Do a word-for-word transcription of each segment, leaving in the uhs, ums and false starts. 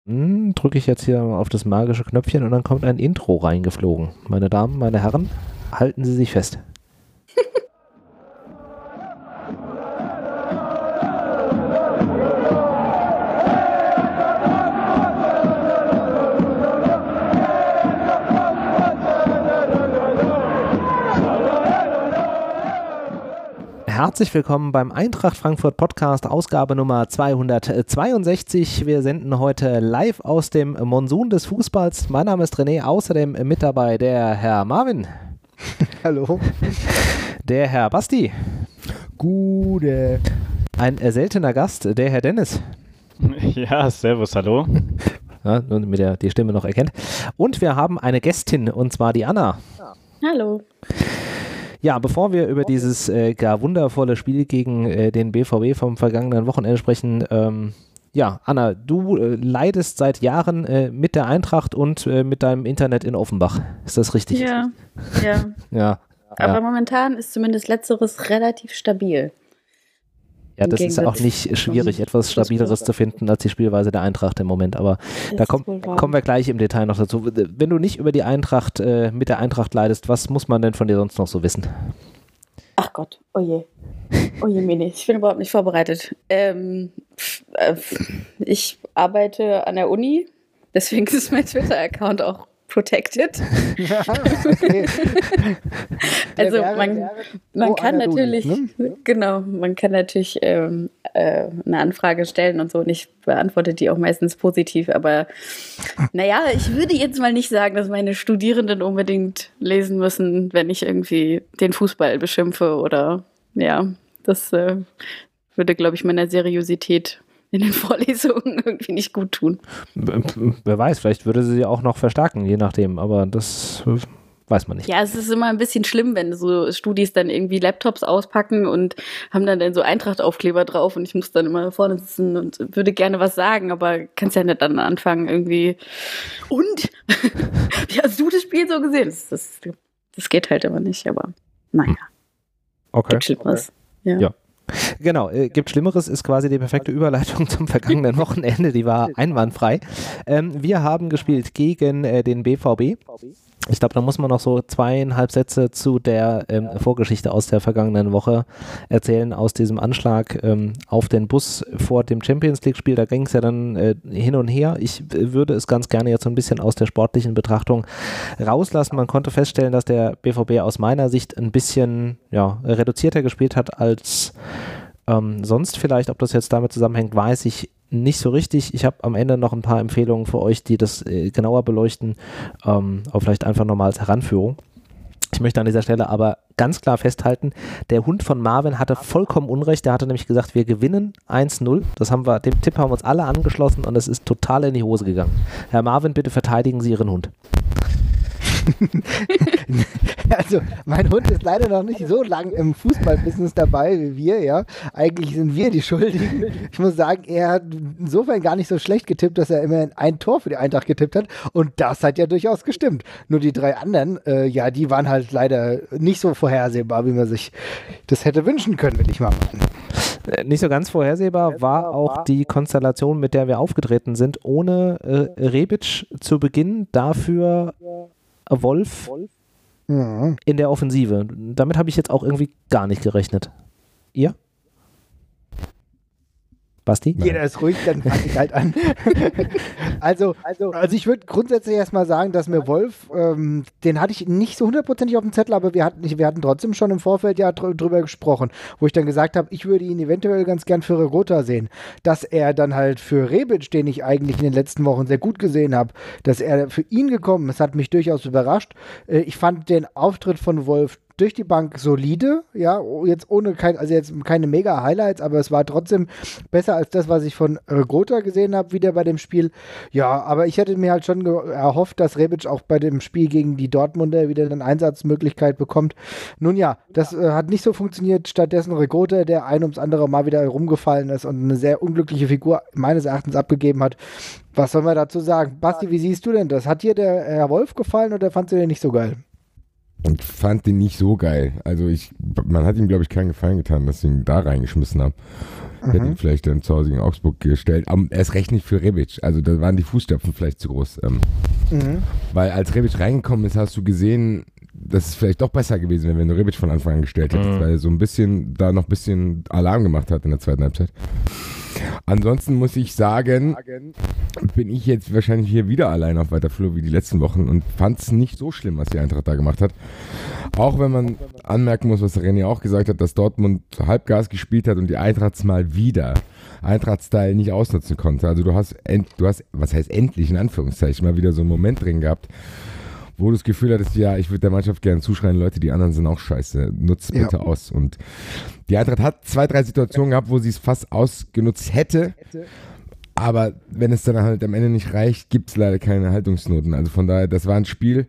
Hm, drücke ich jetzt hier auf das magische Knöpfchen und dann kommt ein Intro reingeflogen. Meine Damen, meine Herren, halten Sie sich fest. Herzlich willkommen beim Eintracht Frankfurt Podcast, Ausgabe Nummer zweihundertzweiundsechzig. Wir senden heute live aus dem Monsun des Fußballs. Mein Name ist René, außerdem mit dabei der Herr Marvin. Hallo. Der Herr Basti. Gute. Ein seltener Gast, der Herr Dennis. Ja, servus, hallo. Ja, nur damit er die Stimme noch erkennt. Und wir haben eine Gästin, und zwar die Anna. Hallo. Ja, bevor wir über dieses äh, gar wundervolle Spiel gegen äh, den B V B vom vergangenen Wochenende sprechen, ähm, ja, Anna, du äh, leidest seit Jahren äh, mit der Eintracht und äh, mit deinem Internet in Offenbach. Ist das richtig? Ja, ja. ja. Aber ja. momentan ist zumindest Letzteres relativ stabil. Ja, das ist auch nicht schwierig, etwas Stabileres zu finden als die Spielweise der Eintracht im Moment, aber das da komm, kommen wir gleich im Detail noch dazu. Wenn du nicht über die Eintracht, äh, mit der Eintracht leidest, was muss man denn von dir sonst noch so wissen? Ach Gott, oh je. Oh je, Mini, ich bin überhaupt nicht vorbereitet. Ähm, pf, äh, ich arbeite an der Uni, deswegen ist mein Twitter-Account auch protected. Okay. Also wäre, man, wäre man kann natürlich, ne? genau, man kann natürlich ähm, äh, eine Anfrage stellen und so und ich beantworte die auch meistens positiv, aber naja, ich würde jetzt mal nicht sagen, dass meine Studierenden unbedingt lesen müssen, wenn ich irgendwie den Fußball beschimpfe oder ja, das äh, würde, glaube ich, meiner Seriosität in den Vorlesungen irgendwie nicht gut tun. Wer weiß, vielleicht würde sie auch noch verstärken, je nachdem, aber das weiß man nicht. Ja, es ist immer ein bisschen schlimm, wenn so Studis dann irgendwie Laptops auspacken und haben dann, dann so Eintracht-Aufkleber drauf und ich muss dann immer vorne sitzen und würde gerne was sagen, aber kannst ja nicht dann anfangen irgendwie und? Wie hast du das Spiel so gesehen? Das, das, das geht halt immer nicht, aber naja. Okay. Gibt Schlimmeres. Okay. Ja. ja. Genau, äh, gibt Schlimmeres, ist quasi die perfekte Überleitung zum vergangenen Wochenende, die war einwandfrei. Ähm, wir haben gespielt gegen äh, den B V B. Ich glaube, da muss man noch so zweieinhalb Sätze zu der ähm, Vorgeschichte aus der vergangenen Woche erzählen, aus diesem Anschlag ähm, auf den Bus vor dem Champions-League-Spiel. Da ging es ja dann äh, hin und her. Ich äh, würde es ganz gerne jetzt so ein bisschen aus der sportlichen Betrachtung rauslassen. Man konnte feststellen, dass der B V B aus meiner Sicht ein bisschen ja, reduzierter gespielt hat als ähm, sonst vielleicht. Ob das jetzt damit zusammenhängt, weiß ich nicht so richtig. Ich habe am Ende noch ein paar Empfehlungen für euch, die das äh, genauer beleuchten, ähm, aber vielleicht einfach nochmal als Heranführung. Ich möchte an dieser Stelle aber ganz klar festhalten, der Hund von Marvin hatte vollkommen Unrecht. Der hatte nämlich gesagt, wir gewinnen eins null. Das haben wir, dem Tipp haben wir uns alle angeschlossen und es ist total in die Hose gegangen. Herr Marvin, bitte verteidigen Sie Ihren Hund. Also, mein Hund ist leider noch nicht so lang im Fußballbusiness dabei wie wir, ja. Eigentlich sind wir die Schuldigen. Ich muss sagen, er hat insofern gar nicht so schlecht getippt, dass er immerhin ein Tor für die Eintracht getippt hat. Und das hat ja durchaus gestimmt. Nur die drei anderen, äh, ja, die waren halt leider nicht so vorhersehbar, wie man sich das hätte wünschen können, will ich mal machen. Nicht so ganz vorhersehbar war auch die Konstellation, mit der wir aufgetreten sind, ohne äh, Rebic zu Beginn, dafür Wolf mhm. in der Offensive. Damit habe ich jetzt auch irgendwie gar nicht gerechnet. Ihr? Basti? Jeder ist ruhig, dann fange ich halt an. also, also, also ich würde grundsätzlich erstmal sagen, dass mir Wolf, ähm, den hatte ich nicht so hundertprozentig auf dem Zettel, aber wir hatten, wir hatten trotzdem schon im Vorfeld ja dr- drüber gesprochen, wo ich dann gesagt habe, ich würde ihn eventuell ganz gern für Regota sehen. Dass er dann halt für Rebic, den ich eigentlich in den letzten Wochen sehr gut gesehen habe, dass er für ihn gekommen ist, hat mich durchaus überrascht. Äh, ich fand den Auftritt von Wolf durch die Bank solide, ja, jetzt ohne kein, also jetzt keine mega Highlights, aber es war trotzdem besser als das, was ich von Regota gesehen habe, wieder bei dem Spiel. Ja, aber ich hätte mir halt schon ge- erhofft, dass Rebic auch bei dem Spiel gegen die Dortmunder wieder eine Einsatzmöglichkeit bekommt. Nun ja, das äh, hat nicht so funktioniert. Stattdessen Regota, der ein ums andere Mal wieder rumgefallen ist und eine sehr unglückliche Figur meines Erachtens abgegeben hat. Was soll man dazu sagen? Basti, wie siehst du denn das? Hat dir der Herr Wolf gefallen oder fandst du den nicht so geil? Und fand den nicht so geil. Also ich, man hat ihm, glaube ich, keinen Gefallen getan, dass ich ihn da reingeschmissen habe. Ich hätte ihn vielleicht dann zu Hause gegen Augsburg gestellt. Aber erst recht nicht für Rebic. Also da waren die Fußstapfen vielleicht zu groß. Ähm, mhm. Weil als Rebic reingekommen ist, hast du gesehen, dass es vielleicht doch besser gewesen wäre, wenn du Rebic von Anfang an gestellt hättest, mhm. weil er so ein bisschen, da noch ein bisschen Alarm gemacht hat in der zweiten Halbzeit. Ansonsten muss ich sagen, bin ich jetzt wahrscheinlich hier wieder allein auf weiter Flur wie die letzten Wochen und fand es nicht so schlimm, was die Eintracht da gemacht hat. Auch wenn man anmerken muss, was René auch gesagt hat, dass Dortmund Halbgas gespielt hat und die Eintracht es mal wieder Eintracht-Style nicht ausnutzen konnte. Also du hast, end, du hast, was heißt endlich in Anführungszeichen, mal wieder so einen Moment drin gehabt, wo du das Gefühl hattest, ja, ich würde der Mannschaft gerne zuschreien, Leute, die anderen sind auch scheiße, nutzt bitte ja. aus. Und die Eintracht hat zwei, drei Situationen gehabt, wo sie es fast ausgenutzt hätte, aber wenn es dann halt am Ende nicht reicht, gibt es leider keine Haltungsnoten. Also von daher, das war ein Spiel,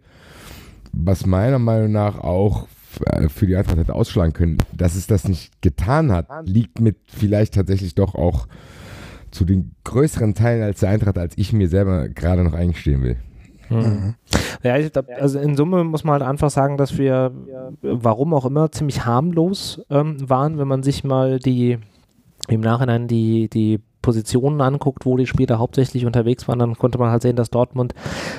was meiner Meinung nach auch für die Eintracht hätte ausschlagen können. Dass es das nicht getan hat, liegt mit vielleicht tatsächlich doch auch zu den größeren Teilen als der Eintracht, als ich mir selber gerade noch eingestehen will. Mhm. Ja, ich glaub, also in Summe muss man halt einfach sagen, dass wir, warum auch immer, ziemlich harmlos ähm, waren, wenn man sich mal die im Nachhinein die, die Positionen anguckt, wo die Spieler hauptsächlich unterwegs waren, dann konnte man halt sehen, dass Dortmund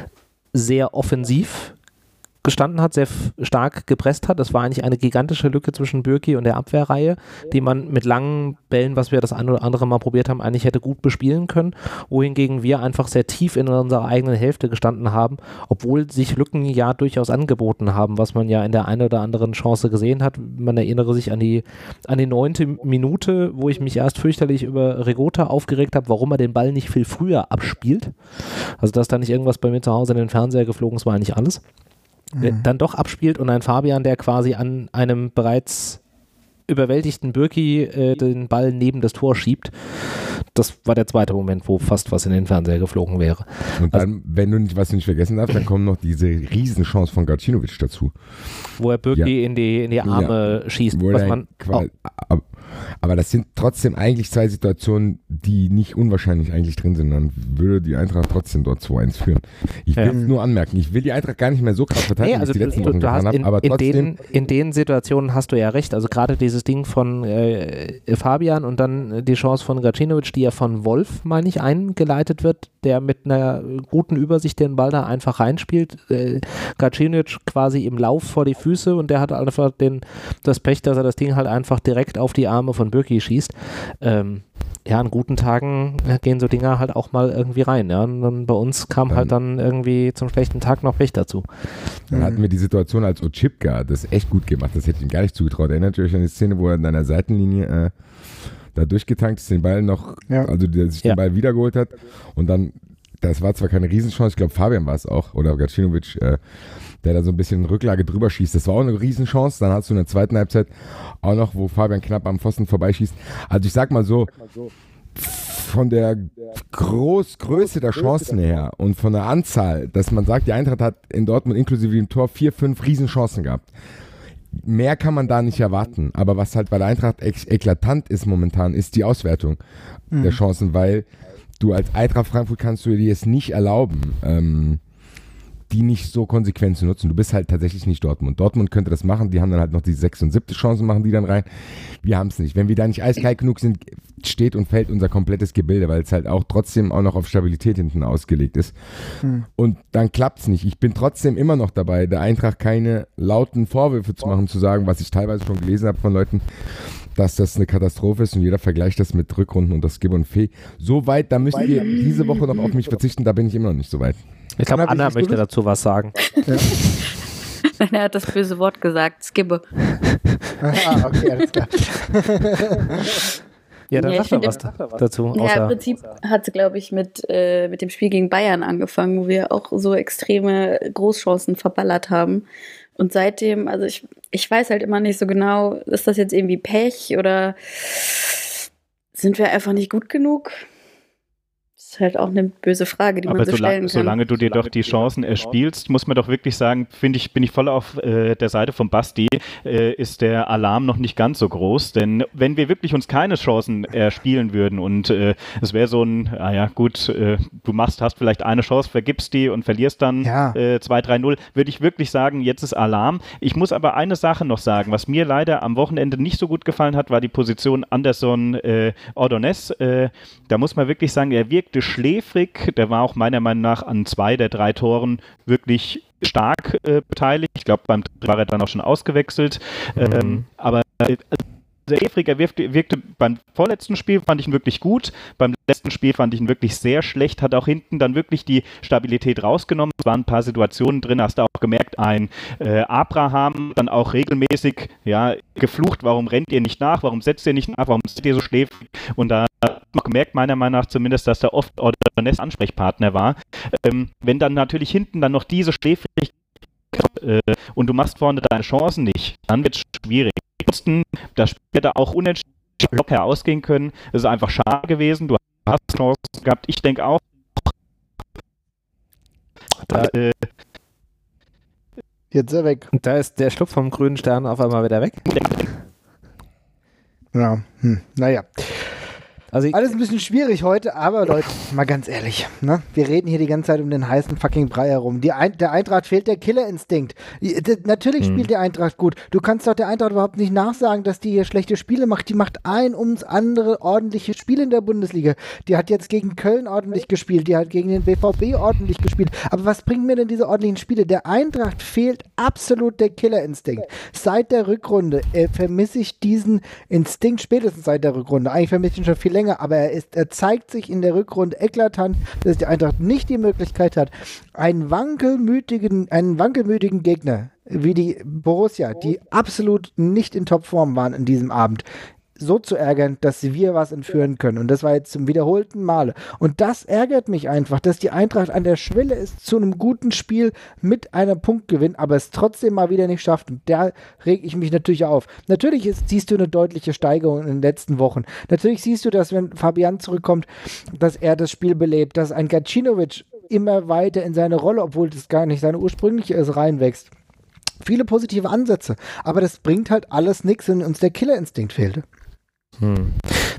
sehr offensiv gestanden hat, sehr f- stark gepresst hat. Das war eigentlich eine gigantische Lücke zwischen Bürki und der Abwehrreihe, die man mit langen Bällen, was wir das ein oder andere Mal probiert haben, eigentlich hätte gut bespielen können, wohingegen wir einfach sehr tief in unserer eigenen Hälfte gestanden haben, obwohl sich Lücken ja durchaus angeboten haben, was man ja in der einen oder anderen Chance gesehen hat. Man erinnere sich an die an die neunte Minute, wo ich mich erst fürchterlich über Regota aufgeregt habe, warum er den Ball nicht viel früher abspielt. Also, dass da nicht irgendwas bei mir zu Hause in den Fernseher geflogen ist, war eigentlich alles. Mhm. Dann doch abspielt und ein Fabian, der quasi an einem bereits überwältigten Bürki äh, den Ball neben das Tor schiebt. Das war der zweite Moment, wo fast was in den Fernseher geflogen wäre. Und dann, also, wenn du nicht, was du nicht vergessen darfst, dann kommt noch diese Riesenchance von Gacinovic dazu. Wo er Bürki ja. in, die, in die Arme ja. schießt. Wo was man quasi, aber, aber das sind trotzdem eigentlich zwei Situationen, die nicht unwahrscheinlich eigentlich drin sind. Dann würde die Eintracht trotzdem dort zwei eins führen. Ich will ja. es nur anmerken. Ich will die Eintracht gar nicht mehr so krass verteidigen, nee, also wie ich die letzten Wochen getan habe. Aber in, trotzdem den, in den Situationen hast du ja recht. Also gerade dieses Ding von äh, Fabian und dann die Chance von Gacinovic, die ja von Wolf, meine ich, eingeleitet wird, der mit einer guten Übersicht den Ball da einfach reinspielt. Äh, Gacinovic quasi im Lauf vor die Füße und der hat einfach den, das Pech, dass er das Ding halt einfach direkt auf die Arme von Bürki schießt. Ähm, ja, an guten Tagen gehen so Dinger halt auch mal irgendwie rein. Ja? Und dann bei uns kam dann, halt dann irgendwie zum schlechten Tag noch Pech dazu. Dann hatten wir die Situation, als Ochipka das echt gut gemacht, das hätte ich ihm gar nicht zugetraut. Erinnert ihr euch an die Szene, wo er an einer Seitenlinie äh, da durchgetankt ist, den Ball noch, ja. also der sich ja. den Ball wiedergeholt hat und dann, das war zwar keine Riesenchance, ich glaube Fabian war es auch, oder Gacinovic, äh, der da so ein bisschen in Rücklage drüber schießt. Das war auch eine Riesenchance. Dann hast du in der zweiten Halbzeit auch noch, wo Fabian knapp am Pfosten vorbeischießt. Also ich sag mal so, von der Groß Größe der Chancen her und von der Anzahl, dass man sagt, die Eintracht hat in Dortmund inklusive dem Tor vier, fünf Riesenchancen gehabt. Mehr kann man da nicht erwarten. Aber was halt bei der Eintracht ek- eklatant ist momentan, ist die Auswertung mhm. der Chancen, weil du als Eintracht Frankfurt kannst du dir es nicht erlauben, ähm, die nicht so konsequent zu nutzen. Du bist halt tatsächlich nicht Dortmund. Dortmund könnte das machen, die haben dann halt noch die sechs und siebte Chancen, machen die dann rein. Wir haben es nicht. Wenn wir da nicht eiskalt genug sind, steht und fällt unser komplettes Gebilde, weil es halt auch trotzdem auch noch auf Stabilität hinten ausgelegt ist. Hm. Und dann klappt es nicht. Ich bin trotzdem immer noch dabei, der Eintracht keine lauten Vorwürfe zu machen, zu sagen, was ich teilweise schon gelesen habe von Leuten, dass das eine Katastrophe ist und jeder vergleicht das mit Rückrunden und das Gib und Fee. So weit, da müssen wir diese Woche noch auf mich verzichten, da bin ich immer noch nicht so weit. Ich glaube, Anna möchte dazu was sagen. Ja. Er hat das böse Wort gesagt, Skibbe. Ah, okay, alles klar. Ja, dann ja, sag doch was da, dazu. Ja, im Prinzip hat es, glaube ich, mit, äh, mit dem Spiel gegen Bayern angefangen, wo wir auch so extreme Großchancen verballert haben. Und seitdem, also ich, ich weiß halt immer nicht so genau, ist das jetzt irgendwie Pech oder sind wir einfach nicht gut genug? ist halt auch eine böse Frage, die Aber man so solange, stellen kann. solange du dir doch die Chancen erspielst, muss man doch wirklich sagen, finde ich, bin ich voll auf äh, der Seite von Basti, äh, ist der Alarm noch nicht ganz so groß. Denn wenn wir wirklich uns keine Chancen erspielen würden und äh, es wäre so ein, ah ja gut, äh, du machst, hast vielleicht eine Chance, vergibst die und verlierst dann Ja. äh, zwei drei null, würde ich wirklich sagen, jetzt ist Alarm. Ich muss aber eine Sache noch sagen, was mir leider am Wochenende nicht so gut gefallen hat, war die Position Anderson äh, Ordonez. Äh, da muss man wirklich sagen, er wirkte schläfrig. Der war auch meiner Meinung nach an zwei der drei Toren wirklich stark äh, beteiligt. Ich glaube, beim dritten war er dann auch schon ausgewechselt. Mhm. Ähm, aber äh, schläfrig, er wirkte, wirkte beim vorletzten Spiel, fand ich ihn wirklich gut. Beim letzten Spiel fand ich ihn wirklich sehr schlecht. Hat auch hinten dann wirklich die Stabilität rausgenommen. Es waren ein paar Situationen drin, hast du auch gemerkt, ein äh, Abraham dann auch regelmäßig ja, geflucht, warum rennt ihr nicht nach, warum setzt ihr nicht nach, warum seid ihr so schläfrig? Und da hat man gemerkt, meiner Meinung nach zumindest, dass er oft Ordonez Ansprechpartner war. Ähm, wenn dann natürlich hinten dann noch diese Schläfrigkeit äh, und du machst vorne deine Chancen nicht, dann wird es schwierig. Ansonsten, das Spiel hätte auch unentschieden locker ausgehen können. Es ist einfach schade gewesen. Du hast Chancen gehabt. Ich denke auch. Da, äh, jetzt ist er weg. Da ist der Schlupf vom grünen Stern auf einmal wieder weg. Ja, hm. naja. Also ich, Alles ein bisschen schwierig heute, aber Leute, mal ganz ehrlich, ne? Wir reden hier die ganze Zeit um den heißen fucking Brei herum. Die Ein- der Eintracht fehlt der Killerinstinkt. Die- die- Natürlich Hm. spielt die Eintracht gut. Du kannst doch der Eintracht überhaupt nicht nachsagen, dass die hier schlechte Spiele macht. Die macht ein ums andere ordentliche Spiele in der Bundesliga. Die hat jetzt gegen Köln ordentlich gespielt, die hat gegen den B V B ordentlich gespielt. Aber was bringen mir denn diese ordentlichen Spiele? Der Eintracht fehlt absolut der Killerinstinkt. Seit der Rückrunde äh, vermisse ich diesen Instinkt, spätestens seit der Rückrunde. Eigentlich vermisse ich ihn schon viel länger, aber er, ist, er zeigt sich in der Rückrunde eklatant, dass die Eintracht nicht die Möglichkeit hat, einen wankelmütigen, einen wankelmütigen Gegner wie die Borussia, die absolut nicht in Topform waren in diesem Abend, so zu ärgern, dass wir was entführen können. Und das war jetzt zum wiederholten Male. Und das ärgert mich einfach, dass die Eintracht an der Schwelle ist zu einem guten Spiel mit einem Punktgewinn, aber es trotzdem mal wieder nicht schafft. Und da reg ich mich natürlich auf. Natürlich ist, siehst du eine deutliche Steigerung in den letzten Wochen. Natürlich siehst du, dass wenn Fabian zurückkommt, dass er das Spiel belebt, dass ein Gacinovic immer weiter in seine Rolle, obwohl das gar nicht seine ursprüngliche ist, reinwächst. Viele positive Ansätze, aber das bringt halt alles nichts, wenn uns der Killerinstinkt fehlte. Hm.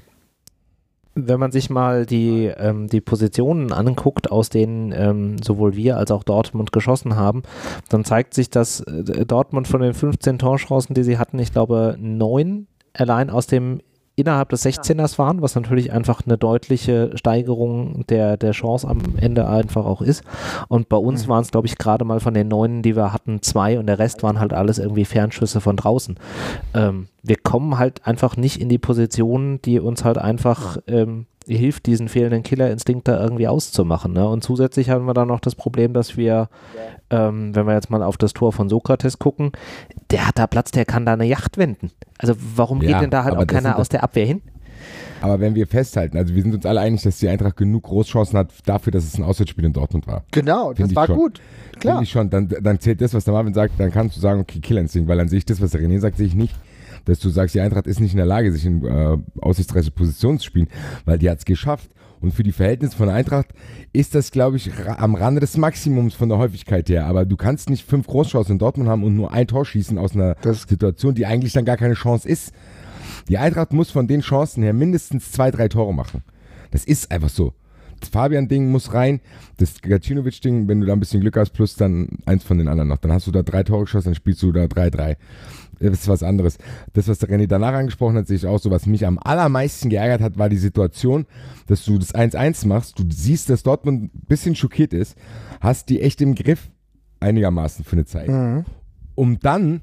Wenn man sich mal die, ähm, die Positionen anguckt, aus denen ähm, sowohl wir als auch Dortmund geschossen haben, dann zeigt sich, dass äh, Dortmund von den fünfzehn Torchancen, die sie hatten, ich glaube, neun allein aus dem innerhalb des sechzehners waren, was natürlich einfach eine deutliche Steigerung der, der Chance am Ende einfach auch ist. Und bei uns mhm. waren es, glaube ich, gerade mal von den neun, die wir hatten, zwei und der Rest waren halt alles irgendwie Fernschüsse von draußen. Ähm, wir kommen halt einfach nicht in die Position, die uns halt einfach ähm, hilft, diesen fehlenden Killerinstinkt da irgendwie auszumachen. Ne? Und zusätzlich haben wir dann noch das Problem, dass wir, ähm, wenn wir jetzt mal auf das Tor von Sokrates gucken, der hat da Platz, der kann da eine Yacht wenden. Also warum ja, geht denn da halt auch keiner aus der Abwehr hin? Aber wenn wir festhalten, also wir sind uns alle einig, dass die Eintracht genug Großchancen hat dafür, dass es ein Auswärtsspiel in Dortmund war. Genau, Find das war schon. gut. Klar. Finde ich schon. Dann, dann zählt das, was der Marvin sagt, dann kannst du sagen, okay, Killerinstinkt, weil dann sehe ich das, was der René sagt, sehe ich nicht. Dass du sagst, die Eintracht ist nicht in der Lage, sich in äh, aussichtsreiche Positionen zu spielen, weil die hat es geschafft. Und für die Verhältnisse von der Eintracht ist das, glaube ich, ra- am Rande des Maximums von der Häufigkeit her. Aber du kannst nicht fünf Großchancen in Dortmund haben und nur ein Tor schießen aus einer das Situation, die eigentlich dann gar keine Chance ist. Die Eintracht muss von den Chancen her mindestens zwei, drei Tore machen. Das ist einfach so. Das Fabian-Ding muss rein, das Gacinovic-Ding, wenn du da ein bisschen Glück hast, plus dann eins von den anderen noch. Dann hast du da drei Tore geschossen, dann spielst du da drei drei. Das ist was anderes. Das, was der René danach angesprochen hat, sehe ich auch so. Was mich am allermeisten geärgert hat, war die Situation, dass du das eins eins machst, du siehst, dass Dortmund ein bisschen schockiert ist, hast die echt im Griff, einigermaßen für eine Zeit. Mhm. Um dann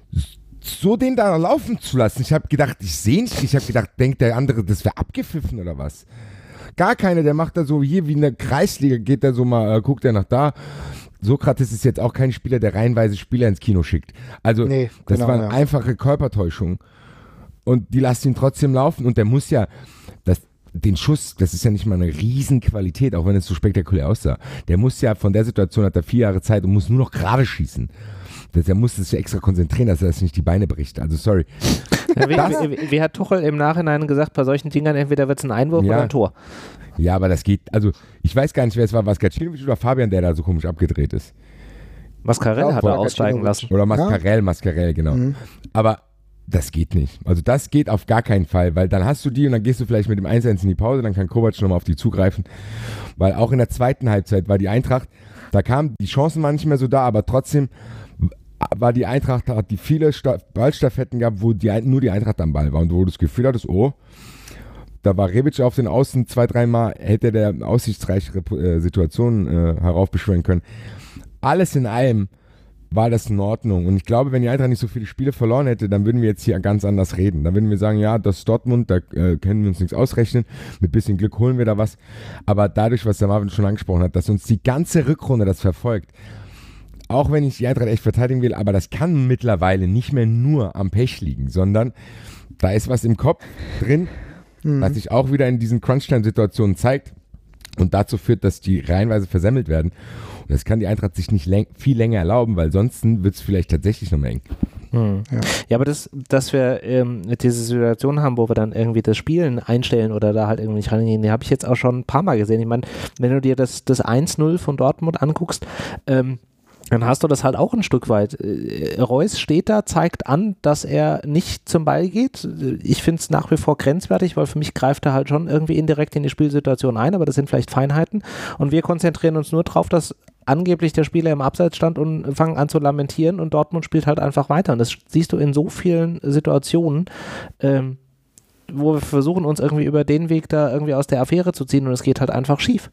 so den da laufen zu lassen. Ich habe gedacht, ich sehe nicht, ich habe gedacht, denkt der andere, das wäre abgepfiffen oder was? Gar keine, der macht da so hier wie in der Kreisliga, geht da so mal, äh, guckt er nach da. Sokrates ist jetzt auch kein Spieler, der reihenweise Spieler ins Kino schickt. Also nee, das genau, waren ja. einfache Körpertäuschungen. Und die lassen ihn trotzdem laufen. Und der muss ja, das, den Schuss, das ist ja nicht mal eine Riesenqualität, auch wenn es so spektakulär aussah. Der muss ja, von der Situation hat er vier Jahre Zeit und muss nur noch gerade schießen. Der muss sich extra konzentrieren, dass er das nicht die Beine bricht. Also sorry. Ja, wie, wie, wie hat Tuchel im Nachhinein gesagt, bei solchen Dingern entweder wird es ein Einwurf ja. oder ein Tor. Ja, aber das geht, also ich weiß gar nicht, wer es war, was Gacinovic oder Fabian, der da so komisch abgedreht ist. Mascarell hat er aussteigen lassen. Oder Mascarell, Mascarell, genau. Mhm. Aber das geht nicht. Also das geht auf gar keinen Fall, weil dann hast du die und dann gehst du vielleicht mit dem eins eins in die Pause, dann kann Kovac nochmal auf die zugreifen. Weil auch in der zweiten Halbzeit war die Eintracht, da kamen, die Chancen waren nicht mehr so da, aber trotzdem war die Eintracht, hat die viele Sta- Ballstaffetten gehabt, wo die, nur die Eintracht am Ball war und wo du das Gefühl hattest, oh, da war Rebic auf den Außen zwei, dreimal, hätte der aussichtsreichere äh, Situationen äh, heraufbeschwören können. Alles in allem war das in Ordnung. Und ich glaube, wenn die Eintracht nicht so viele Spiele verloren hätte, dann würden wir jetzt hier ganz anders reden. Dann würden wir sagen, ja, das ist Dortmund, da äh, können wir uns nichts ausrechnen. Mit bisschen Glück holen wir da was. Aber dadurch, was der Marvin schon angesprochen hat, dass uns die ganze Rückrunde das verfolgt, auch wenn ich die Eintracht echt verteidigen will, aber das kann mittlerweile nicht mehr nur am Pech liegen, sondern da ist was im Kopf drin, mhm. was sich auch wieder in diesen Crunch-Time-Situationen zeigt und dazu führt, dass die reihenweise versemmelt werden. Und das kann die Eintracht sich nicht läng- viel länger erlauben, weil sonst wird es vielleicht tatsächlich noch mehr eng. Hm. Ja. ja, aber das, dass wir ähm, diese Situation haben, wo wir dann irgendwie das Spielen einstellen oder da halt irgendwie nicht reingehen, die habe ich jetzt auch schon ein paar Mal gesehen. Ich meine, wenn du dir das, das eins null von Dortmund anguckst, ähm, dann hast du das halt auch ein Stück weit. Reus steht da, zeigt an, dass er nicht zum Ball geht. Ich finde es nach wie vor grenzwertig, weil für mich greift er halt schon irgendwie indirekt in die Spielsituation ein, aber das sind vielleicht Feinheiten. Und wir konzentrieren uns nur drauf, dass angeblich der Spieler im Abseits stand und fangen an zu lamentieren und Dortmund spielt halt einfach weiter. Und das siehst du in so vielen Situationen, ähm, wo wir versuchen, uns irgendwie über den Weg da irgendwie aus der Affäre zu ziehen und es geht halt einfach schief.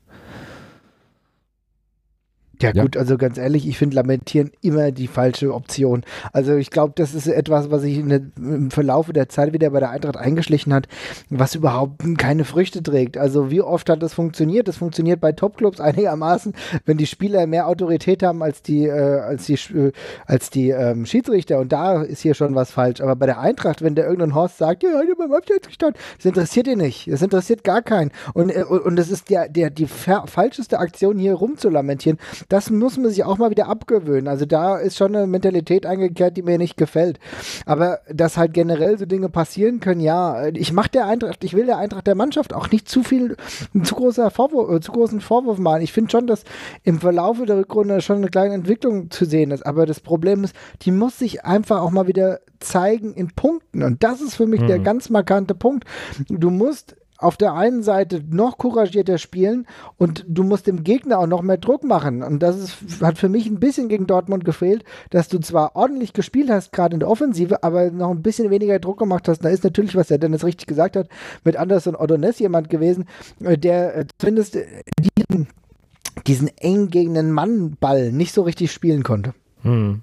Ja gut, ja. also ganz ehrlich, ich finde Lamentieren immer die falsche Option. Also ich glaube, das ist etwas, was sich in der, im Verlauf der Zeit wieder bei der Eintracht eingeschlichen hat, was überhaupt keine Früchte trägt. Also wie oft hat das funktioniert? Das funktioniert bei Topclubs einigermaßen, wenn die Spieler mehr Autorität haben als die, äh, als die, äh, als die ähm, Schiedsrichter und da ist hier schon was falsch. Aber bei der Eintracht, wenn der irgendein Horst sagt, ja, ich habe beim Abseits gestanden, das interessiert ihn nicht. Das interessiert gar keinen. Und, äh, und das ist der, der, die fa- falscheste Aktion, hier rumzulamentieren. Das muss man sich auch mal wieder abgewöhnen. Also da ist schon eine Mentalität eingekehrt, die mir nicht gefällt. Aber dass halt generell so Dinge passieren können, ja, ich mache der Eintracht, ich will der Eintracht der Mannschaft auch nicht zu viel, zu großer Vorwurf, zu großen Vorwurf machen. Ich finde schon, dass im Verlauf der Rückrunde schon eine kleine Entwicklung zu sehen ist. Aber das Problem ist, die muss sich einfach auch mal wieder zeigen in Punkten. Und das ist für mich mhm. der ganz markante Punkt. Du musst auf der einen Seite noch couragierter spielen und du musst dem Gegner auch noch mehr Druck machen. Und das ist, hat für mich ein bisschen gegen Dortmund gefehlt, dass du zwar ordentlich gespielt hast, gerade in der Offensive, aber noch ein bisschen weniger Druck gemacht hast. Da ist natürlich, was der Dennis richtig gesagt hat, mit Anderson Ordonez jemand gewesen, der zumindest diesen, diesen eng gegen den Mann-Ball nicht so richtig spielen konnte. Hm.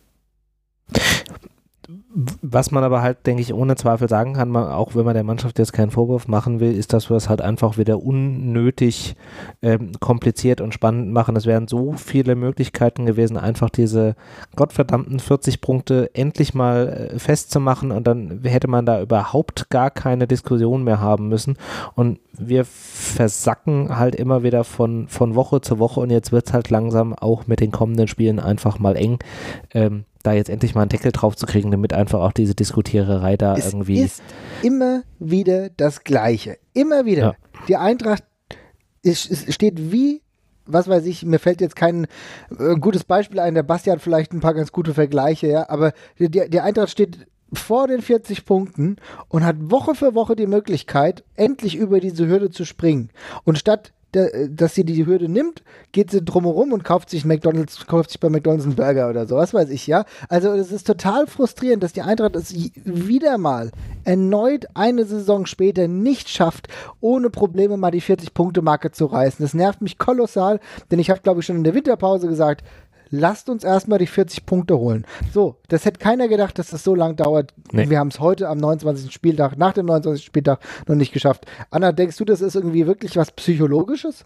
Was man aber halt, denke ich, ohne Zweifel sagen kann, man, auch wenn man der Mannschaft jetzt keinen Vorwurf machen will, ist, dass wir es halt einfach wieder unnötig ähm, kompliziert und spannend machen. Es wären so viele Möglichkeiten gewesen, einfach diese gottverdammten vierzig Punkte endlich mal äh, festzumachen und dann hätte man da überhaupt gar keine Diskussion mehr haben müssen. Und wir versacken halt immer wieder von, von Woche zu Woche und jetzt wird es halt langsam auch mit den kommenden Spielen einfach mal eng. Ähm, da jetzt endlich mal einen Deckel drauf zu kriegen, damit einfach auch diese Diskutiererei da es irgendwie... Es ist immer wieder das Gleiche. Immer wieder. Ja. Die Eintracht ist, ist, steht wie, was weiß ich, mir fällt jetzt kein äh, gutes Beispiel ein, der Basti hat vielleicht ein paar ganz gute Vergleiche, ja, aber die, die Eintracht steht vor den vierzig Punkten und hat Woche für Woche die Möglichkeit, endlich über diese Hürde zu springen. Und statt Der, dass sie die Hürde nimmt, geht sie drumherum und kauft sich McDonald's, kauft sich bei McDonald's einen Burger oder so, was weiß ich, ja. Also es ist total frustrierend, dass die Eintracht es wieder mal erneut eine Saison später nicht schafft, ohne Probleme mal die vierzig-Punkte-Marke zu reißen. Das nervt mich kolossal, denn ich habe, glaube ich, schon in der Winterpause gesagt, lasst uns erstmal die vierzig Punkte holen. So, das hätte keiner gedacht, dass das so lang dauert. Nee. Wir haben es heute am neunundzwanzigsten Spieltag, nach dem neunundzwanzigsten Spieltag noch nicht geschafft. Anna, denkst du, das ist irgendwie wirklich was Psychologisches?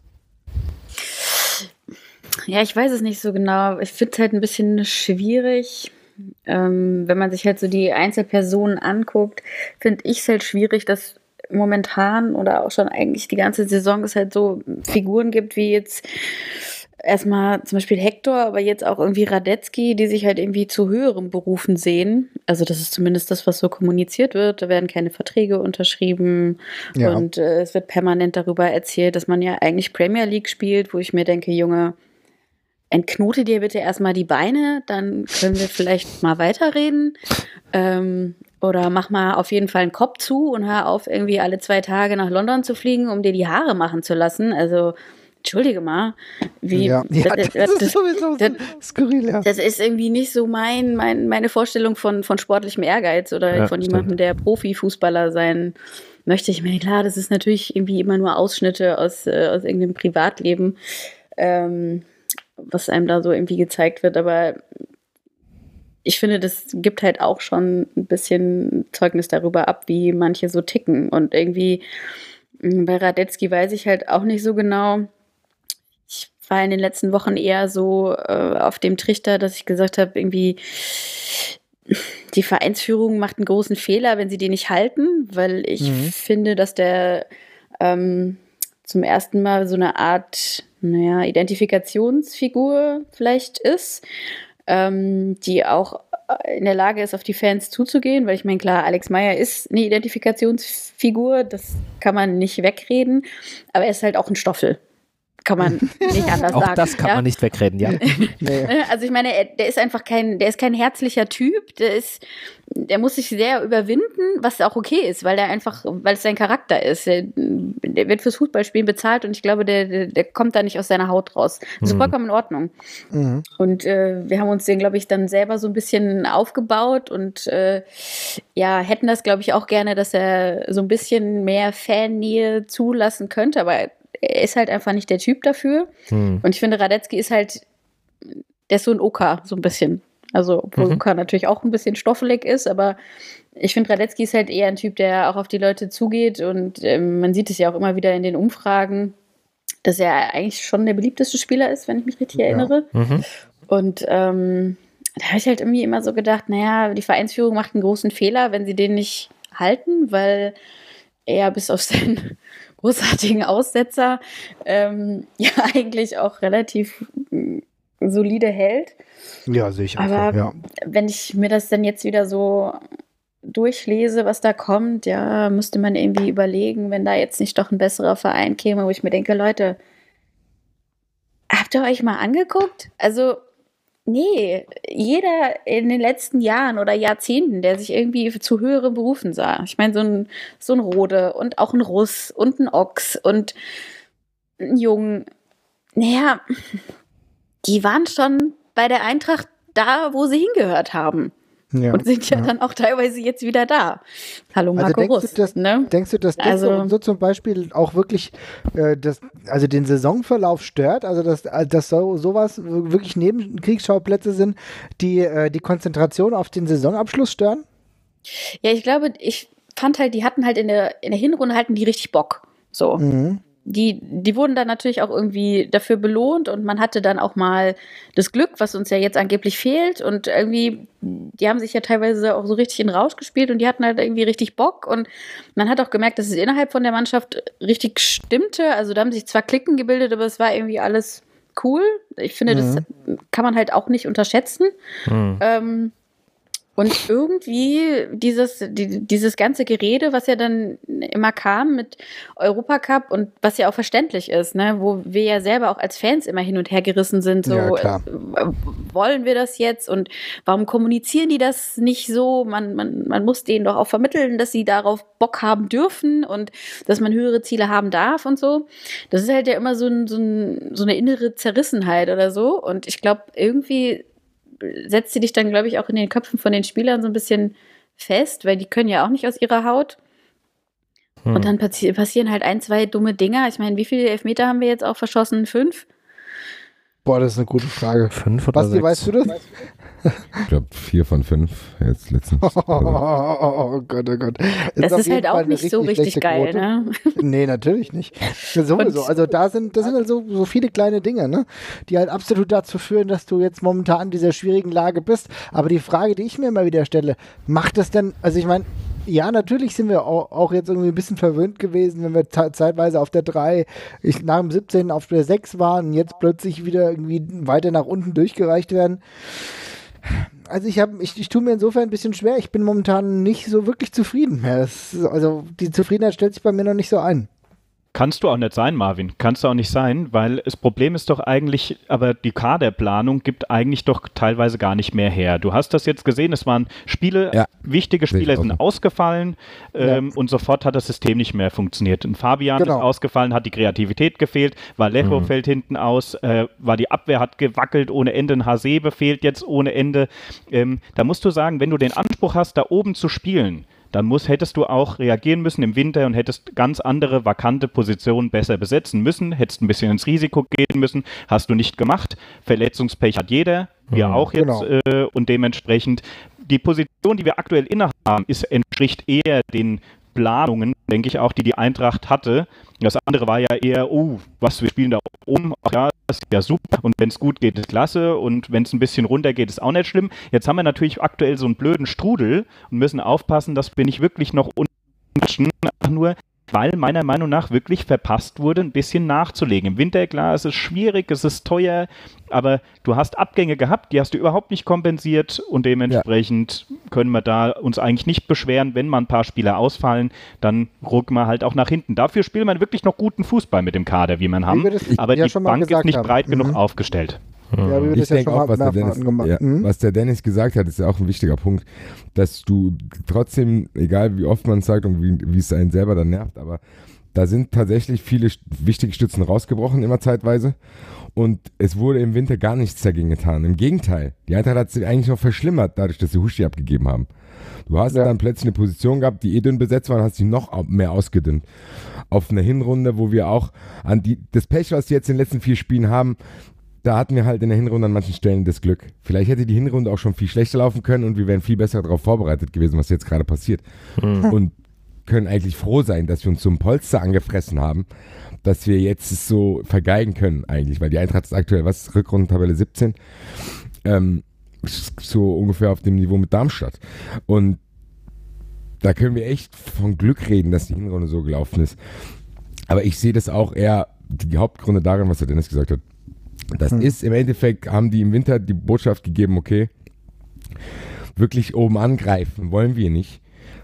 Ja, ich weiß es nicht so genau. Ich finde es halt ein bisschen schwierig. Ähm, wenn man sich halt so die Einzelpersonen anguckt, finde ich es halt schwierig, dass momentan oder auch schon eigentlich die ganze Saison es halt so Figuren gibt wie jetzt erstmal zum Beispiel Hector, aber jetzt auch irgendwie Radetzky, die sich halt irgendwie zu höheren Berufen sehen. Also das ist zumindest das, was so kommuniziert wird. Da werden keine Verträge unterschrieben ja. und äh, es wird permanent darüber erzählt, dass man ja eigentlich Premier League spielt, wo ich mir denke, Junge, entknote dir bitte erstmal die Beine, dann können wir vielleicht mal weiterreden. Ähm, oder mach mal auf jeden Fall einen Kopf zu und hör auf, irgendwie alle zwei Tage nach London zu fliegen, um dir die Haare machen zu lassen. Also entschuldige mal, wie ja, ja, das, das, das ist sowieso das, skurril, ja. Das ist irgendwie nicht so mein, mein, meine Vorstellung von, von sportlichem Ehrgeiz oder ja, von jemandem, der Profifußballer sein möchte. Ich meine, klar, das ist natürlich irgendwie immer nur Ausschnitte aus, äh, aus irgendeinem Privatleben, ähm, was einem da so irgendwie gezeigt wird, aber ich finde, das gibt halt auch schon ein bisschen Zeugnis darüber ab, wie manche so ticken und irgendwie bei Radetzky weiß ich halt auch nicht so genau. Ich war in den letzten Wochen eher so äh, auf dem Trichter, dass ich gesagt habe, irgendwie die Vereinsführung macht einen großen Fehler, wenn sie den nicht halten, weil ich mhm. finde, dass der ähm, zum ersten Mal so eine Art, naja, Identifikationsfigur vielleicht ist, ähm, die auch in der Lage ist, auf die Fans zuzugehen, weil ich meine, klar, Alex Meyer ist eine Identifikationsfigur, das kann man nicht wegreden, aber er ist halt auch ein Stoffel. Kann man nicht anders auch sagen. Auch das kann ja? man nicht wegreden, ja. Nee. Also ich meine, er, der ist einfach kein, der ist kein herzlicher Typ, der ist, der muss sich sehr überwinden, was auch okay ist, weil der einfach, weil es sein Charakter ist. Der, der wird fürs Fußballspielen bezahlt und ich glaube, der, der, der kommt da nicht aus seiner Haut raus. Das ist mhm. vollkommen in Ordnung. Mhm. Und äh, wir haben uns den, glaube ich, dann selber so ein bisschen aufgebaut und äh, ja, hätten das, glaube ich, auch gerne, dass er so ein bisschen mehr Fannähe zulassen könnte, aber er ist halt einfach nicht der Typ dafür. Hm. Und ich finde, Radetzky ist halt, der ist so ein Oka, so ein bisschen. Also, obwohl mhm. Oka natürlich auch ein bisschen stoffelig ist, aber ich finde, Radetzky ist halt eher ein Typ, der auch auf die Leute zugeht und ähm, man sieht es ja auch immer wieder in den Umfragen, dass er eigentlich schon der beliebteste Spieler ist, wenn ich mich richtig ja. erinnere. Mhm. Und ähm, da habe ich halt irgendwie immer so gedacht, naja, die Vereinsführung macht einen großen Fehler, wenn sie den nicht halten, weil er bis auf seinen großartigen Aussetzer ähm, ja eigentlich auch relativ äh, solide hält. Ja, sehe ich auch. Aber so, ja. wenn ich mir das dann jetzt wieder so durchlese, was da kommt, ja, müsste man irgendwie überlegen, wenn da jetzt nicht doch ein besserer Verein käme, wo ich mir denke, Leute, habt ihr euch mal angeguckt? Also nee, jeder in den letzten Jahren oder Jahrzehnten, der sich irgendwie zu höheren Berufen sah. Ich meine, so ein, so ein Rode und auch ein Russ und ein Ochs und ein Jung. Naja, die waren schon bei der Eintracht da, wo sie hingehört haben. Ja, und sind ja, ja dann auch teilweise jetzt wieder da. Hallo Marco also Russ. Du, dass, ne? Denkst du, dass das also, so, so zum Beispiel auch wirklich äh, das, also den Saisonverlauf stört? Also dass, dass so, sowas wirklich Nebenkriegsschauplätze sind, die äh, die Konzentration auf den Saisonabschluss stören? Ja, ich glaube, ich fand halt, die hatten halt in der, in der Hinrunde hatten die richtig Bock. So. Mhm. Die, die wurden dann natürlich auch irgendwie dafür belohnt und man hatte dann auch mal das Glück, was uns ja jetzt angeblich fehlt und irgendwie, die haben sich ja teilweise auch so richtig in Rausch gespielt und die hatten halt irgendwie richtig Bock und man hat auch gemerkt, dass es innerhalb von der Mannschaft richtig stimmte, also da haben sich zwar Klicken gebildet, aber es war irgendwie alles cool. Ich finde, mhm. das kann man halt auch nicht unterschätzen. Mhm. Ähm, Und irgendwie dieses, die, dieses ganze Gerede, was ja dann immer kam mit Europacup und was ja auch verständlich ist, ne, wo wir ja selber auch als Fans immer hin und her gerissen sind, so ja, äh, wollen wir das jetzt und warum kommunizieren die das nicht so? Man, man, man muss denen doch auch vermitteln, dass sie darauf Bock haben dürfen und dass man höhere Ziele haben darf und so. Das ist halt ja immer so, ein, so, ein, so eine innere Zerrissenheit oder so und ich glaube, irgendwie setzt sie dich dann, glaube ich, auch in den Köpfen von den Spielern so ein bisschen fest, weil die können ja auch nicht aus ihrer Haut. Hm. Und dann passi- passieren halt ein, zwei dumme Dinger. Ich meine, wie viele Elfmeter haben wir jetzt auch verschossen? Fünf? Boah, das ist eine gute Frage. Fünf oder Basti, sechs? weißt du das? Ich glaube, vier von fünf jetzt letztens. Oh, oh, oh, oh Gott, oh Gott. Das ist, ist halt auch nicht so richtig geil, Quote. Ne? Nee, natürlich nicht. Sowieso. Also da sind, das sind halt so, so viele kleine Dinge, ne, die halt absolut dazu führen, dass du jetzt momentan in dieser schwierigen Lage bist. Aber die Frage, die ich mir immer wieder stelle, macht das denn, also ich meine, Ja, natürlich sind wir auch, auch jetzt irgendwie ein bisschen verwöhnt gewesen, wenn wir ta- zeitweise auf der drei, ich, nach dem siebzehnten auf der sechs waren und jetzt plötzlich wieder irgendwie weiter nach unten durchgereicht werden. Also ich habe, ich, ich tue mir insofern ein bisschen schwer. Ich bin momentan nicht so wirklich zufrieden mehr. Das, also die Zufriedenheit stellt sich bei mir noch nicht so ein. Kannst du auch nicht sein, Marvin. Kannst du auch nicht sein, weil das Problem ist doch eigentlich, aber die Kaderplanung gibt eigentlich doch teilweise gar nicht mehr her. Du hast das jetzt gesehen, es waren Spiele, ja. wichtige Spieler sind ausgefallen ähm, ja. und sofort hat das System nicht mehr funktioniert. Und Fabian genau. ist ausgefallen, hat die Kreativität gefehlt, Vallejo mhm. fällt hinten aus, äh, war die Abwehr hat gewackelt ohne Ende, ein Hasebe fehlt jetzt ohne Ende. Ähm, da musst du sagen, wenn du den Anspruch hast, da oben zu spielen, dann muss, hättest du auch reagieren müssen im Winter und hättest ganz andere vakante Positionen besser besetzen müssen, hättest ein bisschen ins Risiko gehen müssen, hast du nicht gemacht. Verletzungspech hat jeder, wir auch jetzt genau. äh, und dementsprechend die Position, die wir aktuell innehaben, ist, entspricht eher den Planungen, denke ich auch, die die Eintracht hatte. Das andere war ja eher, oh, was, wir spielen da oben, ach ja, das ist ja super und wenn es gut geht, ist klasse und wenn es ein bisschen runter geht, ist auch nicht schlimm. Jetzt haben wir natürlich aktuell so einen blöden Strudel und müssen aufpassen, dass wir nicht wirklich noch unrutschen, nur weil meiner Meinung nach wirklich verpasst wurde, ein bisschen nachzulegen. Im Winter, klar, es ist schwierig, es ist teuer, aber du hast Abgänge gehabt, die hast du überhaupt nicht kompensiert und dementsprechend ja. können wir da uns eigentlich nicht beschweren, wenn mal ein paar Spieler ausfallen, dann rücken wir halt auch nach hinten. Dafür spielt man wirklich noch guten Fußball mit dem Kader, wie man haben, wie das, aber ja die Bank ist nicht haben. breit mhm. genug aufgestellt. Ja, ich denke auch, was der, Dennis, ja, mhm. was der Dennis gesagt hat, ist ja auch ein wichtiger Punkt, dass du trotzdem, egal wie oft man es sagt und wie, wie es einen selber dann nervt, aber da sind tatsächlich viele wichtige Stützen rausgebrochen, immer zeitweise. Und es wurde im Winter gar nichts dagegen getan. Im Gegenteil, die Eintracht hat sich eigentlich noch verschlimmert, dadurch, dass sie Huschi abgegeben haben. Du hast ja. dann plötzlich eine Position gehabt, die eh dünn besetzt war und hast dich noch mehr ausgedünnt. Auf einer Hinrunde, wo wir auch an die, das Pech, was wir jetzt in den letzten vier Spielen haben, da hatten wir halt in der Hinrunde an manchen Stellen das Glück. Vielleicht hätte die Hinrunde auch schon viel schlechter laufen können und wir wären viel besser darauf vorbereitet gewesen, was jetzt gerade passiert. Mhm. Und können eigentlich froh sein, dass wir uns so ein Polster angefressen haben, dass wir jetzt es so vergeigen können eigentlich, weil die Eintracht ist aktuell, was, Rückrundentabelle siebzehn, ähm, so ungefähr auf dem Niveau mit Darmstadt. Und da können wir echt von Glück reden, dass die Hinrunde so gelaufen ist. Aber ich sehe das auch eher, die Hauptgründe darin, was der Dennis gesagt hat. Das hm. ist im Endeffekt, haben die im Winter die Botschaft gegeben, okay, wirklich oben angreifen wollen wir nicht,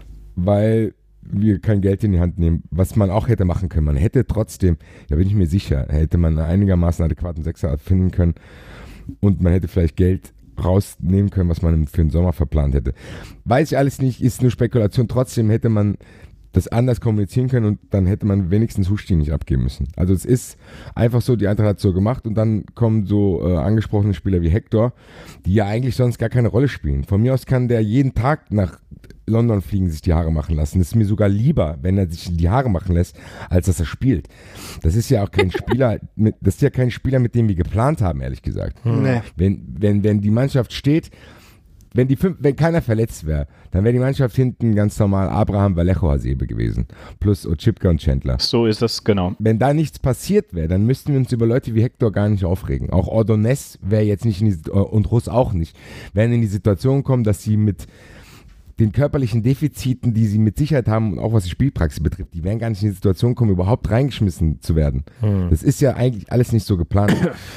weil wir kein Geld in die Hand nehmen, was man auch hätte machen können. Man hätte trotzdem, da bin ich mir sicher, hätte man einen einigermaßen adäquaten Sechser finden können und man hätte vielleicht Geld rausnehmen können, was man für den Sommer verplant hätte. Weiß ich alles nicht, ist nur Spekulation. Trotzdem hätte man das anders kommunizieren können und dann hätte man wenigstens Huschi nicht abgeben müssen. Also es ist einfach so, die Eintracht hat es so gemacht und dann kommen so äh, angesprochene Spieler wie Hector, die ja eigentlich sonst gar keine Rolle spielen. Von mir aus kann der jeden Tag nach London fliegen, sich die Haare machen lassen. Das ist mir sogar lieber, wenn er sich die Haare machen lässt, als dass er spielt. Das ist ja auch kein Spieler, mit, das ist ja kein Spieler, mit dem wir geplant haben, ehrlich gesagt. Hm. Nee. Wenn, wenn, wenn die Mannschaft steht, wenn, die fünf, wenn keiner verletzt wäre, dann wäre die Mannschaft hinten ganz normal Abraham, Vallejo, Hasebe gewesen. Plus Oczipka und Chandler. So ist es, genau. Wenn da nichts passiert wäre, dann müssten wir uns über Leute wie Hector gar nicht aufregen. Auch Ordonez wäre jetzt nicht in die, und Russ auch nicht, wären in die Situation kommen, dass sie mit den körperlichen Defiziten, die sie mit Sicherheit haben und auch was die Spielpraxis betrifft, die wären gar nicht in die Situation kommen, überhaupt reingeschmissen zu werden. Hm. Das ist ja eigentlich alles nicht so geplant.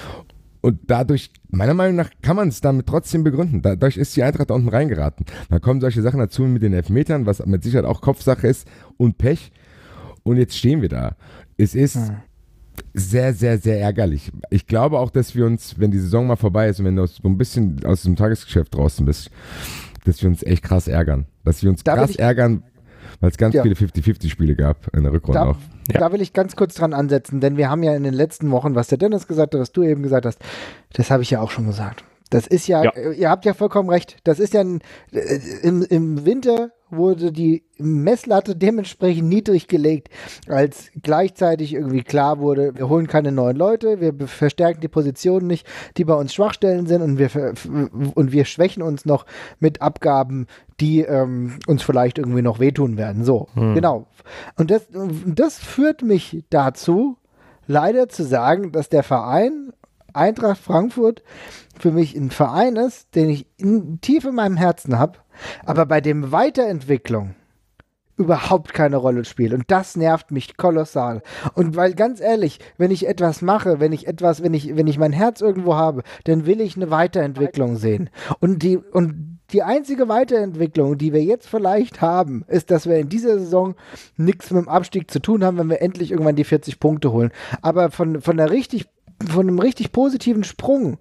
Und dadurch, meiner Meinung nach, kann man es damit trotzdem begründen. Dadurch ist die Eintracht da unten reingeraten. Dann kommen solche Sachen dazu mit den Elfmetern, was mit Sicherheit auch Kopfsache ist und Pech. Und jetzt stehen wir da. Es ist hm. sehr, sehr, sehr ärgerlich. Ich glaube auch, dass wir uns, wenn die Saison mal vorbei ist und wenn du so ein bisschen aus dem Tagesgeschäft draußen bist, dass wir uns echt krass ärgern. Dass wir uns da krass ärgern, weil es ganz ja. viele fünfzig fünfzig Spiele gab in der Rückrunde da, auch. Ja. Da will ich ganz kurz dran ansetzen, denn wir haben ja in den letzten Wochen, was der Dennis gesagt hat, was du eben gesagt hast, das habe ich ja auch schon gesagt. Das ist ja, ja, ihr habt ja vollkommen recht, das ist ja ein, im, im Winter wurde die Messlatte dementsprechend niedrig gelegt, als gleichzeitig irgendwie klar wurde, wir holen keine neuen Leute, wir verstärken die Positionen nicht, die bei uns Schwachstellen sind und wir, und wir schwächen uns noch mit Abgaben, die ähm, uns vielleicht irgendwie noch wehtun werden. So, hm. genau. Und das, das führt mich dazu, leider zu sagen, dass der Verein Eintracht Frankfurt für mich ein Verein ist, den ich in, tief in meinem Herzen habe, aber bei dem Weiterentwicklung überhaupt keine Rolle spielt. Und das nervt mich kolossal. Und weil ganz ehrlich, wenn ich etwas mache, wenn ich etwas, wenn ich, wenn ich mein Herz irgendwo habe, dann will ich eine Weiterentwicklung sehen. Und die, und die einzige Weiterentwicklung, die wir jetzt vielleicht haben, ist, dass wir in dieser Saison nichts mit dem Abstieg zu tun haben, wenn wir endlich irgendwann die vierzig Punkte holen. Aber von, von der richtig, von einem richtig positiven Sprung,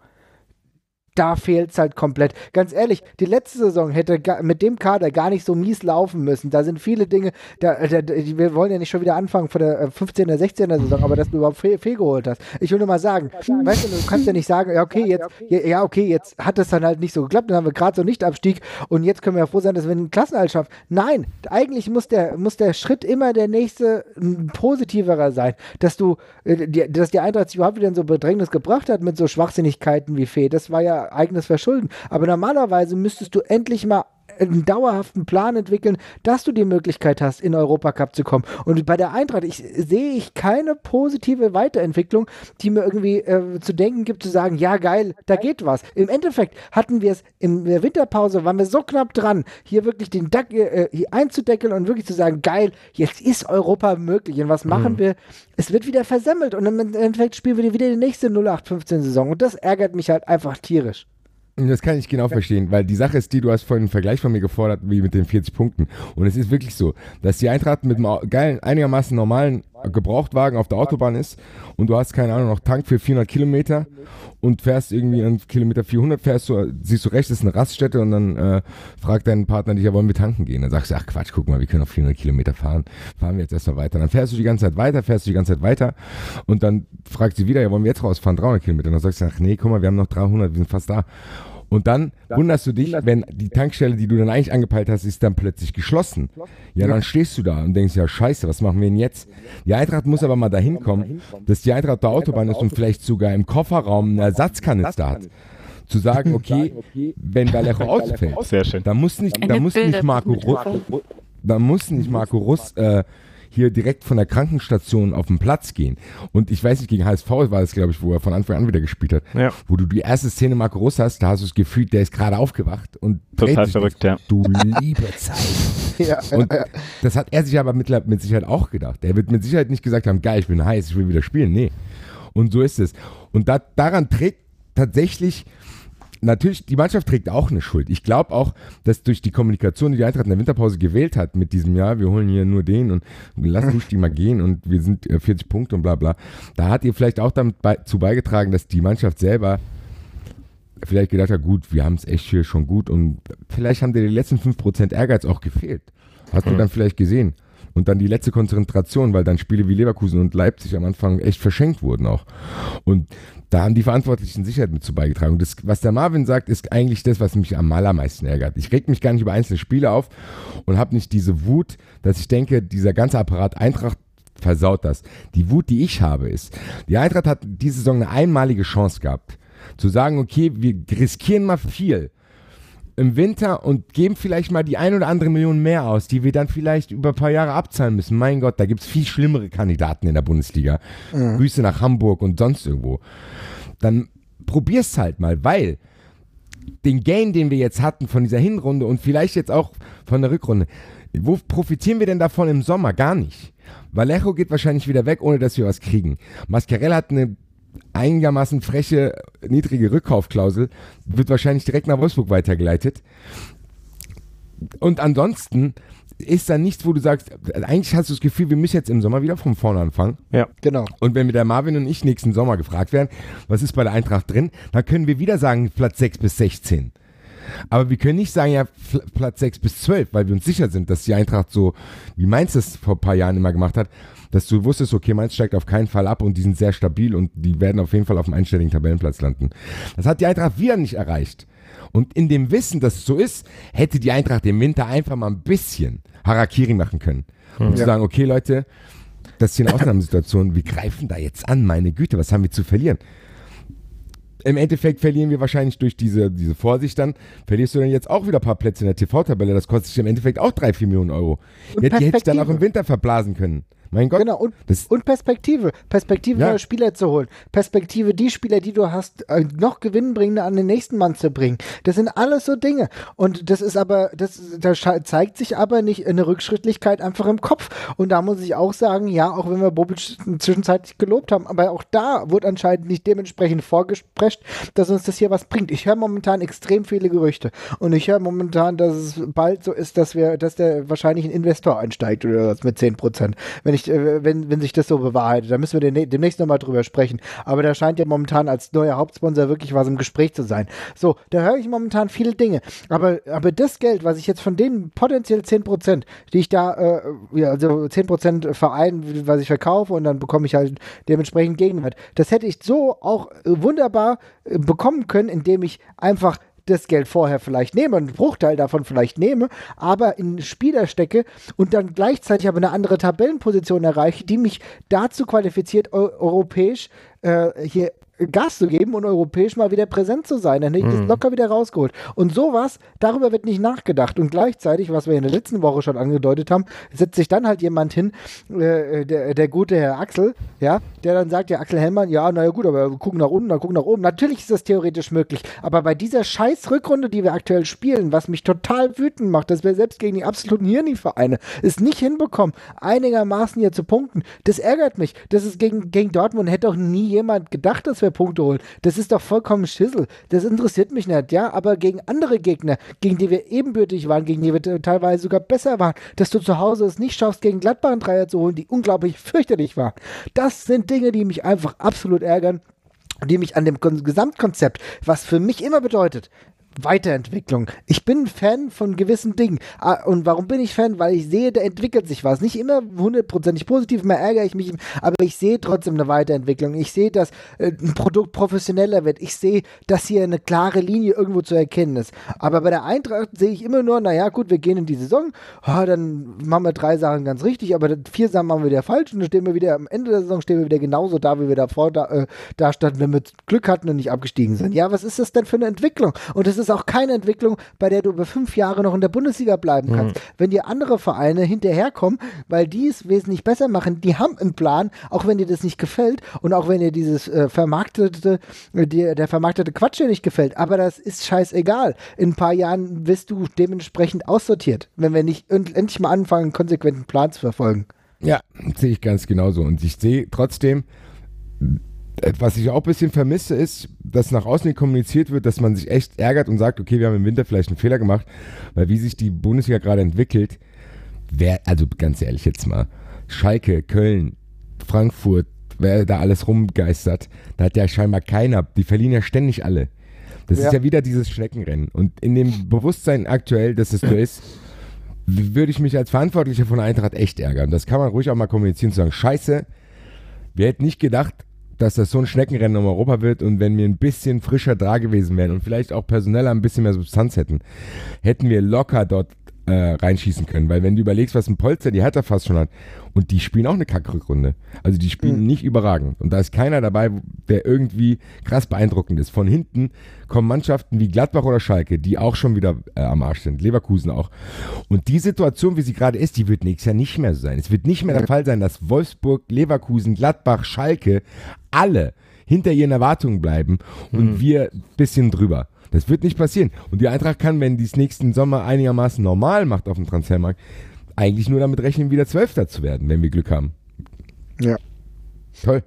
da fehlt es halt komplett. Ganz ehrlich, die letzte Saison hätte ga, mit dem Kader gar nicht so mies laufen müssen. Da sind viele Dinge, da, da, wir wollen ja nicht schon wieder anfangen von der fünfzehner, sechzehner Saison, aber dass du überhaupt fehl, fehl geholt hast. Ich will nur mal sagen, weißt du, du kannst ja nicht sagen, ja okay, jetzt, ja okay, jetzt hat es dann halt nicht so geklappt, dann haben wir gerade so einen Nicht-Abstieg und jetzt können wir ja froh sein, dass wir einen Klassenerhalt schaffen. Nein, eigentlich muss der, muss der Schritt immer der nächste positiverer sein, dass du, dass die Eintracht sich überhaupt wieder in so Bedrängnis gebracht hat mit so Schwachsinnigkeiten wie Fee. Das war ja eigenes Verschulden. Aber normalerweise müsstest du endlich mal einen dauerhaften Plan entwickeln, dass du die Möglichkeit hast, in den Europacup zu kommen. Und bei der Eintracht ich, sehe ich keine positive Weiterentwicklung, die mir irgendwie äh, zu denken gibt, zu sagen, ja geil, da geht was. Im Endeffekt hatten wir es in der Winterpause, waren wir so knapp dran, hier wirklich den Dack äh, hier einzudeckeln und wirklich zu sagen, geil, jetzt ist Europa möglich. Und was machen mhm. wir? Es wird wieder versemmelt und im Endeffekt spielen wir wieder die nächste null acht fünfzehn Saison. Und das ärgert mich halt einfach tierisch. Das kann ich genau verstehen, weil die Sache ist die, du hast vorhin einen Vergleich von mir gefordert, wie mit den vierzig Punkten. Und es ist wirklich so, dass die Eintracht mit einem geilen, einigermaßen normalen Gebrauchtwagen auf der Autobahn ist und du hast, keine Ahnung, noch Tank für vierhundert Kilometer und fährst irgendwie an Kilometer vierhundert, fährst du, siehst du rechts, das ist eine Raststätte und dann äh, fragt dein Partner dich, ja, wollen wir tanken gehen? Dann sagst du, ach Quatsch, guck mal, wir können auf vierhundert Kilometer fahren, fahren wir jetzt erstmal weiter. Dann fährst du die ganze Zeit weiter, fährst du die ganze Zeit weiter und dann fragt sie wieder, ja, wollen wir jetzt rausfahren, dreihundert Kilometer? Und dann sagst du, ach nee, guck mal, wir haben noch dreihundert, wir sind fast da. Und dann ja. wunderst du dich, wenn die Tankstelle, die du dann eigentlich angepeilt hast, ist dann plötzlich geschlossen. Ja, dann stehst du da und denkst, ja scheiße, was machen wir denn jetzt? Die Eintracht muss aber mal dahin kommen, dass die Eintracht auf der Autobahn ist und vielleicht sogar im Kofferraum einen Ersatzkanister hat. Zu sagen, okay, wenn Vallejo ausfällt, dann muss nicht, dann muss nicht Marco Russ, dann muss nicht Marco Russ äh, hier direkt von der Krankenstation auf den Platz gehen. Und ich weiß nicht, gegen H S V war das, glaube ich, wo er von Anfang an wieder gespielt hat. Ja. Wo du die erste Szene Marco Russ hast, da hast du das Gefühl, der ist gerade aufgewacht. Und total verrückt, ja. Du liebe Zeit. ja, und ja, ja. das hat er sich aber mit, mit Sicherheit auch gedacht. Er wird mit Sicherheit nicht gesagt haben, geil, ich bin heiß, ich will wieder spielen. Nee. Und so ist es. Und da, daran trägt tatsächlich natürlich, die Mannschaft trägt auch eine Schuld. Ich glaube auch, dass durch die Kommunikation, die die Eintracht in der Winterpause gewählt hat, mit diesem Jahr, wir holen hier nur den und lass Rushdie mal gehen und wir sind vierzig Punkte und bla bla, da hat ihr vielleicht auch damit dazu beigetragen, dass die Mannschaft selber vielleicht gedacht hat, gut, wir haben es echt hier schon gut und vielleicht haben dir die letzten fünf Prozent Ehrgeiz auch gefehlt. Hast du dann vielleicht gesehen. Und dann die letzte Konzentration, weil dann Spiele wie Leverkusen und Leipzig am Anfang echt verschenkt wurden auch. Und da haben die Verantwortlichen Sicherheit mit zu beigetragen. Das, was der Marvin sagt, ist eigentlich das, was mich am allermeisten ärgert. Ich reg mich gar nicht über einzelne Spiele auf und habe nicht diese Wut, dass ich denke, dieser ganze Apparat Eintracht versaut das. Die Wut, die ich habe, ist, die Eintracht hat diese Saison eine einmalige Chance gehabt, zu sagen, okay, wir riskieren mal viel im Winter und geben vielleicht mal die ein oder andere Million mehr aus, die wir dann vielleicht über ein paar Jahre abzahlen müssen. Mein Gott, da gibt es viel schlimmere Kandidaten in der Bundesliga. Mhm. Grüße nach Hamburg und sonst irgendwo. Dann probier's halt mal, weil den Gain, den wir jetzt hatten von dieser Hinrunde und vielleicht jetzt auch von der Rückrunde, wo profitieren wir denn davon im Sommer? Gar nicht. Vallejo geht wahrscheinlich wieder weg, ohne dass wir was kriegen. Mascarell hat eine einigermaßen freche, niedrige Rückkaufklausel, wird wahrscheinlich direkt nach Wolfsburg weitergeleitet. Und ansonsten ist da nichts, wo du sagst, eigentlich hast du das Gefühl, wir müssen jetzt im Sommer wieder von vorne anfangen. Ja, genau. Und wenn wir der Marvin und ich nächsten Sommer gefragt werden, was ist bei der Eintracht drin, dann können wir wieder sagen, Platz sechs bis sechzehn. Aber wir können nicht sagen, ja, Platz sechs bis zwölf, weil wir uns sicher sind, dass die Eintracht so, wie Mainz das vor ein paar Jahren immer gemacht hat, dass du wusstest, okay, Mainz steigt auf keinen Fall ab und die sind sehr stabil und die werden auf jeden Fall auf einem einstelligen Tabellenplatz landen. Das hat die Eintracht wieder nicht erreicht. Und in dem Wissen, dass es so ist, hätte die Eintracht im Winter einfach mal ein bisschen Harakiri machen können. Und ja. zu sagen, okay Leute, das ist hier eine Ausnahmesituation, wir greifen da jetzt an, meine Güte, was haben wir zu verlieren? Im Endeffekt verlieren wir wahrscheinlich durch diese, diese Vorsicht dann, verlierst du dann jetzt auch wieder ein paar Plätze in der T V-Tabelle, das kostet sich im Endeffekt auch drei, vier Millionen Euro. Die, die hätte ich dann auch im Winter verblasen können. Mein Gott. Genau, und, und Perspektive. Perspektive, ja. neue Spieler zu holen. Perspektive, die Spieler, die du hast, noch gewinnbringender an den nächsten Mann zu bringen. Das sind alles so Dinge. Und das ist aber, das, da zeigt sich aber nicht eine Rückschrittlichkeit einfach im Kopf. Und da muss ich auch sagen, ja, auch wenn wir Bobic zwischenzeitlich gelobt haben, aber auch da wurde anscheinend nicht dementsprechend vorgesprochen, dass uns das hier was bringt. Ich höre momentan extrem viele Gerüchte. Und ich höre momentan, dass es bald so ist, dass wir, dass der wahrscheinlich ein Investor einsteigt oder was mit zehn Prozent. Wenn ich Wenn, wenn sich das so bewahrheitet, da müssen wir den, demnächst nochmal drüber sprechen. Aber da scheint ja momentan als neuer Hauptsponsor wirklich was im Gespräch zu sein. So, da höre ich momentan viele Dinge. Aber, aber das Geld, was ich jetzt von den potenziell zehn Prozent, die ich da, äh, ja, also zehn Prozent Verein, was ich verkaufe und dann bekomme ich halt dementsprechend Gegenwert, das hätte ich so auch wunderbar äh, bekommen können, indem ich einfach das Geld vorher vielleicht nehme, einen Bruchteil davon vielleicht nehme, aber in Spieler stecke und dann gleichzeitig aber eine andere Tabellenposition erreiche, die mich dazu qualifiziert, eu- europäisch äh, hier Gas zu geben und europäisch mal wieder präsent zu sein. Dann hätte ich das locker wieder rausgeholt. Und sowas, darüber wird nicht nachgedacht. Und gleichzeitig, was wir in der letzten Woche schon angedeutet haben, setzt sich dann halt jemand hin, äh, der, der gute Herr Axel, ja, der dann sagt, ja, Axel Hellmann, ja, naja gut, aber wir gucken nach unten, dann gucken nach oben. Natürlich ist das theoretisch möglich, aber bei dieser scheiß Rückrunde, die wir aktuell spielen, was mich total wütend macht, dass wir selbst gegen die absoluten Hirni-Vereine es nicht hinbekommen, einigermaßen hier zu punkten, das ärgert mich. Das ist gegen, gegen Dortmund hätte doch nie jemand gedacht, dass wir Punkte holen. Das ist doch vollkommen Schissel. Das interessiert mich nicht, ja, aber gegen andere Gegner, gegen die wir ebenbürtig waren, gegen die wir teilweise sogar besser waren, dass du zu Hause es nicht schaffst, gegen Gladbach einen Dreier zu holen, die unglaublich fürchterlich waren. Das sind Dinge, die mich einfach absolut ärgern und die mich an dem Gesamtkonzept, was für mich immer bedeutet, Weiterentwicklung. Ich bin Fan von gewissen Dingen. Und warum bin ich Fan? Weil ich sehe, da entwickelt sich was. Nicht immer hundertprozentig positiv, mal ärgere ich mich, aber ich sehe trotzdem eine Weiterentwicklung. Ich sehe, dass äh, ein Produkt professioneller wird. Ich sehe, dass hier eine klare Linie irgendwo zu erkennen ist. Aber bei der Eintracht sehe ich immer nur, naja gut, wir gehen in die Saison, oh, dann machen wir drei Sachen ganz richtig, aber vier Sachen machen wir wieder falsch und dann stehen wir wieder, am Ende der Saison stehen wir wieder genauso da, wie wir davor da, äh, da standen, wenn wir Glück hatten und nicht abgestiegen sind. Ja, was ist das denn für eine Entwicklung? Und das ist auch keine Entwicklung, bei der du über fünf Jahre noch in der Bundesliga bleiben kannst. Mhm. Wenn dir andere Vereine hinterherkommen, weil die es wesentlich besser machen, die haben einen Plan, auch wenn dir das nicht gefällt und auch wenn dir dieses äh, vermarktete, äh, dir, der vermarktete Quatsch dir nicht gefällt, aber das ist scheißegal. In ein paar Jahren wirst du dementsprechend aussortiert, wenn wir nicht endlich mal anfangen, einen konsequenten Plan zu verfolgen. Ja, sehe ich ganz genauso und ich sehe trotzdem, was ich auch ein bisschen vermisse, ist, dass nach außen hin kommuniziert wird, dass man sich echt ärgert und sagt, okay, wir haben im Winter vielleicht einen Fehler gemacht, weil wie sich die Bundesliga gerade entwickelt, wer, also ganz ehrlich jetzt mal, Schalke, Köln, Frankfurt, wer da alles rumgeistert, da hat ja scheinbar keiner, die verlieren ja ständig alle. Das ja. ist ja wieder dieses Schneckenrennen und in dem Bewusstsein aktuell, dass es so ist, würde ich mich als Verantwortlicher von der Eintracht echt ärgern. Das kann man ruhig auch mal kommunizieren und sagen, scheiße, wir hätten nicht gedacht, dass das so ein Schneckenrennen um Europa wird und wenn wir ein bisschen frischer da gewesen wären und vielleicht auch personeller ein bisschen mehr Substanz hätten, hätten wir locker dort äh, reinschießen können, weil wenn du überlegst, was ein Polster die Hertha fast schon hat und die spielen auch eine Kackrückrunde, also die spielen mhm. nicht überragend und da ist keiner dabei, der irgendwie krass beeindruckend ist. Von hinten kommen Mannschaften wie Gladbach oder Schalke, die auch schon wieder äh, am Arsch sind, Leverkusen auch und die Situation, wie sie gerade ist, die wird nächstes Jahr nicht mehr so sein. Es wird nicht mehr der Fall sein, dass Wolfsburg, Leverkusen, Gladbach, Schalke alle hinter ihren Erwartungen bleiben und mhm. wir ein bisschen drüber. Das wird nicht passieren. Und die Eintracht kann, wenn die es nächsten Sommer einigermaßen normal macht auf dem Transfermarkt, eigentlich nur damit rechnen, wieder Zwölfter zu werden, wenn wir Glück haben. Ja. Toll.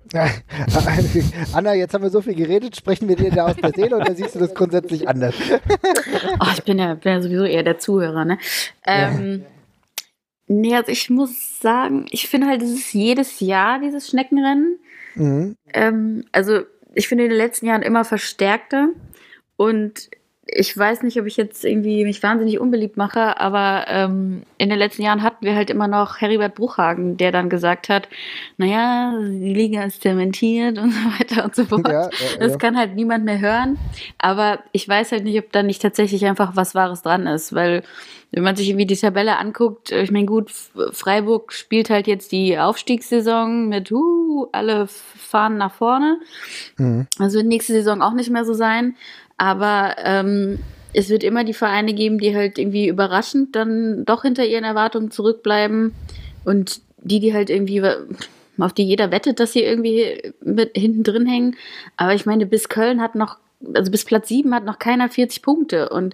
Anna, jetzt haben wir so viel geredet, sprechen wir dir da aus der Seele oder siehst du das grundsätzlich anders? Oh, ich bin ja, bin ja sowieso eher der Zuhörer, ne? Ähm, ja. Nee, also ich muss sagen, ich finde halt, es ist jedes Jahr dieses Schneckenrennen. Mhm. Ähm, also ich finde in den letzten Jahren immer verstärkter. Und ich weiß nicht, ob ich jetzt irgendwie mich wahnsinnig unbeliebt mache, aber ähm, in den letzten Jahren hatten wir halt immer noch Heribert Bruchhagen, der dann gesagt hat, naja, die Liga ist zementiert und so weiter und so fort. Ja, ja, das ja. kann halt niemand mehr hören. Aber ich weiß halt nicht, ob da nicht tatsächlich einfach was Wahres dran ist, weil wenn man sich irgendwie die Tabelle anguckt, ich meine gut, Freiburg spielt halt jetzt die Aufstiegssaison mit uh, alle fahren nach vorne. Mhm. Das wird nächste Saison auch nicht mehr so sein. Aber ähm, es wird immer die Vereine geben, die halt irgendwie überraschend dann doch hinter ihren Erwartungen zurückbleiben. Und die, die halt irgendwie, auf die jeder wettet, dass sie irgendwie mit hinten drin hängen. Aber ich meine, bis Köln hat noch, also bis Platz sieben hat noch keiner vierzig Punkte. Und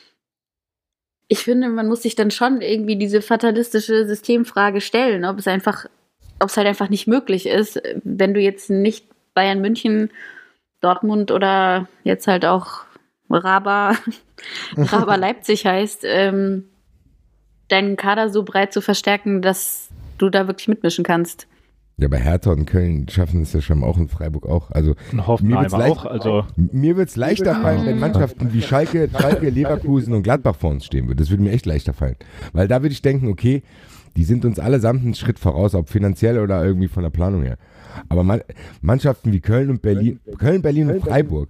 ich finde, man muss sich dann schon irgendwie diese fatalistische Systemfrage stellen, ob es einfach, ob es halt einfach nicht möglich ist, wenn du jetzt nicht Bayern München, Dortmund oder jetzt halt auch Raba, Raba Leipzig heißt, ähm, deinen Kader so breit zu verstärken, dass du da wirklich mitmischen kannst. Ja, bei Hertha und Köln schaffen es ja schon auch in Freiburg auch. Also in Hoffenheim auch. Also mir wird es leichter fallen, wenn Mannschaften wie Schalke, Schalke, Leverkusen und Gladbach vor uns stehen würden. Das würde mir echt leichter fallen. Weil da würde ich denken, okay, die sind uns allesamt einen Schritt voraus, ob finanziell oder irgendwie von der Planung her. Aber man, Mannschaften wie Köln und Berlin, Köln, Berlin und Freiburg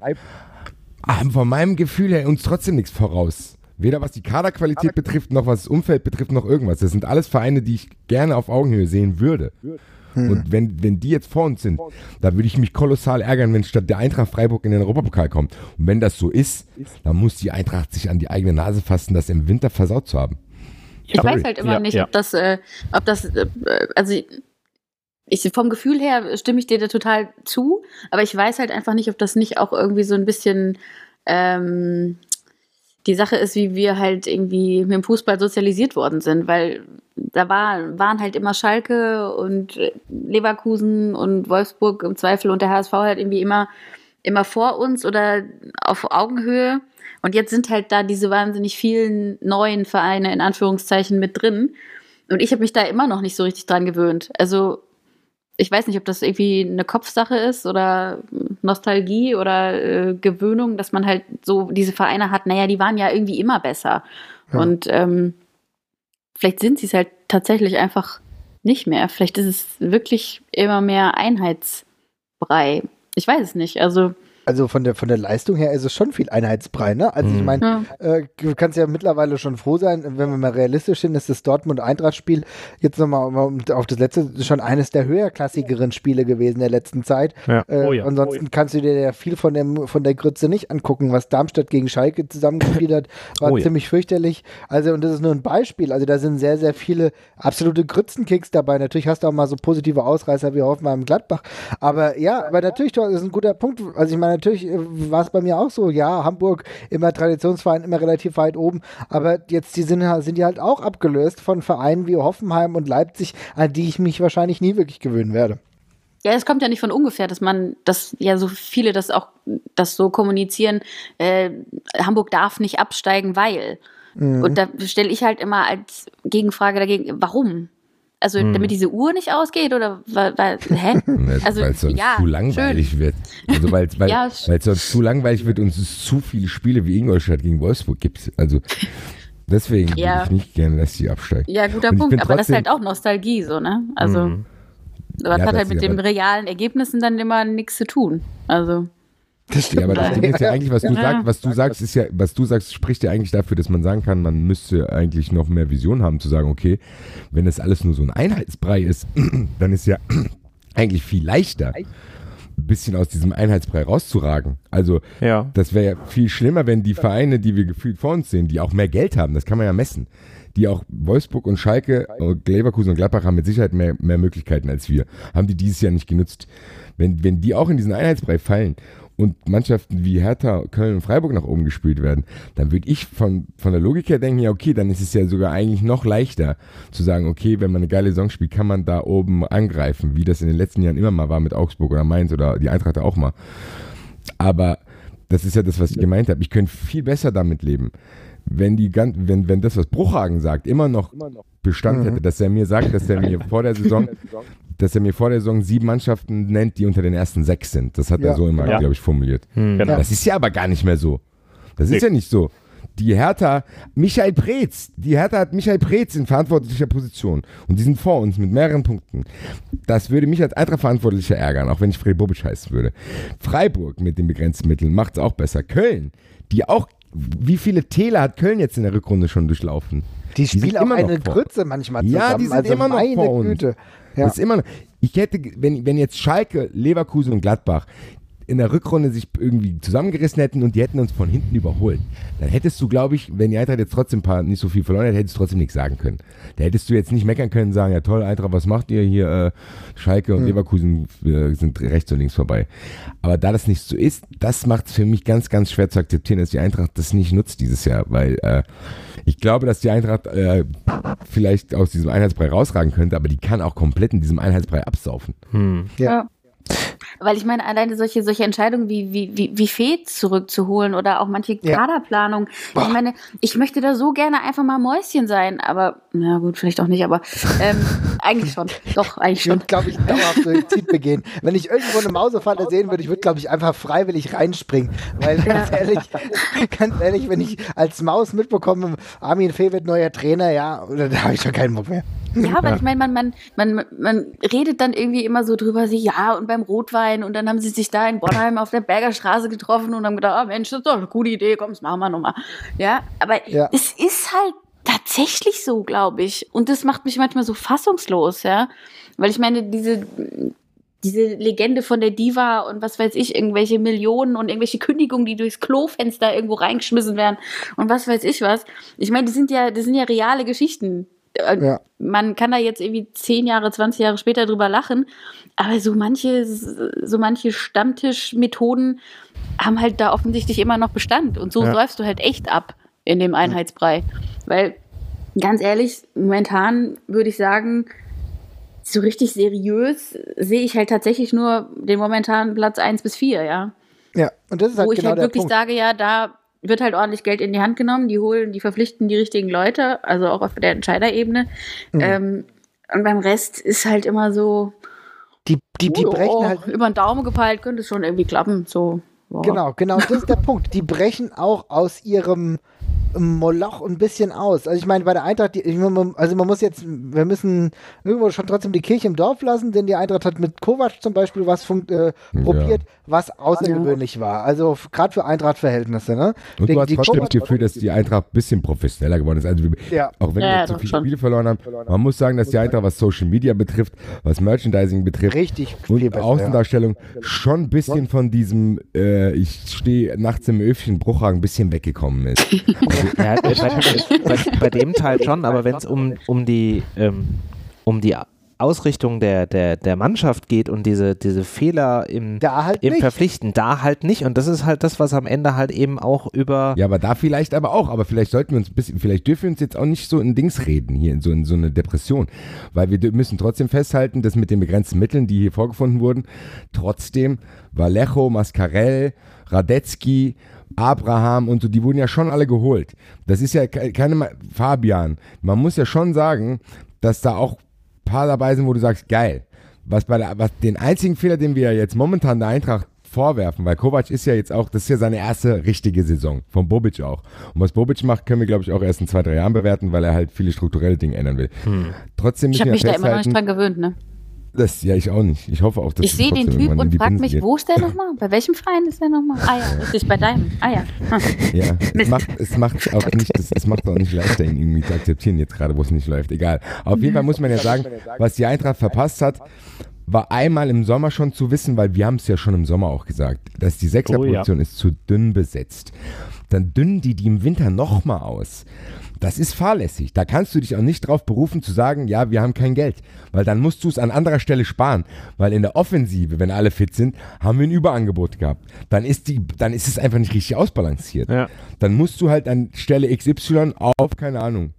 haben von meinem Gefühl her uns trotzdem nichts voraus. Weder was die Kaderqualität betrifft, noch was das Umfeld betrifft, noch irgendwas. Das sind alles Vereine, die ich gerne auf Augenhöhe sehen würde. Hm. Und wenn, wenn die jetzt vor uns sind, da würde ich mich kolossal ärgern, wenn statt der Eintracht Freiburg in den Europapokal kommt. Und wenn das so ist, dann muss die Eintracht sich an die eigene Nase fassen, das im Winter versaut zu haben. Ich Sorry. weiß halt immer ja, nicht, ja. ob das, äh, ob das, äh, also ich, vom Gefühl her stimme ich dir da total zu, aber ich weiß halt einfach nicht, ob das nicht auch irgendwie so ein bisschen ähm, die Sache ist, wie wir halt irgendwie mit dem Fußball sozialisiert worden sind, weil da war, waren halt immer Schalke und Leverkusen und Wolfsburg im Zweifel und der H S V halt irgendwie immer, immer vor uns oder auf Augenhöhe. Und jetzt sind halt da diese wahnsinnig vielen neuen Vereine in Anführungszeichen mit drin. Und ich habe mich da immer noch nicht so richtig dran gewöhnt. Also ich weiß nicht, ob das irgendwie eine Kopfsache ist oder Nostalgie oder äh, Gewöhnung, dass man halt so diese Vereine hat, naja, die waren ja irgendwie immer besser. Ja. Und ähm, vielleicht sind sie es halt tatsächlich einfach nicht mehr. Vielleicht ist es wirklich immer mehr Einheitsbrei. Ich weiß es nicht. Also Also von der, von der Leistung her ist es schon viel Einheitsbrei, ne? Also ich meine, ja. äh, du kannst ja mittlerweile schon froh sein, wenn wir mal realistisch sind, ist das Dortmund-Eintracht-Spiel jetzt nochmal auf das letzte schon eines der höherklassigeren Spiele gewesen der letzten Zeit. Ja. Äh, oh ja. Ansonsten oh ja. kannst du dir ja viel von, dem, von der Grütze nicht angucken, was Darmstadt gegen Schalke zusammengespielt hat, war oh ja. ziemlich fürchterlich. Also und das ist nur ein Beispiel, also da sind sehr, sehr viele absolute Grützenkicks dabei. Natürlich hast du auch mal so positive Ausreißer wie Hoffenheim im Gladbach, aber ja, aber natürlich, das ist ein guter Punkt, also ich meine, natürlich war es bei mir auch so, ja, Hamburg, immer Traditionsverein, immer relativ weit oben, aber jetzt die sind, sind die halt auch abgelöst von Vereinen wie Hoffenheim und Leipzig, an die ich mich wahrscheinlich nie wirklich gewöhnen werde. Ja, es kommt ja nicht von ungefähr, dass man, dass ja so viele das auch, das so kommunizieren, äh, Hamburg darf nicht absteigen, weil. Mhm. Und da stelle ich halt immer als Gegenfrage dagegen, warum? Also hm. damit diese Uhr nicht ausgeht oder weil, weil hä? Also, weil es sonst ja, zu langweilig schön. wird. Also weil es weil, ja, sonst zu langweilig wird und es zu viele Spiele wie Ingolstadt gegen Wolfsburg gibt. Also deswegen ja. würde ich nicht gerne, dass die absteigen. Ja, guter und Punkt, aber das ist halt auch Nostalgie so, ne? Also hm. das ja, hat halt mit den realen Ergebnissen dann immer nichts zu tun. Also Das stimmt. Ja, aber das Ding ist ja eigentlich, was du, ja. Sag, was du sagst, ist ja, was du sagst, spricht ja eigentlich dafür, dass man sagen kann, man müsste eigentlich noch mehr Vision haben, zu sagen, okay, wenn das alles nur so ein Einheitsbrei ist, dann ist ja eigentlich viel leichter, ein bisschen aus diesem Einheitsbrei rauszuragen. Also ja. das wäre ja viel schlimmer, wenn die Vereine, die wir gefühlt vor uns sehen, die auch mehr Geld haben, das kann man ja messen, die auch Wolfsburg und Schalke, Leverkusen und Gladbach haben mit Sicherheit mehr, mehr Möglichkeiten als wir, haben die dieses Jahr nicht genutzt. Wenn, wenn die auch in diesen Einheitsbrei fallen und Mannschaften wie Hertha, Köln und Freiburg nach oben gespielt werden, dann würde ich von, von der Logik her denken, ja okay, dann ist es ja sogar eigentlich noch leichter zu sagen, okay, wenn man eine geile Saison spielt, kann man da oben angreifen, wie das in den letzten Jahren immer mal war mit Augsburg oder Mainz oder die Eintracht auch mal. Aber das ist ja das, was ich gemeint habe. Ich könnte viel besser damit leben, wenn die wenn, wenn das, was Bruchhagen sagt, immer noch Bestand hätte, dass er mir sagt, dass er mir vor der Saison dass er mir vor der Saison sieben Mannschaften nennt, die unter den ersten sechs sind. Das hat ja. er so immer, ja. glaube ich, formuliert. Hm. Genau. Das ist ja aber gar nicht mehr so. Das nee. ist ja nicht so. Die Hertha, Michael Preetz, die Hertha hat Michael Preetz in verantwortlicher Position und die sind vor uns mit mehreren Punkten. Das würde mich als Eintracht-Verantwortlicher ärgern, auch wenn ich Fred Bobic heißen würde. Freiburg mit den begrenzten Mitteln macht es auch besser. Köln, die auch, wie viele Täler hat Köln jetzt in der Rückrunde schon durchlaufen? Die spielen auch eine Grütze manchmal zusammen. Ja, die sind also immer noch vor uns. Güte. Ja. Das ist immer noch, ich hätte, wenn, wenn jetzt Schalke, Leverkusen und Gladbach in der Rückrunde sich irgendwie zusammengerissen hätten und die hätten uns von hinten überholt, dann hättest du, glaube ich, wenn die Eintracht jetzt trotzdem ein paar nicht so viel verloren hätte, hättest du trotzdem nichts sagen können. Da hättest du jetzt nicht meckern können, sagen, ja toll, Eintracht, was macht ihr hier? Äh, Schalke und mhm. Leverkusen äh, sind rechts und links vorbei. Aber da das nicht so ist, das macht es für mich ganz, ganz schwer zu akzeptieren, dass die Eintracht das nicht nutzt dieses Jahr, weil äh, ich glaube, dass die Eintracht äh, vielleicht aus diesem Einheitsbrei rausragen könnte, aber die kann auch komplett in diesem Einheitsbrei absaufen. Hm. Ja. ja. Weil ich meine, alleine solche, solche Entscheidungen wie, wie, wie, wie Fee zurückzuholen oder auch manche Kaderplanung. Ja. Ich meine, ich möchte da so gerne einfach mal Mäuschen sein, aber, na gut, vielleicht auch nicht, aber ähm, eigentlich schon. Doch, eigentlich schon. Ich würde, glaube ich, dauerhaft Suizid begehen. Wenn ich irgendwo eine Mausefalle sehen würde, ich würde, glaube ich, einfach freiwillig reinspringen. Weil, ganz ja. ehrlich, ganz ehrlich, wenn ich als Maus mitbekomme, Armin Fee wird neuer Trainer, ja, da habe ich schon keinen Bock mehr. Ja, weil ich meine, man, man, man, man redet dann irgendwie immer so drüber, sie, ja, und beim Rotwein und dann haben sie sich da in Bornheim auf der Berger Straße getroffen und haben gedacht, oh Mensch, das ist doch eine gute Idee, komm, das machen wir nochmal. Ja, aber ja. es ist halt tatsächlich so, glaube ich. Und das macht mich manchmal so fassungslos, ja. Weil ich meine, diese, diese Legende von der Diva und was weiß ich, irgendwelche Millionen und irgendwelche Kündigungen, die durchs Klofenster irgendwo reingeschmissen werden und was weiß ich was. Ich meine, das sind ja, das sind ja reale Geschichten. Ja. Man kann da jetzt irgendwie zehn Jahre, zwanzig Jahre später drüber lachen, aber so manche, so manche Stammtischmethoden haben halt da offensichtlich immer noch Bestand und so ja. säufst du halt echt ab in dem Einheitsbrei, weil ganz ehrlich, momentan würde ich sagen, so richtig seriös sehe ich halt tatsächlich nur den momentanen Platz eins bis vier, ja. Ja, und das ist halt wo ich genau halt der wirklich Punkt. sage, ja, da wird halt ordentlich Geld in die Hand genommen, die holen, die verpflichten die richtigen Leute, also auch auf der Entscheiderebene. Mhm. Ähm, und beim Rest ist halt immer so, die, die, die oh, brechen oh, halt über den Daumen gepeilt, könnte es schon irgendwie klappen. So. Wow. Genau, genau, das ist der Punkt. Die brechen auch aus ihrem Moloch ein bisschen aus. Also ich meine, bei der Eintracht, die, also man muss jetzt, wir müssen irgendwo schon trotzdem die Kirche im Dorf lassen, denn die Eintracht hat mit Kovac zum Beispiel was funkt, äh, probiert, ja. was außergewöhnlich ja. war. Also gerade für Eintracht-Verhältnisse. Ne? Und die, du hast die trotzdem Kovac das Gefühl, dass die Eintracht ein bisschen professioneller geworden ist. Also ja. auch wenn ja, wir zu viele Spiele verloren haben, man muss sagen, dass die Eintracht, was Social Media betrifft, was Merchandising betrifft Richtig und viel besser, Außendarstellung ja. schon ein bisschen von diesem äh, ich stehe nachts im Öfchen Bruchhagen ein bisschen weggekommen ist. ja, bei, bei dem Teil schon, aber wenn es um, um die ähm, um die Ausrichtung der, der, der Mannschaft geht und diese, diese Fehler im, halt im Verpflichten, da halt nicht. Und das ist halt das, was am Ende halt eben auch über... Ja, aber da vielleicht aber auch. Aber vielleicht sollten wir uns ein bisschen, vielleicht dürfen wir uns jetzt auch nicht so in Dings reden, hier in so, in so eine Depression. Weil wir müssen trotzdem festhalten, dass mit den begrenzten Mitteln, die hier vorgefunden wurden, trotzdem Vallejo, Mascarell, Radetzky, Abraham und so, die wurden ja schon alle geholt. Das ist ja keine Fabian. Man muss ja schon sagen, dass da auch ein paar dabei sind, wo du sagst, geil. Was bei der, was den einzigen Fehler, den wir jetzt momentan der Eintracht vorwerfen, weil Kovac ist ja jetzt auch, das ist ja seine erste richtige Saison, von Bobic auch. Und was Bobic macht, können wir, glaube ich, auch erst in zwei, drei Jahren bewerten, weil er halt viele strukturelle Dinge ändern will. Hm. Trotzdem müssen ich habe wir mich da immer noch nicht dran gewöhnt, ne? Das, ja, ich auch nicht. Ich hoffe auch, dass ich sehe den Typ und frage mich, geht. Wo ist der nochmal? Bei welchem Verein ist der nochmal? Ah ja, richtig, bei deinem. Ah ja. Hm. Ja, es macht, es macht auch nicht, es, es macht auch nicht leichter, ihn irgendwie zu akzeptieren jetzt gerade, wo es nicht läuft. Egal. Auf jeden Fall muss man ja sagen, was die Eintracht verpasst hat, war einmal im Sommer schon zu wissen, weil wir haben es ja schon im Sommer auch gesagt, dass die Sechserposition oh, ja. ist zu dünn besetzt. Dann dünnen die die im Winter nochmal aus. Das ist fahrlässig. Da kannst du dich auch nicht drauf berufen zu sagen, ja, wir haben kein Geld. Weil dann musst du es an anderer Stelle sparen. Weil in der Offensive, wenn alle fit sind, haben wir ein Überangebot gehabt. Dann ist, die, dann ist es einfach nicht richtig ausbalanciert. Ja. Dann musst du halt an Stelle X Y auf, keine Ahnung,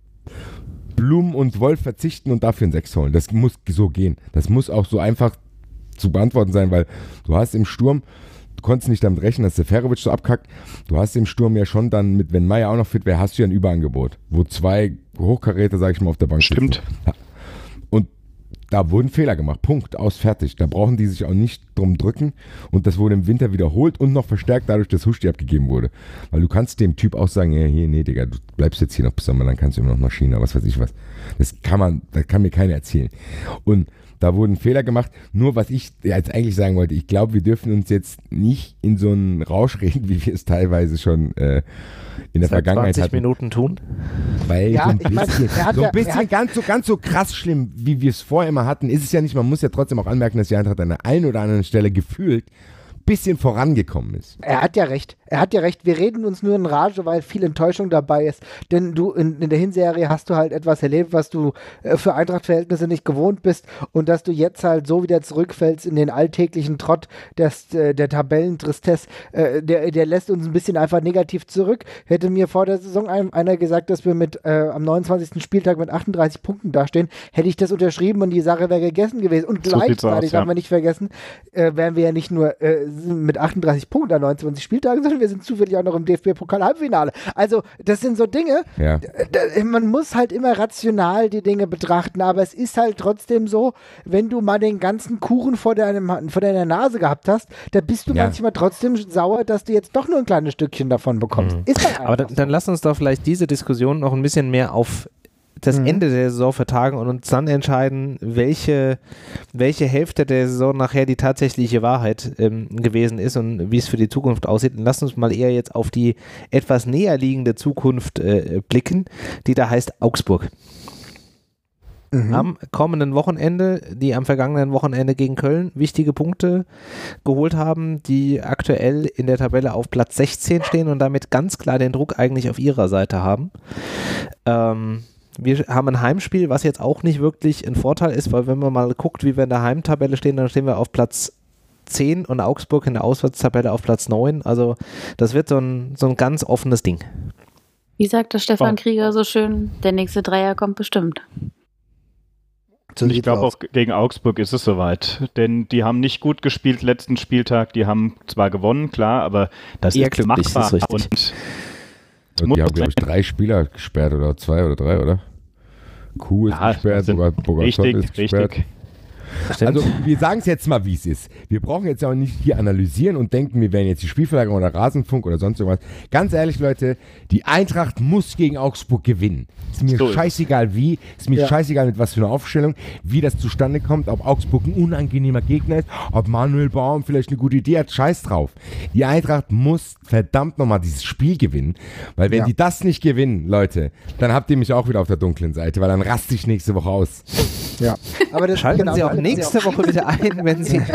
Blum und Wolf verzichten und dafür einen Sechs holen. Das muss so gehen. Das muss auch so einfach zu beantworten sein, weil du hast im Sturm, du konntest nicht damit rechnen, dass der Seferovic so abkackt. Du hast im Sturm ja schon dann, mit, wenn Meier auch noch fit wäre, hast du ja ein Überangebot, wo zwei Hochkaräter, sag ich mal, auf der Bank Stimmt. sitzen. Ja. Und da wurden Fehler gemacht. Punkt. Aus, fertig. Da brauchen die sich auch nicht drum drücken. Und das wurde im Winter wiederholt und noch verstärkt dadurch, dass Huschti abgegeben wurde. Weil du kannst dem Typ auch sagen, ja, hier, nee, Digga, du bleibst jetzt hier noch bis Sommer, dann kannst du immer noch nach China, was weiß ich was. Das kann man, das kann mir keiner erzählen. Und da wurden Fehler gemacht. Nur was ich jetzt eigentlich sagen wollte, ich glaube, wir dürfen uns jetzt nicht in so einen Rausch reden, wie wir es teilweise schon äh, in der Seit Vergangenheit zwanzig hatten. Minuten tun. Weil ja, so ein bisschen, mein, so ein ja, bisschen ganz, so, ganz so krass schlimm, wie wir es vorher immer hatten, ist es ja nicht. Man muss ja trotzdem auch anmerken, dass die Eintracht an der einen oder anderen Stelle gefühlt bisschen vorangekommen ist. Er hat ja recht. Er hat ja recht. Wir reden uns nur in Rage, weil viel Enttäuschung dabei ist. Denn du in, in der Hinserie hast du halt etwas erlebt, was du äh, für Eintracht-Verhältnisse nicht gewohnt bist und dass du jetzt halt so wieder zurückfällst in den alltäglichen Trott des, äh, der Tabellentristesse, äh, der, der lässt uns ein bisschen einfach negativ zurück. Hätte mir vor der Saison ein, einer gesagt, dass wir mit äh, am neunundzwanzigsten Spieltag mit achtunddreißig Punkten dastehen, hätte ich das unterschrieben und die Sache wäre gegessen gewesen. Und So gleichzeitig, aus, ja. darf man nicht vergessen, äh, wären wir ja nicht nur äh, mit achtunddreißig Punkten an neunundzwanzig Spieltagen, sondern wir sind zufällig auch noch im D F B-Pokal-Halbfinale. Also das sind so Dinge, Ja. d- man muss halt immer rational die Dinge betrachten, aber es ist halt trotzdem so, wenn du mal den ganzen Kuchen vor, deinem, vor deiner Nase gehabt hast, da bist du Ja. manchmal trotzdem sauer, dass du jetzt doch nur ein kleines Stückchen davon bekommst. Mhm. Ist halt Aber dann, einfach dann lass uns doch vielleicht diese Diskussion noch ein bisschen mehr auf das Mhm. Ende der Saison vertagen und uns dann entscheiden, welche, welche Hälfte der Saison nachher die tatsächliche Wahrheit ähm, gewesen ist und wie es für die Zukunft aussieht. Und lass uns mal eher jetzt auf die etwas näher liegende Zukunft äh, blicken, die da heißt Augsburg. Mhm. Am kommenden Wochenende, die am vergangenen Wochenende gegen Köln wichtige Punkte geholt haben, die aktuell in der Tabelle auf Platz sechzehn stehen und damit ganz klar den Druck eigentlich auf ihrer Seite haben. Ähm, wir haben ein Heimspiel, was jetzt auch nicht wirklich ein Vorteil ist, weil wenn man mal guckt, wie wir in der Heimtabelle stehen, dann stehen wir auf Platz zehn und Augsburg in der Auswärtstabelle auf Platz neun. Also das wird so ein, so ein ganz offenes Ding. Wie sagt der Stefan Oh. Krieger so schön, der nächste Dreier kommt bestimmt. So Und ich sieht's glaube aus. auch gegen Augsburg ist es soweit, denn die haben nicht gut gespielt letzten Spieltag, die haben zwar gewonnen, klar, aber das Eher ist glücklich, das machbar ist richtig. und Und muss die haben, glaube ich, drei Spieler gesperrt oder zwei oder drei, oder? Kuh ist ja, gesperrt, das sind sogar Bogason richtig, ist gesperrt. richtig. Stimmt. Also wir sagen es jetzt mal, wie es ist. Wir brauchen jetzt auch nicht hier analysieren und denken, wir wären jetzt die Spielverlagerung oder Rasenfunk oder sonst irgendwas. Ganz ehrlich, Leute, die Eintracht muss gegen Augsburg gewinnen. Ist mir So ist scheißegal wie, ist mir Ja. scheißegal mit was für einer Aufstellung, wie das zustande kommt, ob Augsburg ein unangenehmer Gegner ist, ob Manuel Baum vielleicht eine gute Idee hat, scheiß drauf. Die Eintracht muss verdammt nochmal dieses Spiel gewinnen, weil wenn Ja. die das nicht gewinnen, Leute, dann habt ihr mich auch wieder auf der dunklen Seite, weil dann raste ich nächste Woche aus. Ja. Aber das Schalten genau, Sie auch schalten nächste Woche wieder ein, wenn Sie...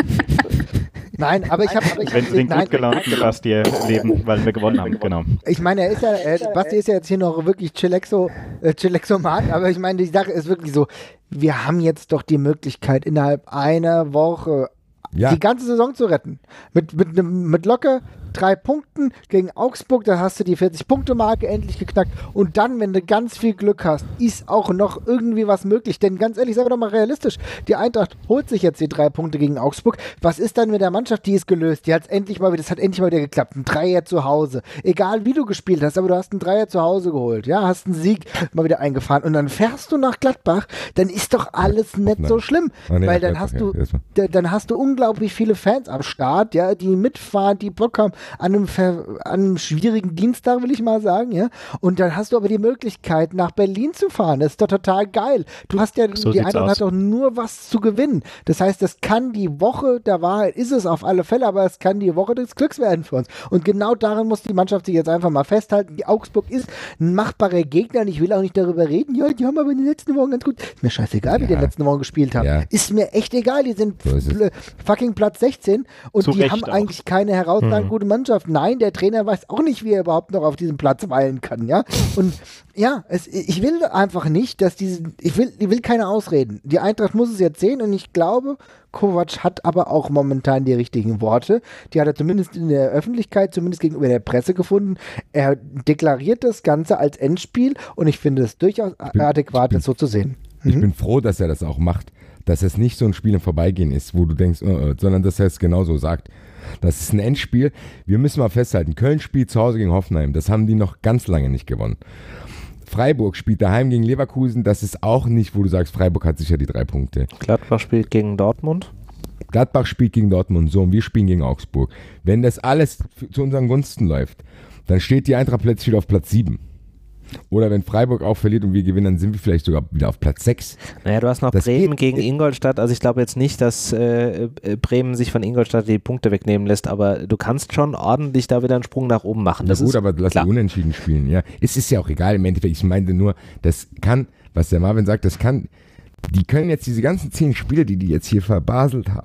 Nein, aber ich habe. Wenn sie den nein, gut gelaunten Sebastian leben, weil wir gewonnen haben, genau. Ich meine, er ist ja, äh, Basti ist ja jetzt hier noch wirklich Chillaxo, äh, Chillaxomat, aber ich meine, die Sache ist wirklich so, wir haben jetzt doch die Möglichkeit, innerhalb einer Woche Ja. die ganze Saison zu retten. Mit, mit, nem- mit locker drei Punkten gegen Augsburg, da hast du die vierzig-Punkte-Marke endlich geknackt und dann, wenn du ganz viel Glück hast, ist auch noch irgendwie was möglich, denn ganz ehrlich, sagen wir doch mal realistisch, die Eintracht holt sich jetzt die drei Punkte gegen Augsburg, was ist dann mit der Mannschaft, die ist gelöst, die hat's endlich mal wieder, das hat endlich mal wieder geklappt, ein Dreier zu Hause, egal wie du gespielt hast, aber du hast einen Dreier zu Hause geholt, ja, hast einen Sieg mal wieder eingefahren und dann fährst du nach Gladbach, dann ist doch alles nicht Nein. so schlimm, Ah, nee, weil nach dann Gladbach, hast ja, du erstmal. da- dann hast du unglaublich viele Fans am Start, ja, die mitfahren, die Bock haben, an einem, ver- an einem schwierigen Dienstag, will ich mal sagen, ja, und dann hast du aber die Möglichkeit, nach Berlin zu fahren, das ist doch total geil. Du hast ja, So die sieht's Eintracht aus. hat doch nur was zu gewinnen. Das heißt, das kann die Woche der Wahrheit, ist es auf alle Fälle, aber es kann die Woche des Glücks werden für uns. Und genau daran muss die Mannschaft sich jetzt einfach mal festhalten. Die Augsburg ist ein machbarer Gegner und ich will auch nicht darüber reden, ja, die haben aber in den letzten Wochen ganz gut, ist mir scheißegal, wie die in den Ja. letzten Wochen gespielt haben. Ja. Ist mir echt egal, die sind So ist es. pl- fucking Platz sechzehn und Zu die Recht haben auch. eigentlich keine herausragend Mhm. gute Mannschaft. Nein, der Trainer weiß auch nicht, wie er überhaupt noch auf diesem Platz weilen kann, ja. Und ja, es, ich will einfach nicht, dass diese, ich will, ich will keine Ausreden. Die Eintracht muss es jetzt sehen und ich glaube, Kovac hat aber auch momentan die richtigen Worte. Die hat er zumindest in der Öffentlichkeit, zumindest gegenüber der Presse gefunden. Er deklariert das Ganze als Endspiel und ich finde es durchaus bin- adäquat, ich bin- das so zu sehen. Ich Mhm. bin froh, dass er das auch macht. Dass es nicht so ein Spiel im Vorbeigehen ist, wo du denkst, äh, äh, sondern dass er es genauso sagt. Das ist ein Endspiel. Wir müssen mal festhalten, Köln spielt zu Hause gegen Hoffenheim. Das haben die noch ganz lange nicht gewonnen. Freiburg spielt daheim gegen Leverkusen. Das ist auch nicht, wo du sagst, Freiburg hat sicher die drei Punkte. Gladbach spielt gegen Dortmund. Gladbach spielt gegen Dortmund, so, und wir spielen gegen Augsburg. Wenn das alles f- zu unseren Gunsten läuft, dann steht die Eintracht plötzlich wieder auf Platz sieben. Oder wenn Freiburg auch verliert und wir gewinnen, dann sind wir vielleicht sogar wieder auf Platz sechs. Naja, du hast noch Das Bremen geht- gegen Ingolstadt. Also ich glaube jetzt nicht, dass äh, äh, Bremen sich von Ingolstadt die Punkte wegnehmen lässt, aber du kannst schon ordentlich da wieder einen Sprung nach oben machen. Das Ja gut, ist aber lass klar. die unentschieden spielen. Ja, es ist ja auch egal im Endeffekt. Ich meinte nur, das kann, was der Marvin sagt, das kann, die können jetzt diese ganzen zehn Spiele, die die jetzt hier verbaselt haben,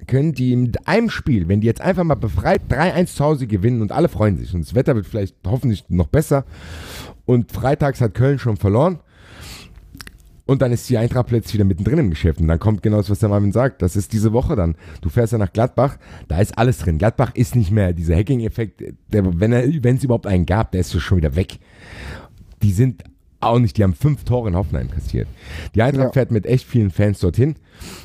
können die mit einem Spiel, wenn die jetzt einfach mal befreit drei eins zu Hause gewinnen und alle freuen sich und das Wetter wird vielleicht hoffentlich noch besser und freitags hat Köln schon verloren und dann ist die Eintracht plötzlich wieder mittendrin im Geschäft und dann kommt genau das, was der Marvin sagt, das ist diese Woche dann, du fährst ja nach Gladbach, da ist alles drin, Gladbach ist nicht mehr dieser Hacking-Effekt, der, wenn er, wenn es überhaupt einen gab, der ist ja schon wieder weg. Die sind auch nicht, die haben fünf Tore in Hoffenheim kassiert. Die Eintracht ja. fährt mit echt vielen Fans dorthin,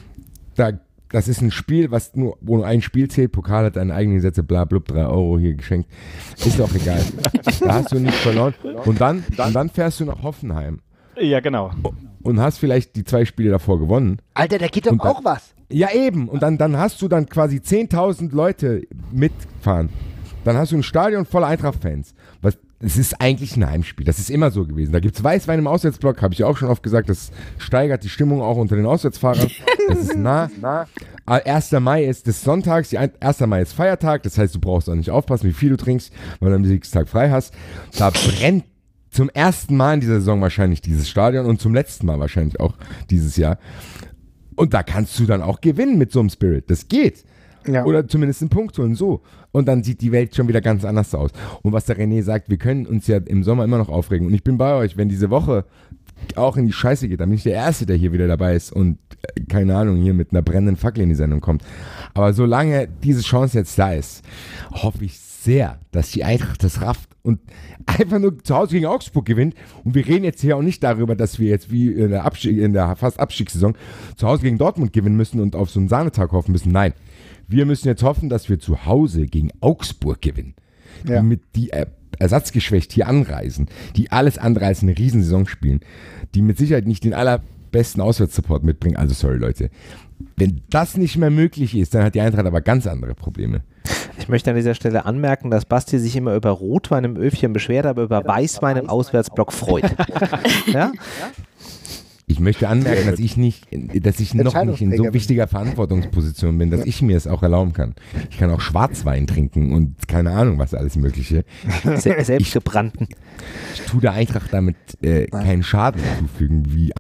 da das ist ein Spiel, was nur, wo nur ein Spiel zählt. Pokal hat einen eigenen Sätze, bla, blub, drei Euro hier geschenkt. Ist doch egal. Da hast du nicht verloren. Und dann, und dann fährst du nach Hoffenheim. Ja, genau. Und hast vielleicht die zwei Spiele davor gewonnen. Alter, da geht doch dann, auch was. Ja, eben. Und dann, dann hast du dann quasi zehntausend Leute mitfahren. Dann hast du ein Stadion voller Eintracht-Fans. Was, es ist eigentlich ein Heimspiel. Das ist immer so gewesen. Da gibt es Weißwein im Auswärtsblock, habe ich auch schon oft gesagt. Das steigert die Stimmung auch unter den Auswärtsfahrern. Das ist nah. nah. erster Mai ist des Sonntags. Die erster Mai ist Feiertag. Das heißt, du brauchst auch nicht aufpassen, wie viel du trinkst, weil du am Siegstag frei hast. Da brennt zum ersten Mal in dieser Saison wahrscheinlich dieses Stadion und zum letzten Mal wahrscheinlich auch dieses Jahr. Und da kannst du dann auch gewinnen mit so einem Spirit. Das geht. Ja. Oder zumindest einen Punkt holen, so. Und dann sieht die Welt schon wieder ganz anders aus. Und was der René sagt, wir können uns ja im Sommer immer noch aufregen. Und ich bin bei euch, wenn diese Woche auch in die Scheiße geht, dann bin ich der Erste, der hier wieder dabei ist und, äh, keine Ahnung, hier mit einer brennenden Fackel in die Sendung kommt. Aber solange diese Chance jetzt da ist, hoffe ich sehr, dass die Eintracht das rafft und einfach nur zu Hause gegen Augsburg gewinnt. Und wir reden jetzt hier auch nicht darüber, dass wir jetzt wie in der, Abstieg, in der fast Abstiegssaison zu Hause gegen Dortmund gewinnen müssen und auf so einen Sahnetag hoffen müssen. Nein. Wir müssen jetzt hoffen, dass wir zu Hause gegen Augsburg gewinnen. Ja. Die mit die er, ersatzgeschwächt hier anreisen, die alles andere als eine Riesensaison spielen, die mit Sicherheit nicht den allerbesten Auswärtssupport mitbringen. Also sorry Leute, wenn das nicht mehr möglich ist, dann hat die Eintracht aber ganz andere Probleme. Ich möchte an dieser Stelle anmerken, dass Basti sich immer über Rotwein im Öfchen beschwert, aber über Weißwein im Auswärtsblock freut. Ja? Ich möchte anmerken, dass ich nicht, dass ich noch nicht in so wichtiger Verantwortungsposition bin, dass ich mir es auch erlauben kann. Ich kann auch Schwarzwein trinken und keine Ahnung, was alles Mögliche. Se- Selbstgebrannten. Ich, ich tue der Eintracht damit äh, keinen Schaden zufügen, wie.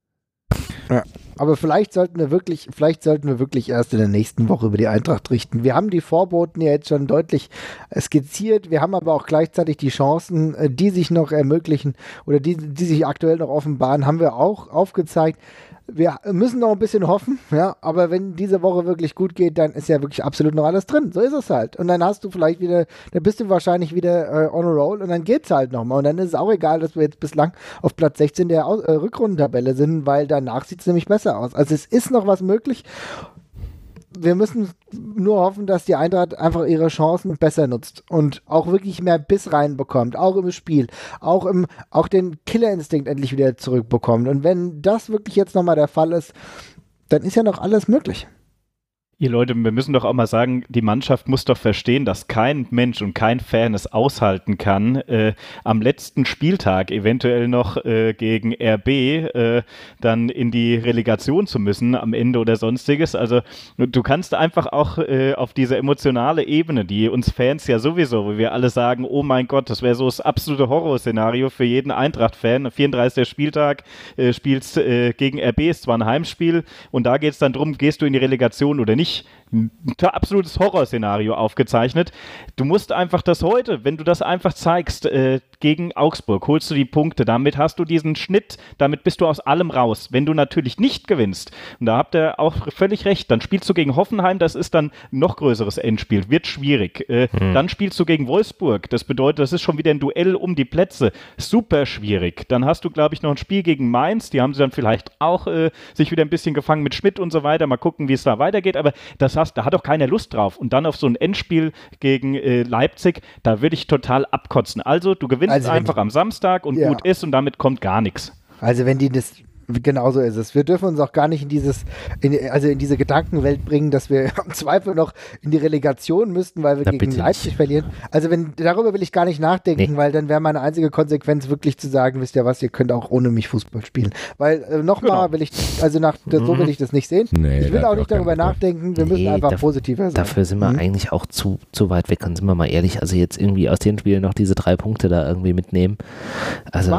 Ja. Aber vielleicht sollten wir wirklich, vielleicht sollten wir wirklich erst in der nächsten Woche über die Eintracht richten. Wir haben die Vorboten ja jetzt schon deutlich skizziert. Wir haben aber auch gleichzeitig die Chancen, die sich noch ermöglichen oder die, die sich aktuell noch offenbaren, haben wir auch aufgezeigt. Wir müssen noch ein bisschen hoffen, ja, aber wenn diese Woche wirklich gut geht, dann ist ja wirklich absolut noch alles drin. So ist es halt. Und dann hast du vielleicht wieder, dann bist du wahrscheinlich wieder äh, on a roll und dann geht's halt nochmal. Und dann ist es auch egal, dass wir jetzt bislang auf Platz sechzehn der Aus- äh, Rückrundentabelle sind, weil danach sieht es nämlich besser aus. Also es ist noch was möglich. Wir müssen nur hoffen, dass die Eintracht einfach ihre Chancen besser nutzt und auch wirklich mehr Biss reinbekommt, auch im Spiel, auch im, auch den Killerinstinkt endlich wieder zurückbekommt. Und wenn das wirklich jetzt nochmal der Fall ist, dann ist ja noch alles möglich. Ihr Leute, wir müssen doch auch mal sagen, die Mannschaft muss doch verstehen, dass kein Mensch und kein Fan es aushalten kann, äh, am letzten Spieltag eventuell noch äh, gegen R B äh, dann in die Relegation zu müssen am Ende oder sonstiges. Also du kannst einfach auch äh, auf diese emotionale Ebene, die uns Fans ja sowieso, wo wir alle sagen, oh mein Gott, das wäre so das absolute Horrorszenario für jeden Eintracht-Fan. vierunddreißigster Spieltag, äh, spielst äh, gegen R B, ist zwar ein Heimspiel und da geht es dann drum, gehst du in die Relegation oder nicht. Ein absolutes Horrorszenario aufgezeichnet. Du musst einfach das heute, wenn du das einfach zeigst, äh, gegen Augsburg, holst du die Punkte, damit hast du diesen Schnitt, damit bist du aus allem raus. Wenn du natürlich nicht gewinnst, und da habt ihr auch völlig recht, dann spielst du gegen Hoffenheim, das ist dann ein noch größeres Endspiel, wird schwierig. Äh, hm. Dann spielst du gegen Wolfsburg, das bedeutet, das ist schon wieder ein Duell um die Plätze, super schwierig. Dann hast du, glaube ich, noch ein Spiel gegen Mainz, die haben sie dann vielleicht auch äh, sich wieder ein bisschen gefangen mit Schmidt und so weiter, mal gucken, wie es da weitergeht, aber das hast, da hat auch keiner Lust drauf. Und dann auf so ein Endspiel gegen äh, Leipzig, da würde ich total abkotzen. Also du gewinnst also einfach die, am Samstag und ja. gut ist und damit kommt gar nichts. Also wenn die das, genau so ist es. Wir dürfen uns auch gar nicht in dieses, in, also in diese Gedankenwelt bringen, dass wir im Zweifel noch in die Relegation müssten, weil wir da gegen Leipzig nicht. verlieren. Also wenn, darüber will ich gar nicht nachdenken, nee. weil dann wäre meine einzige Konsequenz wirklich zu sagen, wisst ihr was, ihr könnt auch ohne mich Fußball spielen. Weil äh, nochmal genau. will ich, also nach, das, so will ich das nicht sehen. Nee, ich will auch nicht darüber nachdenken, wir nee, müssen einfach dafür, positiver sein. Dafür sind wir mhm. eigentlich auch zu, zu weit weg, und sind wir mal ehrlich, also jetzt irgendwie aus den Spielen noch diese drei Punkte da irgendwie mitnehmen. Also das,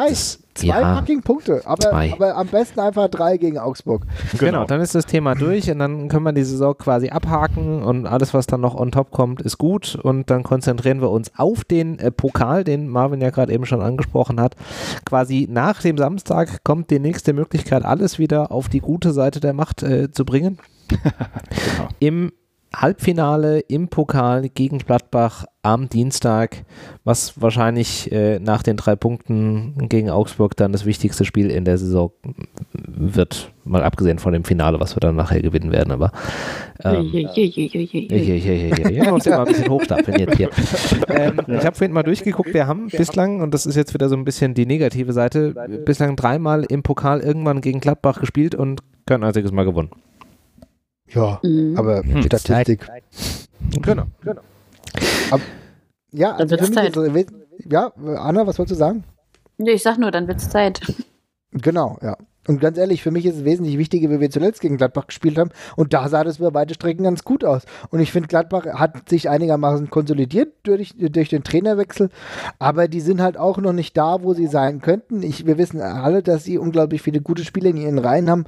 Zwei ja, fucking Punkte, aber, aber am besten einfach drei gegen Augsburg. Genau. genau, dann ist das Thema durch und dann können wir die Saison quasi abhaken und alles, was dann noch on top kommt, ist gut und dann konzentrieren wir uns auf den äh, Pokal, den Marvin ja gerade eben schon angesprochen hat. Quasi nach dem Samstag kommt die nächste Möglichkeit, alles wieder auf die gute Seite der Macht äh, zu bringen. Genau. Im Halbfinale im Pokal gegen Gladbach am Dienstag, was wahrscheinlich äh, nach den drei Punkten gegen Augsburg dann das wichtigste Spiel in der Saison wird, mal abgesehen von dem Finale, was wir dann nachher gewinnen werden, aber ähm, ich muss ja mal ein bisschen hochstapeln jetzt hier. Ähm, ja. Ich habe vorhin mal durchgeguckt, wir haben bislang, und das ist jetzt wieder so ein bisschen die negative Seite, bislang dreimal im Pokal irgendwann gegen Gladbach gespielt und kein einziges Mal gewonnen. Ja, mhm. aber hm. Statistik. Genau, genau. Aber, ja, also für mich ist, ja, Anna, was wolltest du sagen? Nee, ich sag nur, dann wird's Zeit. Genau, ja. Und ganz ehrlich, für mich ist es wesentlich wichtiger, wie wir zuletzt gegen Gladbach gespielt haben. Und da sah das über weite Strecken ganz gut aus. Und ich finde, Gladbach hat sich einigermaßen konsolidiert durch, durch den Trainerwechsel. Aber die sind halt auch noch nicht da, wo sie sein könnten. Ich, wir wissen alle, dass sie unglaublich viele gute Spieler in ihren Reihen haben.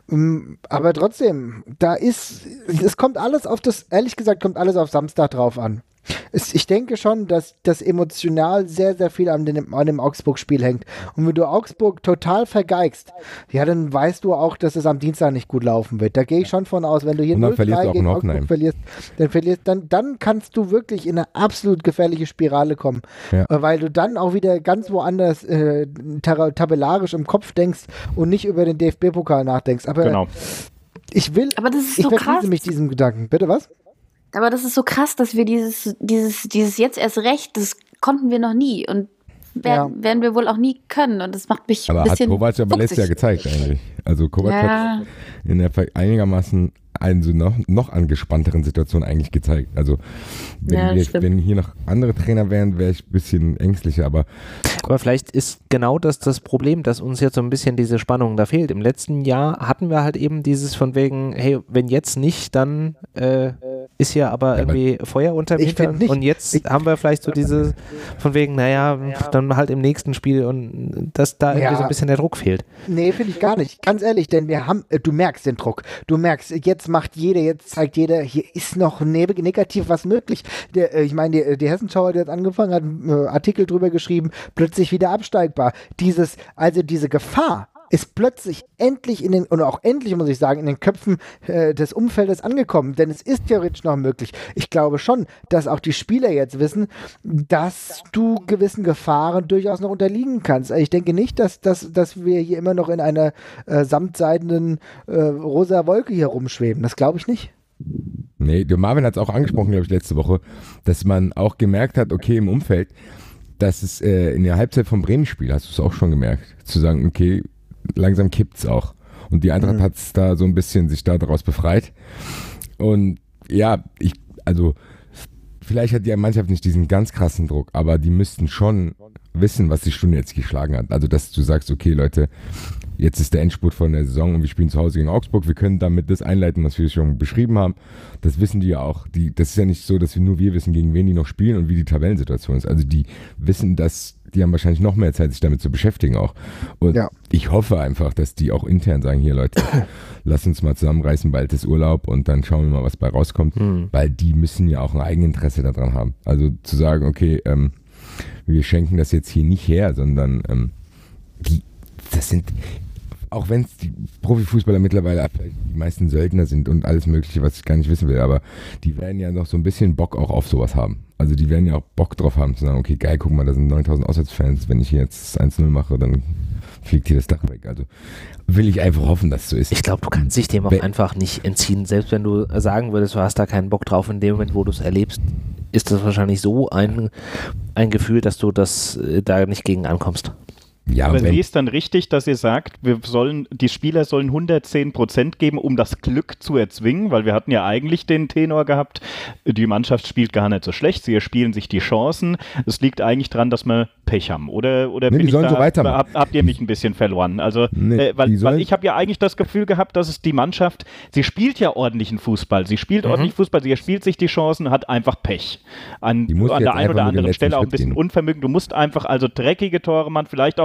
Aber trotzdem, da ist, es kommt alles auf das, ehrlich gesagt, kommt alles auf Samstag drauf an. Es, ich denke schon, dass das emotional sehr, sehr viel an dem, an dem Augsburg-Spiel hängt. Und wenn du Augsburg total vergeigst, ja, dann weißt du auch, dass es am Dienstag nicht gut laufen wird. Da gehe ich schon von aus, wenn du hier null drei gegen Augsburg verlierst, dann verlierst, dann, dann kannst du wirklich in eine absolut gefährliche Spirale kommen. Ja. Weil du dann auch wieder ganz woanders äh, tabellarisch im Kopf denkst und nicht über den D F B-Pokal nachdenkst. Aber genau. ich will, Aber das ist ich so verknüpfe mich diesem Gedanken. Bitte was? Aber das ist so krass, dass wir dieses, dieses, dieses jetzt erst recht, das konnten wir noch nie und werden, ja. werden wir wohl auch nie können und das macht mich aber ein bisschen hat Kovac aber letztes Jahr gezeigt eigentlich. Also Kovac ja. hat in der einigermaßen einen so noch, noch angespannteren Situation eigentlich gezeigt. Also wenn, ja, wir, wenn hier noch andere Trainer wären, wäre ich ein bisschen ängstlicher, aber Aber vielleicht ist genau das das Problem, dass uns jetzt so ein bisschen diese Spannung da fehlt. Im letzten Jahr hatten wir halt eben dieses von wegen, hey, wenn jetzt nicht, dann äh, ist ja aber irgendwie ja, Feuer unterm Hintern. Und jetzt ich, haben wir vielleicht so diese von wegen, naja, dann halt im nächsten Spiel und dass da irgendwie ja. so ein bisschen der Druck fehlt. Nee, finde ich gar nicht. Ganz ehrlich, denn wir haben, du merkst den Druck. Du merkst, jetzt macht jeder, jetzt zeigt jeder, hier ist noch ne- negativ was möglich. Der, ich meine, die, die Hessenschau hat jetzt angefangen, hat einen äh, Artikel drüber geschrieben, plötzlich wieder absteigbar. Dieses, also diese Gefahr ist plötzlich endlich in den, und auch endlich, muss ich sagen, in den Köpfen äh, des Umfeldes angekommen, denn es ist theoretisch noch möglich. Ich glaube schon, dass auch die Spieler jetzt wissen, dass du gewissen Gefahren durchaus noch unterliegen kannst. Ich denke nicht, dass, dass, dass wir hier immer noch in einer äh, samtseidenen äh, rosa Wolke hier rumschweben. Das glaube ich nicht. Nee, der Marvin hat es auch angesprochen, glaube ich, letzte Woche, dass man auch gemerkt hat, okay, im Umfeld, dass es äh, in der Halbzeit vom Bremen-Spiel, hast du es auch schon gemerkt, zu sagen, okay, langsam kippt es auch. Und die Eintracht mhm. hat es da so ein bisschen sich da daraus befreit. Und ja, ich, also vielleicht hat die Mannschaft nicht diesen ganz krassen Druck, aber die müssten schon wissen, was die Stunde jetzt geschlagen hat. Also, dass du sagst, okay, Leute, jetzt ist der Endspurt von der Saison und wir spielen zu Hause gegen Augsburg. Wir können damit das einleiten, was wir schon beschrieben haben. Das wissen die ja auch. Die, das ist ja nicht so, dass wir nur wir wissen, gegen wen die noch spielen und wie die Tabellensituation ist. Also die wissen, dass die haben wahrscheinlich noch mehr Zeit, sich damit zu beschäftigen auch. Und ja. ich hoffe einfach, dass die auch intern sagen, hier Leute, lass uns mal zusammenreißen, bald ist Urlaub und dann schauen wir mal, was bei rauskommt. Mhm. Weil die müssen ja auch ein Eigeninteresse daran haben. Also zu sagen, okay, ähm, wir schenken das jetzt hier nicht her, sondern ähm, die, das sind, auch wenn es die Profifußballer mittlerweile die meisten Söldner sind und alles mögliche, was ich gar nicht wissen will, aber die werden ja noch so ein bisschen Bock auch auf sowas haben. Also die werden ja auch Bock drauf haben, zu sagen, okay, geil, guck mal, da sind neuntausend Auswärtsfans, wenn ich hier jetzt eins null mache, dann fliegt hier das Dach weg. Also will ich einfach hoffen, dass es so ist. Ich glaube, du kannst dich dem auch Be- einfach nicht entziehen. Selbst wenn du sagen würdest, du hast da keinen Bock drauf, in dem Moment, wo du es erlebst, ist das wahrscheinlich so ein, ein Gefühl, dass du das äh, da nicht gegen ankommst. Ja, aber wie ist dann richtig, dass ihr sagt, wir sollen, die Spieler sollen hundertzehn Prozent geben, um das Glück zu erzwingen? Weil wir hatten ja eigentlich den Tenor gehabt, die Mannschaft spielt gar nicht so schlecht, sie erspielen sich die Chancen. Es liegt eigentlich dran, dass wir Pech haben. Oder, oder nee, bin die sollen ich da, so weitermachen. Hab, habt ihr mich ein bisschen verloren? Also, nee, äh, weil, weil ich habe ja eigentlich das Gefühl gehabt, dass es die Mannschaft, sie spielt ja ordentlichen Fußball, sie spielt mhm. ordentlich Fußball, sie erspielt sich die Chancen, hat einfach Pech. An, an der einen oder anderen Stelle auch ein bisschen Unvermögen. Du musst einfach also dreckige Tore machen, vielleicht auch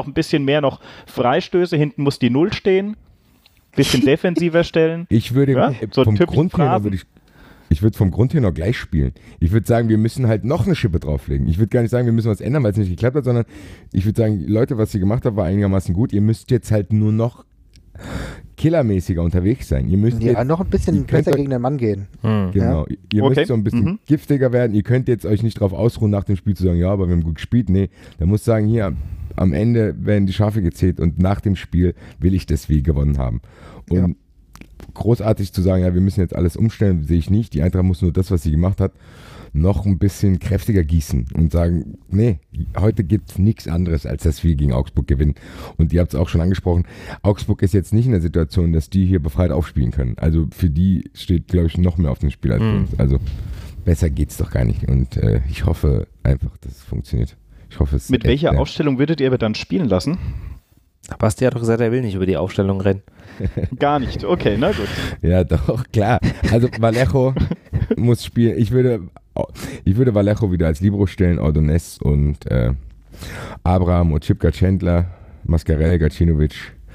ein bisschen mehr noch Freistöße, hinten muss die Null stehen, bisschen defensiver stellen. Ich würde ja, so vom Grund her würde ich Ich würde vom Grund her noch gleich spielen. Ich würde sagen, wir müssen halt noch eine Schippe drauflegen. Ich würde gar nicht sagen, wir müssen was ändern, weil es nicht geklappt hat, sondern ich würde sagen, Leute, was ihr gemacht habt, war einigermaßen gut. Ihr müsst jetzt halt nur noch killermäßiger unterwegs sein. Ihr müsst ja, jetzt, noch ein bisschen besser gegen den Mann gehen. Hm. Genau. Ja. Ihr okay. müsst so ein bisschen mhm. giftiger werden. Ihr könnt jetzt euch nicht drauf ausruhen, nach dem Spiel zu sagen, ja, aber wir haben gut gespielt. Nee, da muss sagen, hier, am Ende werden die Schafe gezählt und nach dem Spiel will ich das wie gewonnen haben. Und ja. großartig zu sagen, ja, wir müssen jetzt alles umstellen, sehe ich nicht. Die Eintracht muss nur das, was sie gemacht hat, noch ein bisschen kräftiger gießen und sagen, nee, heute gibt es nichts anderes, als dass wir gegen Augsburg gewinnen. Und ihr habt es auch schon angesprochen, Augsburg ist jetzt nicht in der Situation, dass die hier befreit aufspielen können. Also für die steht, glaube ich, noch mehr auf dem Spiel als für uns. Also besser geht's doch gar nicht. Und äh, ich hoffe einfach, dass es funktioniert. Ich hoffe, es Mit welcher echt, Aufstellung würdet ihr aber dann spielen lassen? Basti hat doch gesagt, er will nicht über die Aufstellung rennen. Gar nicht, okay, na gut. Ja, doch, klar. Also Vallejo muss spielen. Ich würde, ich würde Vallejo wieder als Libero stellen, Ordonez und äh, Abraham, Oczipka, Chandler, Mascarell, Gacinovic,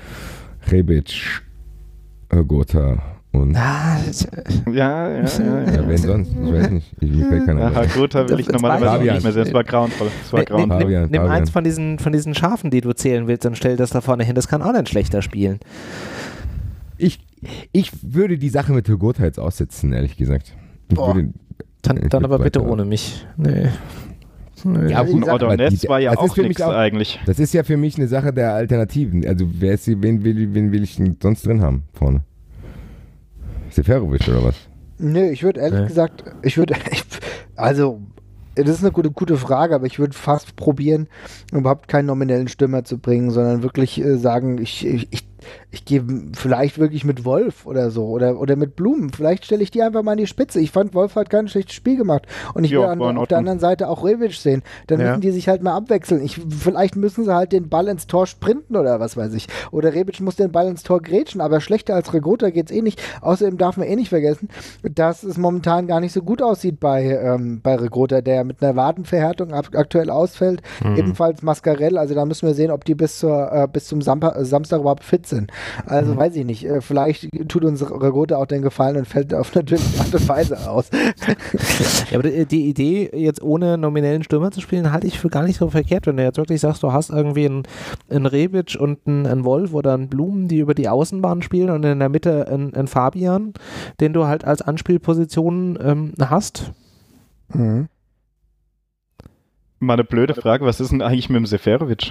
Rebic, Gotha und... Ah, ja, ja, ja, ja. Ja, wen sonst? Ich weiß nicht. Ich, mir fällt keiner Aha, Gotha will ich normalerweise nicht mehr sehen. Das war grauenvoll. Das war grauenvoll. Nimm, Fabian, nimm Fabian. eins von diesen, von diesen Schafen, die du zählen willst, und stell das da vorne hin. Das kann auch nicht schlechter spielen. Ich, ich würde die Sache mit Gotha jetzt aussetzen, ehrlich gesagt. Ich Boah. würde, Dann, ich dann würde aber bitte weiter. ohne mich. Nee. Nee. Ja, gut, aber Ordonez die- war ja das ist auch für mich nichts auch- eigentlich. Das ist ja für mich eine Sache der Alternativen. Also wer ist, die- wen, will, wen will ich denn sonst drin haben vorne? Seferovic oder was? Nö, ich würde ehrlich Nee. gesagt, ich würde, also, das ist eine gute, gute Frage, aber ich würde fast probieren, überhaupt keinen nominellen Stürmer zu bringen, sondern wirklich äh, sagen, ich, ich, ich, ich gehe vielleicht wirklich mit Wolf oder so oder, oder mit Blumen. Vielleicht stelle ich die einfach mal in die Spitze. Ich fand, Wolf hat kein schlechtes Spiel gemacht. Und ich Ja, will an, war in auf der Ordnung. anderen Seite auch Rebic sehen. Dann Ja. müssen die sich halt mal abwechseln. Ich, vielleicht müssen sie halt den Ball ins Tor sprinten oder was weiß ich. Oder Rebic muss den Ball ins Tor grätschen, aber schlechter als Regota geht's eh nicht. Außerdem darf man eh nicht vergessen, dass es momentan gar nicht so gut aussieht bei, ähm, bei Regota, der mit einer Wadenverhärtung ab, aktuell ausfällt. Mhm. Ebenfalls Mascarell, also da müssen wir sehen, ob die bis, zur, äh, bis zum Sampa, Samstag überhaupt fit sind. Also Mhm. weiß ich nicht. Äh, vielleicht tut uns Regota auch den Gefallen und fällt auf natürliche Art und Weise aus. Ja, aber die, die Idee, jetzt ohne nominellen Stürmer zu spielen, halte ich für gar nicht so verkehrt. Wenn du jetzt wirklich sagst, du hast irgendwie einen, einen Rebic und einen, einen Wolf oder einen Blumen, die über die Außenbahn spielen, und in der Mitte einen, einen Fabian, den du halt als Anspielposition ähm, hast. Mhm. Mal eine blöde Frage, was ist denn eigentlich mit dem Seferovic?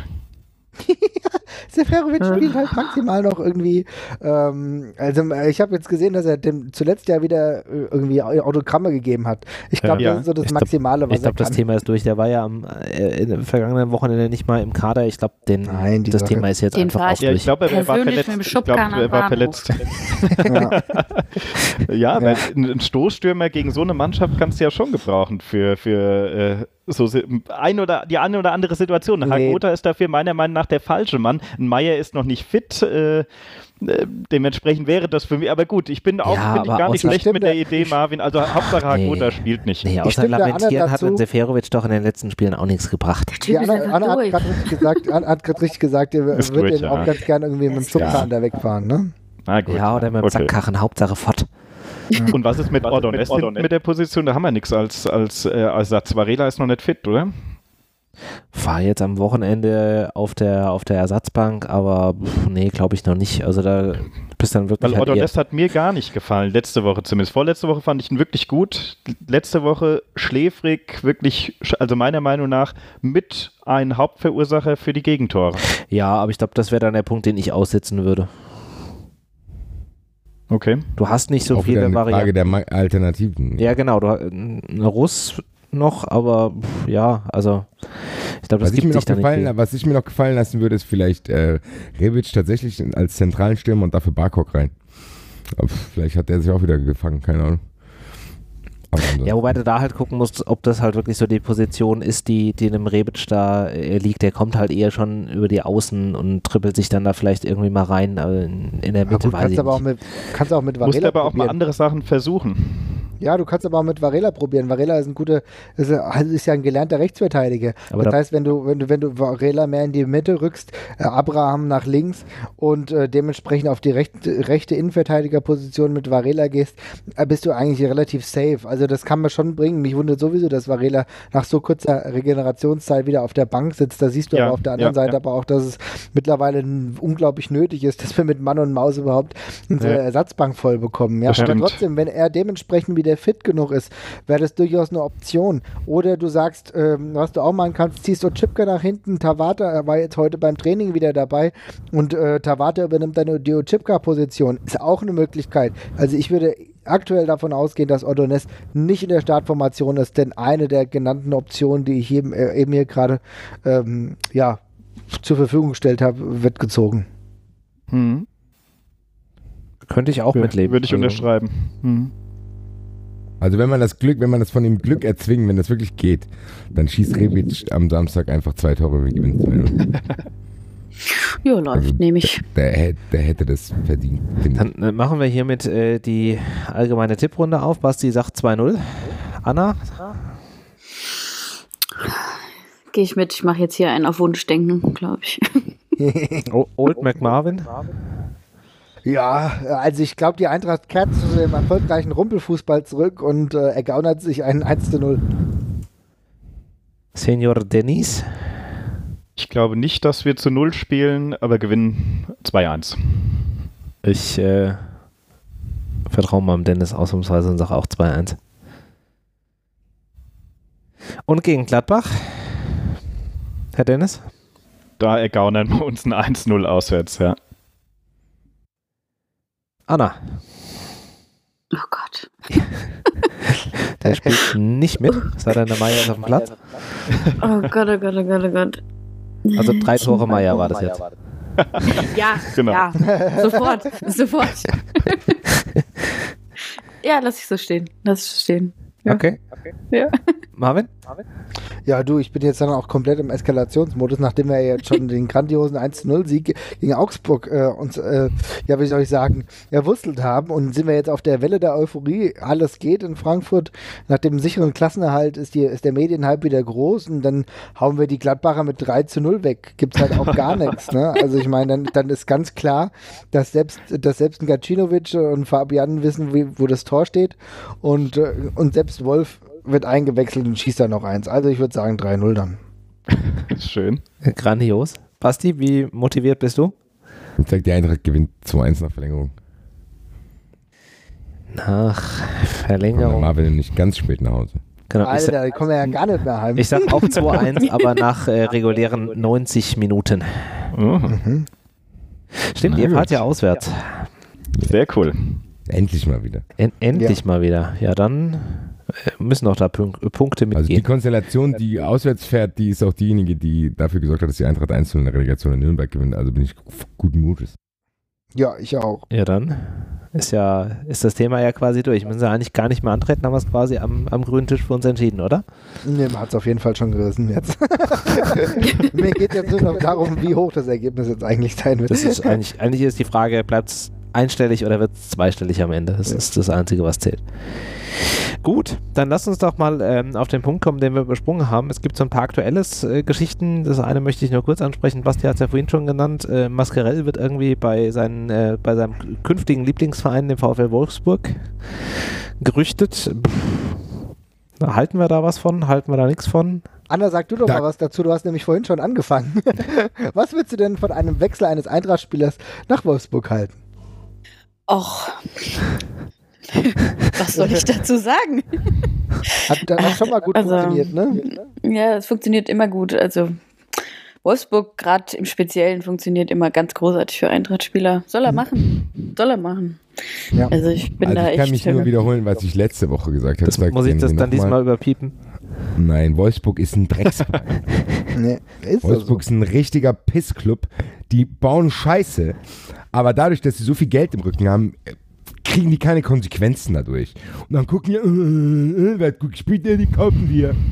Seferovic spielt halt maximal noch irgendwie, ähm, also äh, ich habe jetzt gesehen, dass er dem zuletzt ja wieder äh, irgendwie Autogramme gegeben hat. Ich glaube, Ja. das ist so das Ich glaub- Maximale, was Ich glaube, er das kann. Thema ist durch. Der war ja am äh, in dem vergangenen Wochenende nicht mal im Kader. Ich glaube, den- Nein, die das Sache- Thema ist jetzt Den einfach war auch ich- Ja, ich durch. glaube, er war Persönlich verletzt. mit dem Ich glaube, Schubkarren er war am verletzt. Ja. Ja, weil ein ein Stoßstürmer gegen so eine Mannschaft kannst du ja schon gebrauchen für, für äh, so si- ein oder, die eine oder andere Situation. Nee. Hagota ist dafür meiner Meinung nach der falsche Mann. Ein Meier ist noch nicht fit. Äh, äh, dementsprechend wäre das für mich, aber gut, ich bin auch Ja, finde ich aber gar nicht außer- schlecht mit der Stimmt, Idee, ich- Marvin. Also Hauptsache Hagota Nee. spielt nicht. Nee, außer stimme der Anna Lamentieren hat dazu. ein Seferovic doch in den letzten Spielen auch nichts gebracht. Der Die Typ ist Anna, einfach Anna hat durch. gerade richtig gesagt, Anna hat gerade richtig gesagt, er Ist würde durch, den ja. auch ganz gerne irgendwie mit dem Schubkarren da wegfahren, ne? Na gut. Ja, oder mit dem Okay. Sackkarren, Hauptsache fort. Und was ist mit Ordonez hinten mit der Position? Da haben wir nichts als, als äh, Ersatz. Varela ist noch nicht fit, oder? War jetzt am Wochenende auf der, auf der Ersatzbank, aber pff, nee, glaube ich noch nicht. Also da bist dann wirklich Weil halt eher, Ordonez hat mir gar nicht gefallen, letzte Woche zumindest. Vorletzte Woche fand ich ihn wirklich gut. Letzte Woche schläfrig, wirklich, sch- also meiner Meinung nach, mit ein Hauptverursacher für die Gegentore. ja, aber ich glaube, das wäre dann der Punkt, den ich aussitzen würde. Okay. Du hast nicht so Auch wieder viele eine Frage Varianten. der Ma- Alternativen. Ja, genau, du, ein Russ noch, aber pff, ja, also ich glaube, das Was ich, gibt mir noch sich da nicht gefallen, viel. was ich mir noch gefallen lassen würde, ist vielleicht äh, Rebic tatsächlich als zentralen Stürmer und dafür Barkok rein. Aber vielleicht hat der sich auch wieder gefangen, keine Ahnung. Aber ansonsten- Ja, wobei du da halt gucken musst, ob das halt wirklich so die Position ist, die, die in dem Rebic da äh, liegt. Der kommt halt eher schon über die Außen und trippelt sich dann da vielleicht irgendwie mal rein. Aber in, in der Ja, Mitte gut, weiß kannst ich aber auch nicht. mit, kannst auch mit Musst Varela aber auch mal probieren. andere Sachen versuchen. Ja, du kannst aber auch mit Varela probieren. Varela ist ein guter, ist, ist ja ein gelernter Rechtsverteidiger. Aber das da heißt, wenn du, wenn du, wenn du Varela mehr in die Mitte rückst, äh, Abraham nach links und äh, dementsprechend auf die recht, rechte Innenverteidigerposition mit Varela gehst, äh, bist du eigentlich relativ safe. Also das kann man schon bringen. Mich wundert sowieso, dass Varela nach so kurzer Regenerationszeit wieder auf der Bank sitzt. Da siehst du ja, aber auf der anderen ja, Seite ja. aber auch, dass es mittlerweile unglaublich nötig ist, dass wir mit Mann und Maus überhaupt unsere ja. Ersatzbank voll bekommen. Ja, aber trotzdem, wenn er dementsprechend wieder fit genug ist, wäre das durchaus eine Option. Oder du sagst, ähm, was du auch machen kannst, ziehst du Chipka nach hinten, Tabata, er war jetzt heute beim Training wieder dabei und äh, Tabata übernimmt dann die Chipka-Position. Ist auch eine Möglichkeit. Also ich würde aktuell davon ausgehen, dass Ordonez nicht in der Startformation ist, denn eine der genannten Optionen, die ich eben, äh, eben hier gerade ähm, ja, zur Verfügung gestellt habe, wird gezogen. Hm. Könnte ich auch ja, mitleben. Würde ich unterschreiben. Hm. Also wenn man das Glück, wenn man das von dem Glück erzwingen, wenn das wirklich geht, dann schießt Rebic am Samstag einfach zwei Tore und gewinnt zwei null. Ja, läuft, also, nehme ich. Der, der, der hätte das verdient. Dann äh, machen wir hiermit äh, die allgemeine Tipprunde auf. Basti sagt zwei null. Anna? Gehe ich mit. Ich mache jetzt hier einen auf Wunschdenken, glaube ich. Old McMarvin? Ja, also ich glaube, die Eintracht kehrt zu dem erfolgreichen Rumpelfußball zurück und äh, ergaunert sich einen eins zu null. Senior Denis? Ich glaube nicht, dass wir zu null spielen, aber gewinnen zwei eins. Ich äh, vertraue meinem Dennis ausnahmsweise und sage auch zwei eins. Und gegen Gladbach? Herr Dennis? Da ergaunern wir uns ein eins null auswärts, ja. Anna. Oh Gott. Der spielt nicht mit, sei denn der Meier ist auf dem Platz. Oh Gott, oh Gott, oh Gott, oh Gott. Also drei Tore Meier war das jetzt. Ja, genau. Ja, sofort, sofort. Ja, lass ich so stehen, lass ich so stehen. Ja. Okay. okay. Ja. Marvin? Ja, du, ich bin jetzt dann auch komplett im Eskalationsmodus, nachdem wir jetzt schon den grandiosen eins zu null Sieg gegen Augsburg äh, uns, äh, ja, wie soll ich sagen, erwurstelt haben und sind wir jetzt auf der Welle der Euphorie. Alles geht in Frankfurt. Nach dem sicheren Klassenerhalt ist, die, ist der Medienhype wieder groß und dann hauen wir die Gladbacher mit drei zu null weg. Gibt's halt auch gar nichts, ne? Also ich meine, dann, dann ist ganz klar, dass selbst, dass selbst ein Gacinovic und Fabian wissen, wie, wo das Tor steht und, äh, und selbst Wolf wird eingewechselt und schießt dann noch eins. Also ich würde sagen drei null dann. Schön. Grandios. Basti, wie motiviert bist du? Ich sage, die Eintracht gewinnt zwei eins nach Verlängerung. Nach Verlängerung. Marvin nicht ganz spät nach Hause. Genau, Alter, da kommen wir ja gar nicht mehr heim. Ich sag auch zwei eins, aber nach äh, regulären neunzig Minuten. Oh. Mhm. Stimmt, ihr fahrt ja auswärts. Sehr cool. Endlich mal wieder. En endlich ja. mal wieder. Ja, dann müssen auch da Punk Punkte mitgehen. Also die Konstellation, die auswärts fährt, die ist auch diejenige, die dafür gesorgt hat, dass die Eintracht eins zu null in der Relegation in Nürnberg gewinnt. Also bin ich guten Mutes. Ja, ich auch. Ja, dann ist ja ist das Thema ja quasi durch. Müssen wir eigentlich gar nicht mehr antreten, haben wir es quasi am, am grünen Tisch für uns entschieden, oder? Ne, man hat es auf jeden Fall schon gerissen jetzt. Mir geht jetzt nur noch darum, wie hoch das Ergebnis jetzt eigentlich sein wird. Das ist eigentlich, eigentlich ist die Frage, bleibt es einstellig oder wird es zweistellig am Ende? Das ja. ist das Einzige, was zählt. Gut, dann lass uns doch mal ähm, auf den Punkt kommen, den wir übersprungen haben. Es gibt so ein paar aktuelle äh, Geschichten. Das eine möchte ich nur kurz ansprechen. Basti hat es ja vorhin schon genannt. Äh, Mascarell wird irgendwie bei, seinen, äh, bei seinem künftigen Lieblingsverein, dem VfL Wolfsburg, gerüchtet. Pff, halten wir da was von? Halten wir da nichts von? Anna, sag du doch da. mal was dazu. Du hast nämlich vorhin schon angefangen. Was würdest du denn von einem Wechsel eines Eintracht-Spielers nach Wolfsburg halten? Och. Was soll ich dazu sagen? Hat das schon mal gut also, funktioniert, ne? Ja, es funktioniert immer gut. Also Wolfsburg gerade im Speziellen funktioniert immer ganz großartig für Eintracht-Spieler. Soll er machen. Soll er machen. Ja. Also ich bin also da ich echt... kann mich nur wiederholen, was ich letzte Woche gesagt habe. Das muss ich das dann diesmal überpiepen? Nein, Wolfsburg ist ein Drecksclub. Nee, ist Wolfsburg so. Ist ein richtiger Pissclub. Die bauen Scheiße, aber dadurch, dass sie so viel Geld im Rücken haben, kriegen die keine Konsequenzen dadurch. Und dann gucken die, äh, äh, wer hat gut gespielt, die kaufen wir.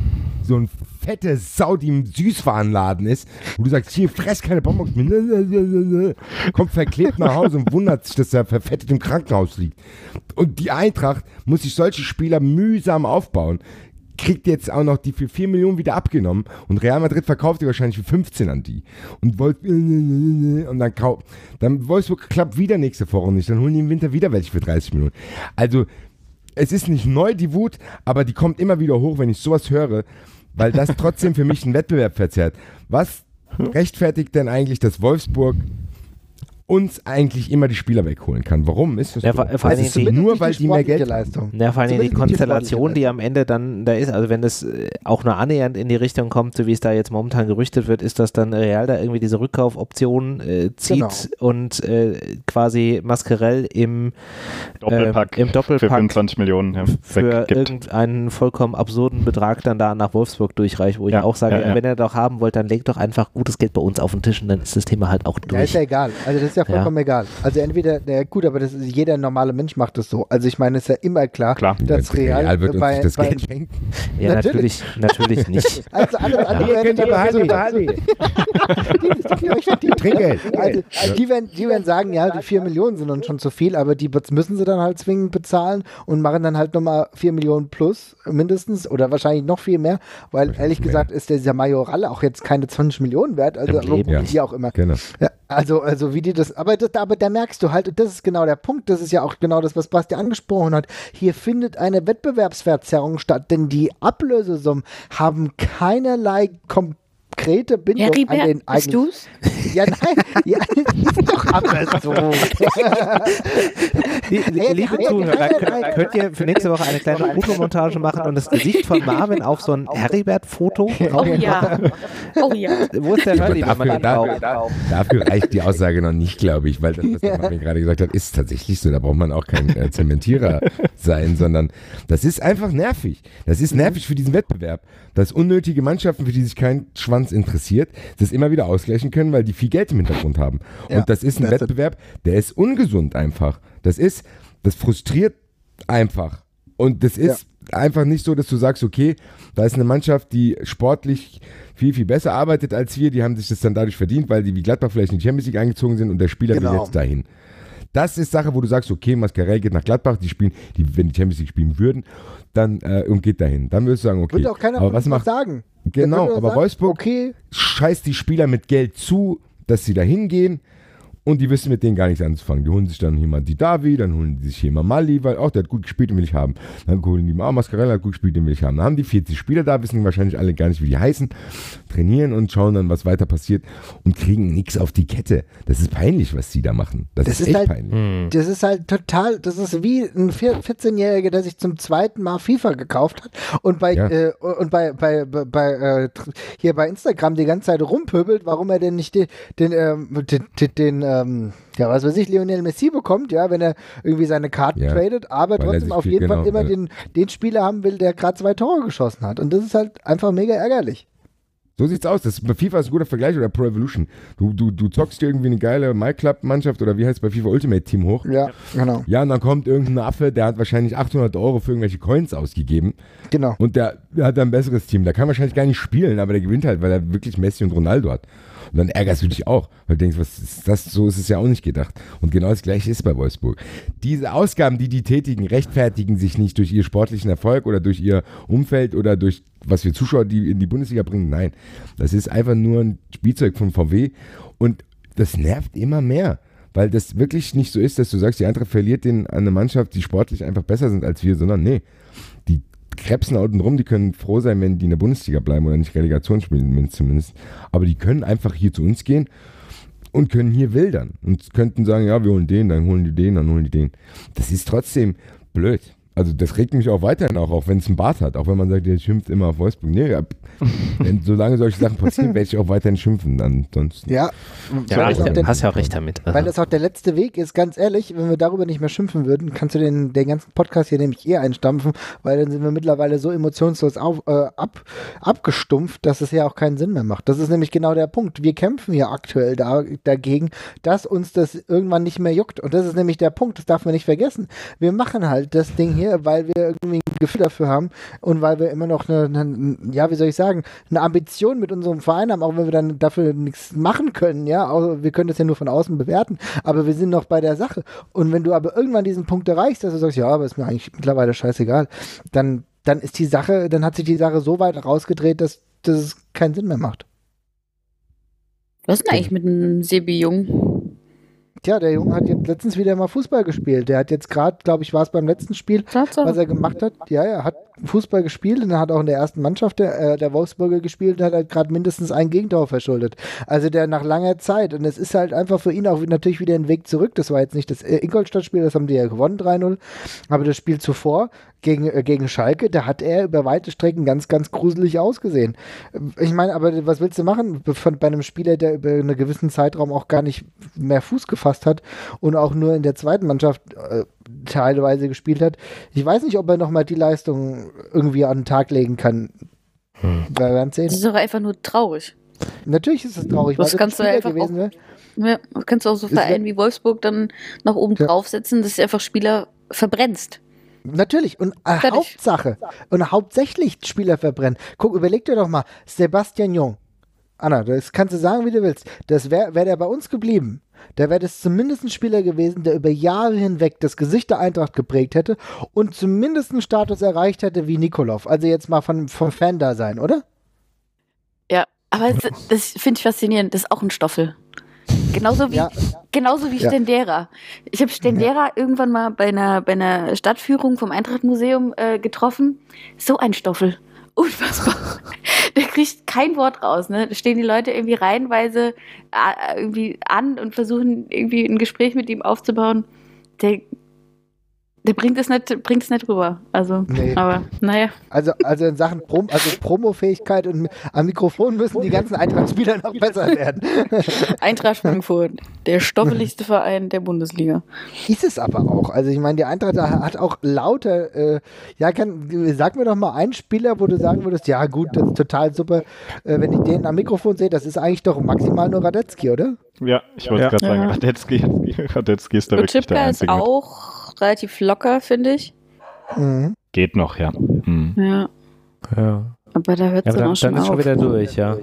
so ein fette Sau, die im Süßwarenladen ist, wo du sagst, hier, fress keine Bonbons mehr, kommt verklebt nach Hause und wundert sich, dass er verfettet im Krankenhaus liegt. Und die Eintracht muss sich solche Spieler mühsam aufbauen, kriegt jetzt auch noch die für vier Millionen wieder abgenommen und Real Madrid verkauft die wahrscheinlich für fünfzehn an die. Und Wolf, und dann, kau- dann Wolfsburg klappt wieder nächste Woche nicht, dann holen die im Winter wieder welche für dreißig Millionen. Also, es ist nicht neu, die Wut, aber die kommt immer wieder hoch, wenn ich sowas höre, weil das trotzdem für mich einen Wettbewerb verzerrt. Was rechtfertigt denn eigentlich, dass Wolfsburg uns eigentlich immer die Spieler wegholen kann? Warum ist das? Ja, vor, vor allen Das ist Dingen die, zumindest nur, nicht weil die die mehr Geld sportliche Leistung. ja, vor allen Dingen die Zumindest nicht die Konstellation, sportliche die am Ende dann da ist, also wenn es äh, auch nur annähernd in die Richtung kommt, so wie es da jetzt momentan gerüchtet wird, ist, dass dann Real da irgendwie diese Rückkaufoption äh, zieht Genau. und äh, quasi Mascarell im Doppelpack, äh, im Doppelpack für fünfundzwanzig Millionen ja, für weggibt. irgendeinen vollkommen absurden Betrag dann da nach Wolfsburg durchreicht, wo ich Ja, auch sage, ja, ja. wenn ihr doch haben wollt, dann legt doch einfach gutes Geld bei uns auf den Tisch und dann ist das Thema halt auch Ja, ist durch. ja egal. Also das ist ja vollkommen egal. Also entweder, na gut, aber das ist, jeder normale Mensch macht das so. Also ich meine, es ist ja immer klar, Klar. dass Real, Real wird uns bei, nicht das bei, Geld schenken. Ja, Natürlich. natürlich, natürlich nicht. also alles andere Hier könnt ihr behalten, behalten. Trinkgeld. Also, also die, werden, die werden sagen, ja, die vier Millionen sind uns schon zu viel, aber die bez- müssen sie dann halt zwingend bezahlen und machen dann halt nochmal vier Millionen plus mindestens oder wahrscheinlich noch viel mehr, weil ehrlich mehr. gesagt ist dieser Majoral auch jetzt keine zwanzig Millionen wert, also Im Leben wie nicht. auch immer. Genau. Ja, also, also wie die das, aber, das, aber da merkst du halt, und das ist genau der Punkt, das ist ja auch genau das, was Basti angesprochen hat, hier findet eine Wettbewerbsverzerrung statt, denn die Ablösesummen haben keinerlei konkrete Bindung an Heribert, den bist eigenen... du's? Ja, nein, ja, ist doch aber so. Die, die, Hey, liebe hey, Zuhörer, hey, könnt, hey, könnt ihr für nächste Woche eine kleine Fotomontage machen und das Gesicht von Marvin auf so ein Heribert-Foto Oh ja. Oh ja. Wo ist der Aber Hurley, wenn man dafür, den braucht? dafür, dafür reicht die Aussage noch nicht, glaube ich, weil das, was der Marvin gerade gesagt hat, ist tatsächlich so. Da braucht man auch kein äh, Zementierer sein, sondern das ist einfach nervig. Das ist nervig für diesen Wettbewerb, dass unnötige Mannschaften, für die sich kein Schwanz interessiert, das immer wieder ausgleichen können, weil die viel Geld im Hintergrund haben. Ja, Und das ist ein that's it. Wettbewerb, der ist ungesund einfach. Das ist, das frustriert einfach. Und das ist einfach nicht so, dass du sagst, okay, da ist eine Mannschaft, die sportlich viel, viel besser arbeitet als wir, die haben sich das dann dadurch verdient, weil die wie Gladbach vielleicht in die Champions League eingezogen sind und der Spieler will Genau. jetzt dahin. Das ist Sache, wo du sagst, okay, Mascarell geht nach Gladbach, die spielen, die, wenn die Champions League spielen würden, dann äh, und geht dahin. Dann würdest du sagen, okay. Würde auch keiner aber von was uns macht, sagen. Der Genau, würde aber sagen, Wolfsburg okay, scheißt die Spieler mit Geld zu, dass sie da hingehen und die wissen mit denen gar nichts anzufangen. Die holen sich dann hier mal die Davi, dann holen die sich hier mal Mali, weil auch der hat gut gespielt, den will ich haben. Dann holen die mal oh, Mascarell, hat gut gespielt, den will ich haben. Dann haben die vierzig Spieler da, wissen wahrscheinlich alle gar nicht, wie die heißen, trainieren und schauen dann, was weiter passiert und kriegen nichts auf die Kette. Das ist peinlich, was sie da machen. Das, Das ist ist echt halt- peinlich. das ist halt total, das ist wie ein vierzehnjähriger, der sich zum zweiten Mal FIFA gekauft hat und bei, Ja. äh, und bei, bei, bei, bei äh, tr- hier bei Instagram die ganze Zeit rumpöbelt, warum er denn nicht den, den, ähm, den, den, den ähm, ja, was weiß ich, Lionel Messi bekommt, ja, wenn er irgendwie seine Karten Ja, tradet, aber weil er trotzdem sich auf viel- jeden Fall genau, immer weil- den, den Spieler haben will, der gerade zwei Tore geschossen hat. Und das ist halt einfach mega ärgerlich. So sieht's aus. Das, bei FIFA ist ein guter Vergleich oder Pro Evolution. Du, du, du zockst dir irgendwie eine geile MyClub-Mannschaft oder wie heißt es bei FIFA Ultimate Team hoch. Ja, genau. Ja, und dann kommt irgendein Affe, der hat wahrscheinlich achthundert Euro für irgendwelche Coins ausgegeben. Genau. Und der, der hat ein besseres Team. Der kann wahrscheinlich gar nicht spielen, aber der gewinnt halt, weil er wirklich Messi und Ronaldo hat. Und dann ärgerst du dich auch, weil du denkst, was ist das? So ist es ja auch nicht gedacht. Und genau das Gleiche ist bei Wolfsburg. Diese Ausgaben, die die tätigen, rechtfertigen sich nicht durch ihren sportlichen Erfolg oder durch ihr Umfeld oder durch was wir Zuschauer, die in die Bundesliga bringen. Nein, das ist einfach nur ein Spielzeug von V W und das nervt immer mehr. Weil das wirklich nicht so ist, dass du sagst, die Eintracht verliert den an eine Mannschaft, die sportlich einfach besser sind als wir, sondern nee, die krebsen unten rum, die können froh sein, wenn die in der Bundesliga bleiben oder nicht Relegation spielen zumindest. Aber die können einfach hier zu uns gehen und können hier wildern und könnten sagen, ja, wir holen den, dann holen die den, dann holen die den. Das ist trotzdem blöd. Also das regt mich auch weiterhin auch, auch wenn es einen Bart hat. Auch wenn man sagt, der schimpft immer auf Wolfsburg. Nee, ab, wenn, solange solche Sachen passieren, werde ich auch weiterhin schimpfen. Ansonsten. Ja, Ja, weil, recht, das auch der, hast ja auch recht damit. Also. weil das auch der letzte Weg ist, ganz ehrlich, wenn wir darüber nicht mehr schimpfen würden, kannst du den, den ganzen Podcast hier nämlich eher einstampfen, weil dann sind wir mittlerweile so emotionslos auf, äh, ab, abgestumpft, dass es ja auch keinen Sinn mehr macht. Das ist nämlich genau der Punkt. Wir kämpfen ja aktuell da, dagegen, dass uns das irgendwann nicht mehr juckt. Und das ist nämlich der Punkt, das darf man nicht vergessen. Wir machen halt das Ding hier hier, weil wir irgendwie ein Gefühl dafür haben und weil wir immer noch eine, eine, ja, wie soll ich sagen, eine Ambition mit unserem Verein haben, auch wenn wir dann dafür nichts machen können, ja, auch, wir können das ja nur von außen bewerten, aber wir sind noch bei der Sache. Und wenn du aber irgendwann diesen Punkt erreichst, dass du sagst, ja, aber ist mir eigentlich mittlerweile scheißegal, dann, dann ist die Sache, dann hat sich die Sache so weit rausgedreht, dass, dass es keinen Sinn mehr macht. Was ist denn eigentlich mit dem Sebi Jung? Tja, der Junge hat jetzt letztens wieder mal Fußball gespielt. Der hat jetzt gerade, glaube ich, war es beim letzten Spiel, Tatsache. was er gemacht hat. Ja, er hat Fußball gespielt und er hat auch in der ersten Mannschaft der, äh, der Wolfsburger gespielt und hat halt gerade mindestens ein Gegentor verschuldet. Also der nach langer Zeit. Und es ist halt einfach für ihn auch natürlich wieder ein Weg zurück. Das war jetzt nicht das Ingolstadt-Spiel, das haben die ja gewonnen, drei null. Aber das Spiel zuvor gegen, äh, gegen Schalke, da hat er über weite Strecken ganz, ganz gruselig ausgesehen. Ich meine, aber was willst du machen von, bei einem Spieler, der über einen gewissen Zeitraum auch gar nicht mehr Fuß gefasst hat und auch nur in der zweiten Mannschaft äh, teilweise gespielt hat? Ich weiß nicht, ob er nochmal die Leistung irgendwie an den Tag legen kann. Hm. Wir werden sehen. Das ist doch einfach nur traurig. Natürlich ist es traurig, das weil kannst das du einfach gewesen wäre. Ja, kannst du auch so Vereine wie Wolfsburg dann nach oben ja. draufsetzen, dass du einfach Spieler verbrennst. Natürlich. Und äh, Hauptsache und hauptsächlich Spieler verbrennen. Guck, überleg dir doch mal, Sebastian Jung. Anna, das kannst du sagen, wie du willst. Das wäre wär der bei uns geblieben. Da wäre das zumindest ein Spieler gewesen, der über Jahre hinweg das Gesicht der Eintracht geprägt hätte und zumindest einen Status erreicht hätte wie Nikolov. Also jetzt mal von, vom Fan da sein, oder? Ja, aber das, das finde ich faszinierend. Das ist auch ein Stoffel. Genauso wie, ja. genauso wie Stendera. Ich habe Stendera ja. irgendwann mal bei einer, bei einer Stadtführung vom Eintracht-Museum äh, getroffen. So ein Stoffel. Unfassbar. Der kriegt kein Wort raus. Ne? Da stehen die Leute irgendwie reihenweise äh, irgendwie an und versuchen irgendwie ein Gespräch mit ihm aufzubauen. Der, der bringt es nicht, bringt es nicht rüber. Also, nee. aber naja. Also, also in Sachen Prom, also Promo-Fähigkeit und am Mikrofon müssen die ganzen Eintracht-Spieler noch besser werden. Eintracht Frankfurt, der stoffeligste Verein der Bundesliga. Ist es aber auch. Also ich meine, die Eintracht hat auch lauter, äh, ja, kann, sag mir doch mal einen Spieler, wo du sagen würdest, ja gut, das ist total super, äh, wenn ich den am Mikrofon sehe, das ist eigentlich doch maximal nur Radetzky, oder? Ja, ich wollte ja. gerade sagen, ja. Radetzky, Radetzky ist da und wirklich Chipka der Einzige. Ist auch relativ locker, finde ich. Mhm. Geht noch, ja. Mhm. Ja. ja. Aber da hört es ja, dann auch schon dann ist auf. schon wieder durch, ja.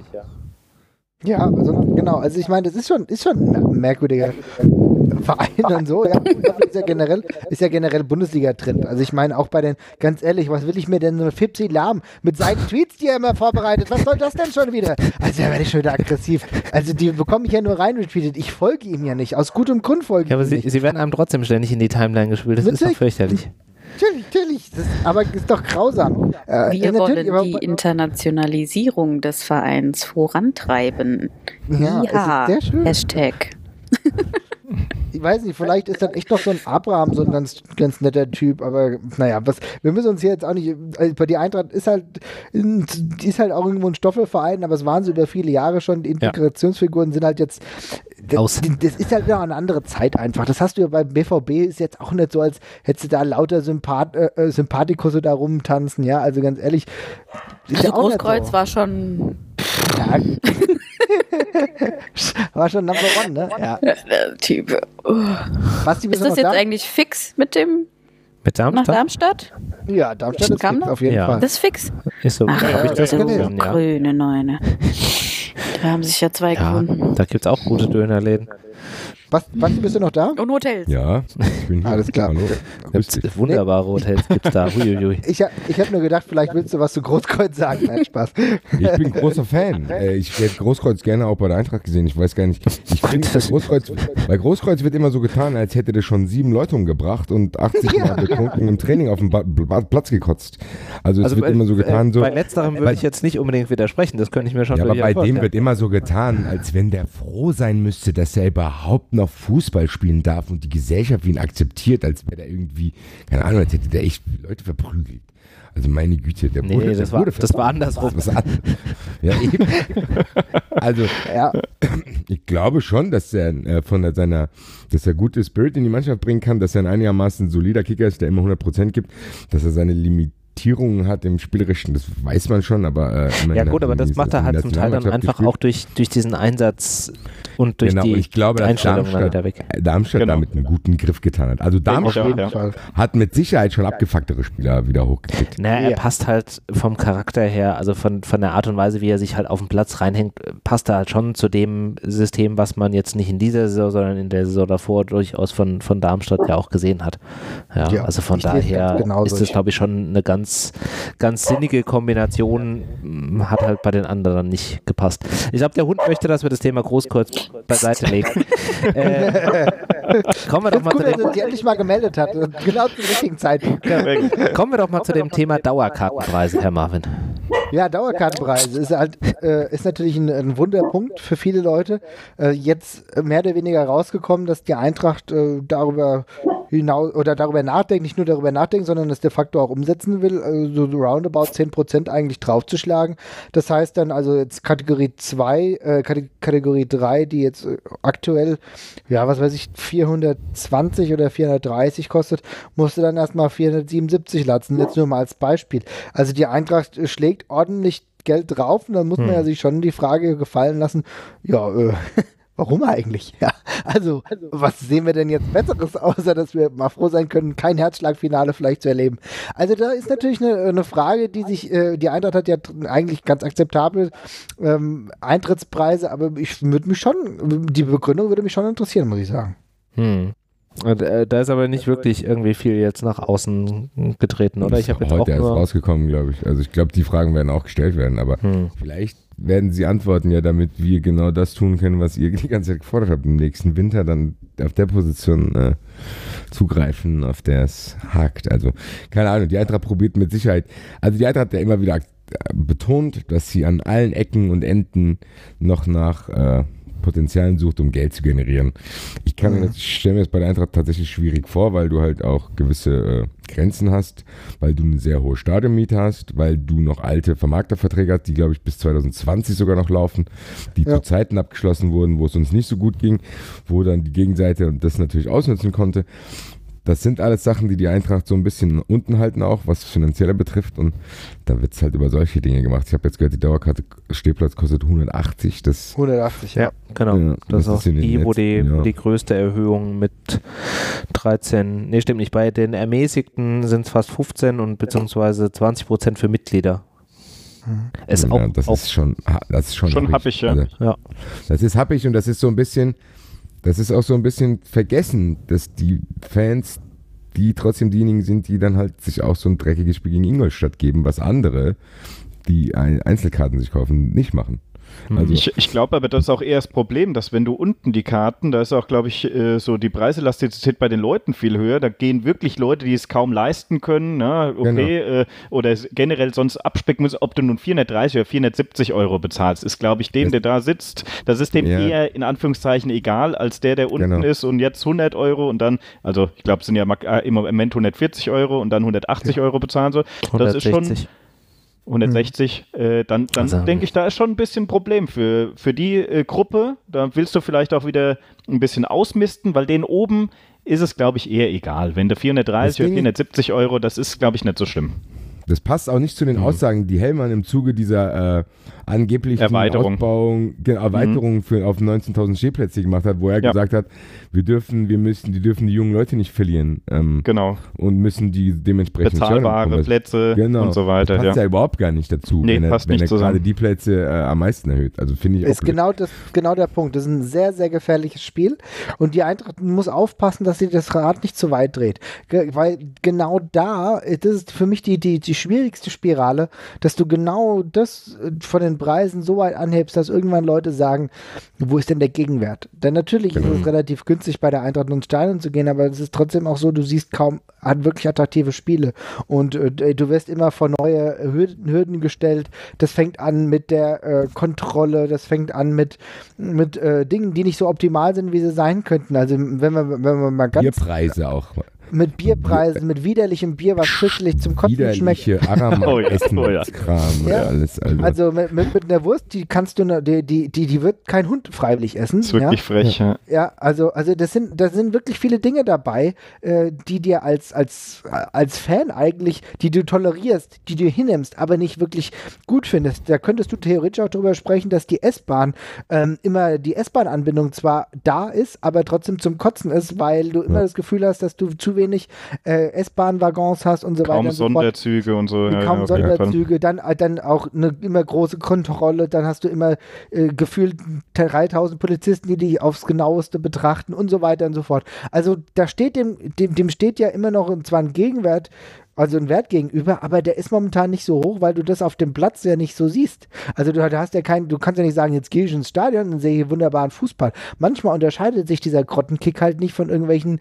Ja, also genau. Also ich meine, das ist schon, ist schon ein merkwürdiger Verein und so. Ja, ist ja generell, ist ja generell Bundesliga-Trend. Also ich meine auch bei den, ganz ehrlich, was will ich mir denn so eine Fipsi Lahm mit seinen Tweets, die er immer vorbereitet? Was soll das denn schon wieder? Also da werde ich schon wieder aggressiv. Also die bekomme ich ja nur rein retweetet. Ich folge ihm ja nicht. Aus gutem Grund folge ich ja, aber sie, nicht. sie werden einem trotzdem ständig in die Timeline gespielt. Das natürlich, ist doch fürchterlich. Natürlich, natürlich. Das, aber ist doch grausam. Äh, Wir wollen die Internationalisierung des Vereins vorantreiben. Ja, ja. Sehr schön. Hashtag. Ich weiß nicht, vielleicht ist dann echt noch so ein Abraham so ein ganz, ganz netter Typ, aber naja, was, wir müssen uns hier jetzt auch nicht, also die Eintracht ist halt, die ist halt auch irgendwo ein Stoffelverein, aber es waren sie über viele Jahre schon, die Integrationsfiguren sind halt jetzt, das, das ist halt noch eine andere Zeit einfach. Das hast du ja beim B V B, ist jetzt auch nicht so, als hättest du da lauter Sympath äh, Sympathikusse da rumtanzen, ja, also ganz ehrlich. Also ja Großkreuz so. War schon... Ja. War schon Number One, ne? Ja. Der Typ. Uh. Basti, ist das jetzt da? Eigentlich fix mit dem mit Darmstadt? Nach Darmstadt? Ja, Darmstadt ist fix, auf jeden ja. Fall. Das ist fix? Ist so. Ach, hab ich das so gesehen, ja. Grüne Neune. Da haben sich ja zwei ja, gefunden. Da gibt es auch gute Dönerläden. Was, Basti, bist du noch da? Und Hotels. Ja, ich bin hier. Alles klar. Hallo. Wunderbare Hotels gibt es da. Huiuiui. Ich, ich habe nur gedacht, vielleicht willst du was zu Großkreuz sagen. Nein, Spaß. Ich bin großer Fan. Ich hätte Großkreuz gerne auch bei der Eintracht gesehen. Ich weiß gar nicht. Ich finde, bei Großkreuz, bei Großkreuz wird immer so getan, als hätte der schon sieben Leute umgebracht und achtzig Mal betrunken im Training auf dem ba ba Platz gekotzt. Also es also wird bei, immer so getan. So, bei letzterem würde ich jetzt nicht unbedingt widersprechen. Das könnte ich mir schon ja, aber bei vorstellen. dem wird immer so getan, als wenn der froh sein müsste, dass er überhaupt noch Fußball spielt. spielen darf und die Gesellschaft ihn akzeptiert, als wäre er irgendwie, keine Ahnung, als hätte der echt Leute verprügelt. Also meine Güte, der nee, wurde, das, der war, wurde das war andersrum. Das war ja, eben. Also, ja. Ich glaube schon, dass er äh, von der, seiner, dass er gute Spirit in die Mannschaft bringen kann, dass er ein einigermaßen solider Kicker ist, der immer hundert Prozent gibt, dass er seine Limit Limitierungen hat im Spielerischen, das weiß man schon, aber äh, ja gut, aber das macht er halt zum Teil dann einfach gespielt. Auch durch, durch diesen Einsatz und durch genau, die und ich glaube, Einstellung Darmstadt, wieder weg. Darmstadt genau. damit einen guten Griff getan hat. Also Darmstadt ja. hat mit Sicherheit schon abgefucktere Spieler wieder hochgekriegt. Naja, er passt halt vom Charakter her, also von, von der Art und Weise, wie er sich halt auf den Platz reinhängt, passt er halt schon zu dem System, was man jetzt nicht in dieser Saison, sondern in der Saison davor durchaus von, von Darmstadt ja auch gesehen hat. Ja, ja also von daher ist das, glaube ich, schon eine ganz, ganz sinnige Kombination, hat halt bei den anderen nicht gepasst. Ich glaube, der Hund möchte, dass wir das Thema Großkreuz beiseite legen. äh, kommen wir doch mal gut, zu dem, dass er sich endlich mal gemeldet hat, genau zum richtigen Zeitpunkt. Kommen wir doch mal zu dem Thema Dauerkartenpreise, Herr Marvin. Ja, Dauerkartenpreise ist halt äh, ist natürlich ein, ein Wunderpunkt für viele Leute. Äh, jetzt mehr oder weniger rausgekommen, dass die Eintracht äh, darüber hinaus oder darüber nachdenkt, nicht nur darüber nachdenkt, sondern es de facto auch umsetzen will, also so roundabout zehn Prozent eigentlich draufzuschlagen. Das heißt dann also jetzt Kategorie zwei, äh, Kategorie drei, die jetzt äh, aktuell, ja, was weiß ich, vierhundertzwanzig oder vierhundertdreißig kostet, musste dann erstmal vierhundertsiebenundsiebzig lassen, jetzt nur mal als Beispiel. Also die Eintracht äh, schlägt ordentlich Geld drauf und dann muss hm. man ja sich schon die Frage gefallen lassen, ja, äh, warum eigentlich? Ja, also, was sehen wir denn jetzt Besseres, außer dass wir mal froh sein können, kein Herzschlagfinale vielleicht zu erleben? Also da ist natürlich eine, eine Frage, die sich, äh, die Eintracht hat ja eigentlich ganz akzeptable ähm, Eintrittspreise, aber ich würde mich schon, die Begründung würde mich schon interessieren, muss ich sagen. Hm. Da ist aber nicht wirklich irgendwie viel jetzt nach außen getreten, oder? Ich habe jetzt heute auch erst nur rausgekommen, glaube ich. Also ich glaube, die Fragen werden auch gestellt werden, aber hm. vielleicht werden sie antworten ja, damit wir genau das tun können, was ihr die ganze Zeit gefordert habt, im nächsten Winter dann auf der Position äh, zugreifen, auf der es hakt. Also keine Ahnung, die Eintracht probiert mit Sicherheit, also die Eintracht hat ja immer wieder betont, dass sie an allen Ecken und Enden noch nach äh, Potenzialen sucht, um Geld zu generieren. Ich kann mir das, ich stelle mir das bei der Eintracht tatsächlich schwierig vor, weil du halt auch gewisse äh, Grenzen hast, weil du eine sehr hohe Stadionmiete hast, weil du noch alte Vermarkterverträge hast, die glaube ich bis zwanzig zwanzig sogar noch laufen, die ja. zu Zeiten abgeschlossen wurden, wo es uns nicht so gut ging, wo dann die Gegenseite das natürlich ausnutzen konnte. Das sind alles Sachen, die die Eintracht so ein bisschen unten halten auch, was finanzieller betrifft, und da wird es halt über solche Dinge gemacht. Ich habe jetzt gehört, die Dauerkarte Stehplatz kostet hundertachtzig. Das, hundertachtzig, ja. ja genau. Ja, das, das ist auch die, wo die, ja. die größte Erhöhung mit dreizehn, nee, stimmt nicht, bei den Ermäßigten sind es fast fünfzehn und beziehungsweise zwanzig Prozent für Mitglieder. Ist ja, auch, das, auch ist schon, das ist schon, schon happig, ja. Also, ja. Das ist happig und das ist so ein bisschen, das ist auch so ein bisschen vergessen, dass die Fans, die trotzdem diejenigen sind, die dann halt sich auch so ein dreckiges Spiel gegen Ingolstadt geben, was andere, die Einzelkarten sich kaufen, nicht machen. Also ich ich glaube aber, das ist auch eher das Problem, dass wenn du unten die Karten, da ist auch, glaube ich, äh, so die Preiselastizität bei den Leuten viel höher, da gehen wirklich Leute, die es kaum leisten können, ne, okay, genau. äh, oder generell sonst abspecken müssen, ob du nun vierhundertdreißig oder vierhundertsiebzig Euro bezahlst, ist, glaube ich, dem, das, der da sitzt, das ist dem ja. eher in Anführungszeichen egal, als der, der unten genau. ist und jetzt hundert Euro und dann, also ich glaube, es sind ja im Moment hundertvierzig Euro und dann hundertachtzig ja. Euro bezahlen soll. Das ist schon hundertsechzig, hm. äh, dann, dann also, denke ich, da ist schon ein bisschen ein Problem für, für die äh, Gruppe. Da willst du vielleicht auch wieder ein bisschen ausmisten, weil denen oben ist es, glaube ich, eher egal. Wenn du vierhundertdreißig oder vierhundertsiebzig Euro, das ist, glaube ich, nicht so schlimm. Das passt auch nicht zu den mhm. Aussagen, die Hellmann im Zuge dieser äh, angeblichen Erweiterung, Ausbauung, Erweiterung mhm. für, auf neunzehntausend Stehplätze gemacht hat, wo er ja. gesagt hat, wir dürfen, wir müssen, die dürfen die jungen Leute nicht verlieren. Ähm, genau. Und müssen die dementsprechend bezahlbare Plätze genau. und so weiter. Das passt ja, ja überhaupt gar nicht dazu, nee, wenn er, passt wenn nicht er gerade die Plätze äh, am meisten erhöht. Also finde ich auch ist genau, das, genau der Punkt. Das ist ein sehr, sehr gefährliches Spiel und die Eintracht muss aufpassen, dass sie das Rad nicht zu weit dreht. Ge- weil genau da, das ist für mich die, die, die schwierigste Spirale, dass du genau das von den Preisen so weit anhebst, dass irgendwann Leute sagen, wo ist denn der Gegenwert? Denn natürlich genau. ist es relativ günstig, bei der Eintracht und Steinen zu gehen, aber es ist trotzdem auch so, du siehst kaum, hat wirklich attraktive Spiele und äh, du wirst immer vor neue Hürden, Hürden gestellt. Das fängt an mit der äh, Kontrolle, das fängt an mit, mit äh, Dingen, die nicht so optimal sind, wie sie sein könnten. Also wenn wir, wenn wir mal ganz... Bierpreise auch. mit Bierpreisen, mit widerlichem Bier, was schüsselig zum Kotzen schmeckt. Widerliche Aram-Essen-Kram ja. oder alles. Also, also mit, mit, mit einer Wurst, die kannst du, die, die, die, die wird kein Hund freiwillig essen. Das ist wirklich ja? frech, ja. Ja, also, also das sind, da sind wirklich viele Dinge dabei, äh, die dir als, als, als Fan eigentlich, die du tolerierst, die du hinnimmst, aber nicht wirklich gut findest. Da könntest du theoretisch auch darüber sprechen, dass die S-Bahn ähm, immer, die S-Bahn-Anbindung zwar da ist, aber trotzdem zum Kotzen ist, weil du immer ja. das Gefühl hast, dass du zu wenig äh, S-Bahn-Waggons hast und so kaum weiter und so fort. Sonderzüge und so. Ja, kaum ja, Sonderzüge, dann, dann auch eine immer große Kontrolle, dann hast du immer äh, gefühlt dreitausend Polizisten, die dich aufs Genaueste betrachten und so weiter und so fort. Also da steht dem, dem, dem steht ja immer noch zwar ein Gegenwert, also ein Wert gegenüber, aber der ist momentan nicht so hoch, weil du das auf dem Platz ja nicht so siehst. Also du, du hast ja kein, du kannst ja nicht sagen, jetzt gehe ich ins Stadion und sehe hier wunderbaren Fußball. Manchmal unterscheidet sich dieser Grottenkick halt nicht von irgendwelchen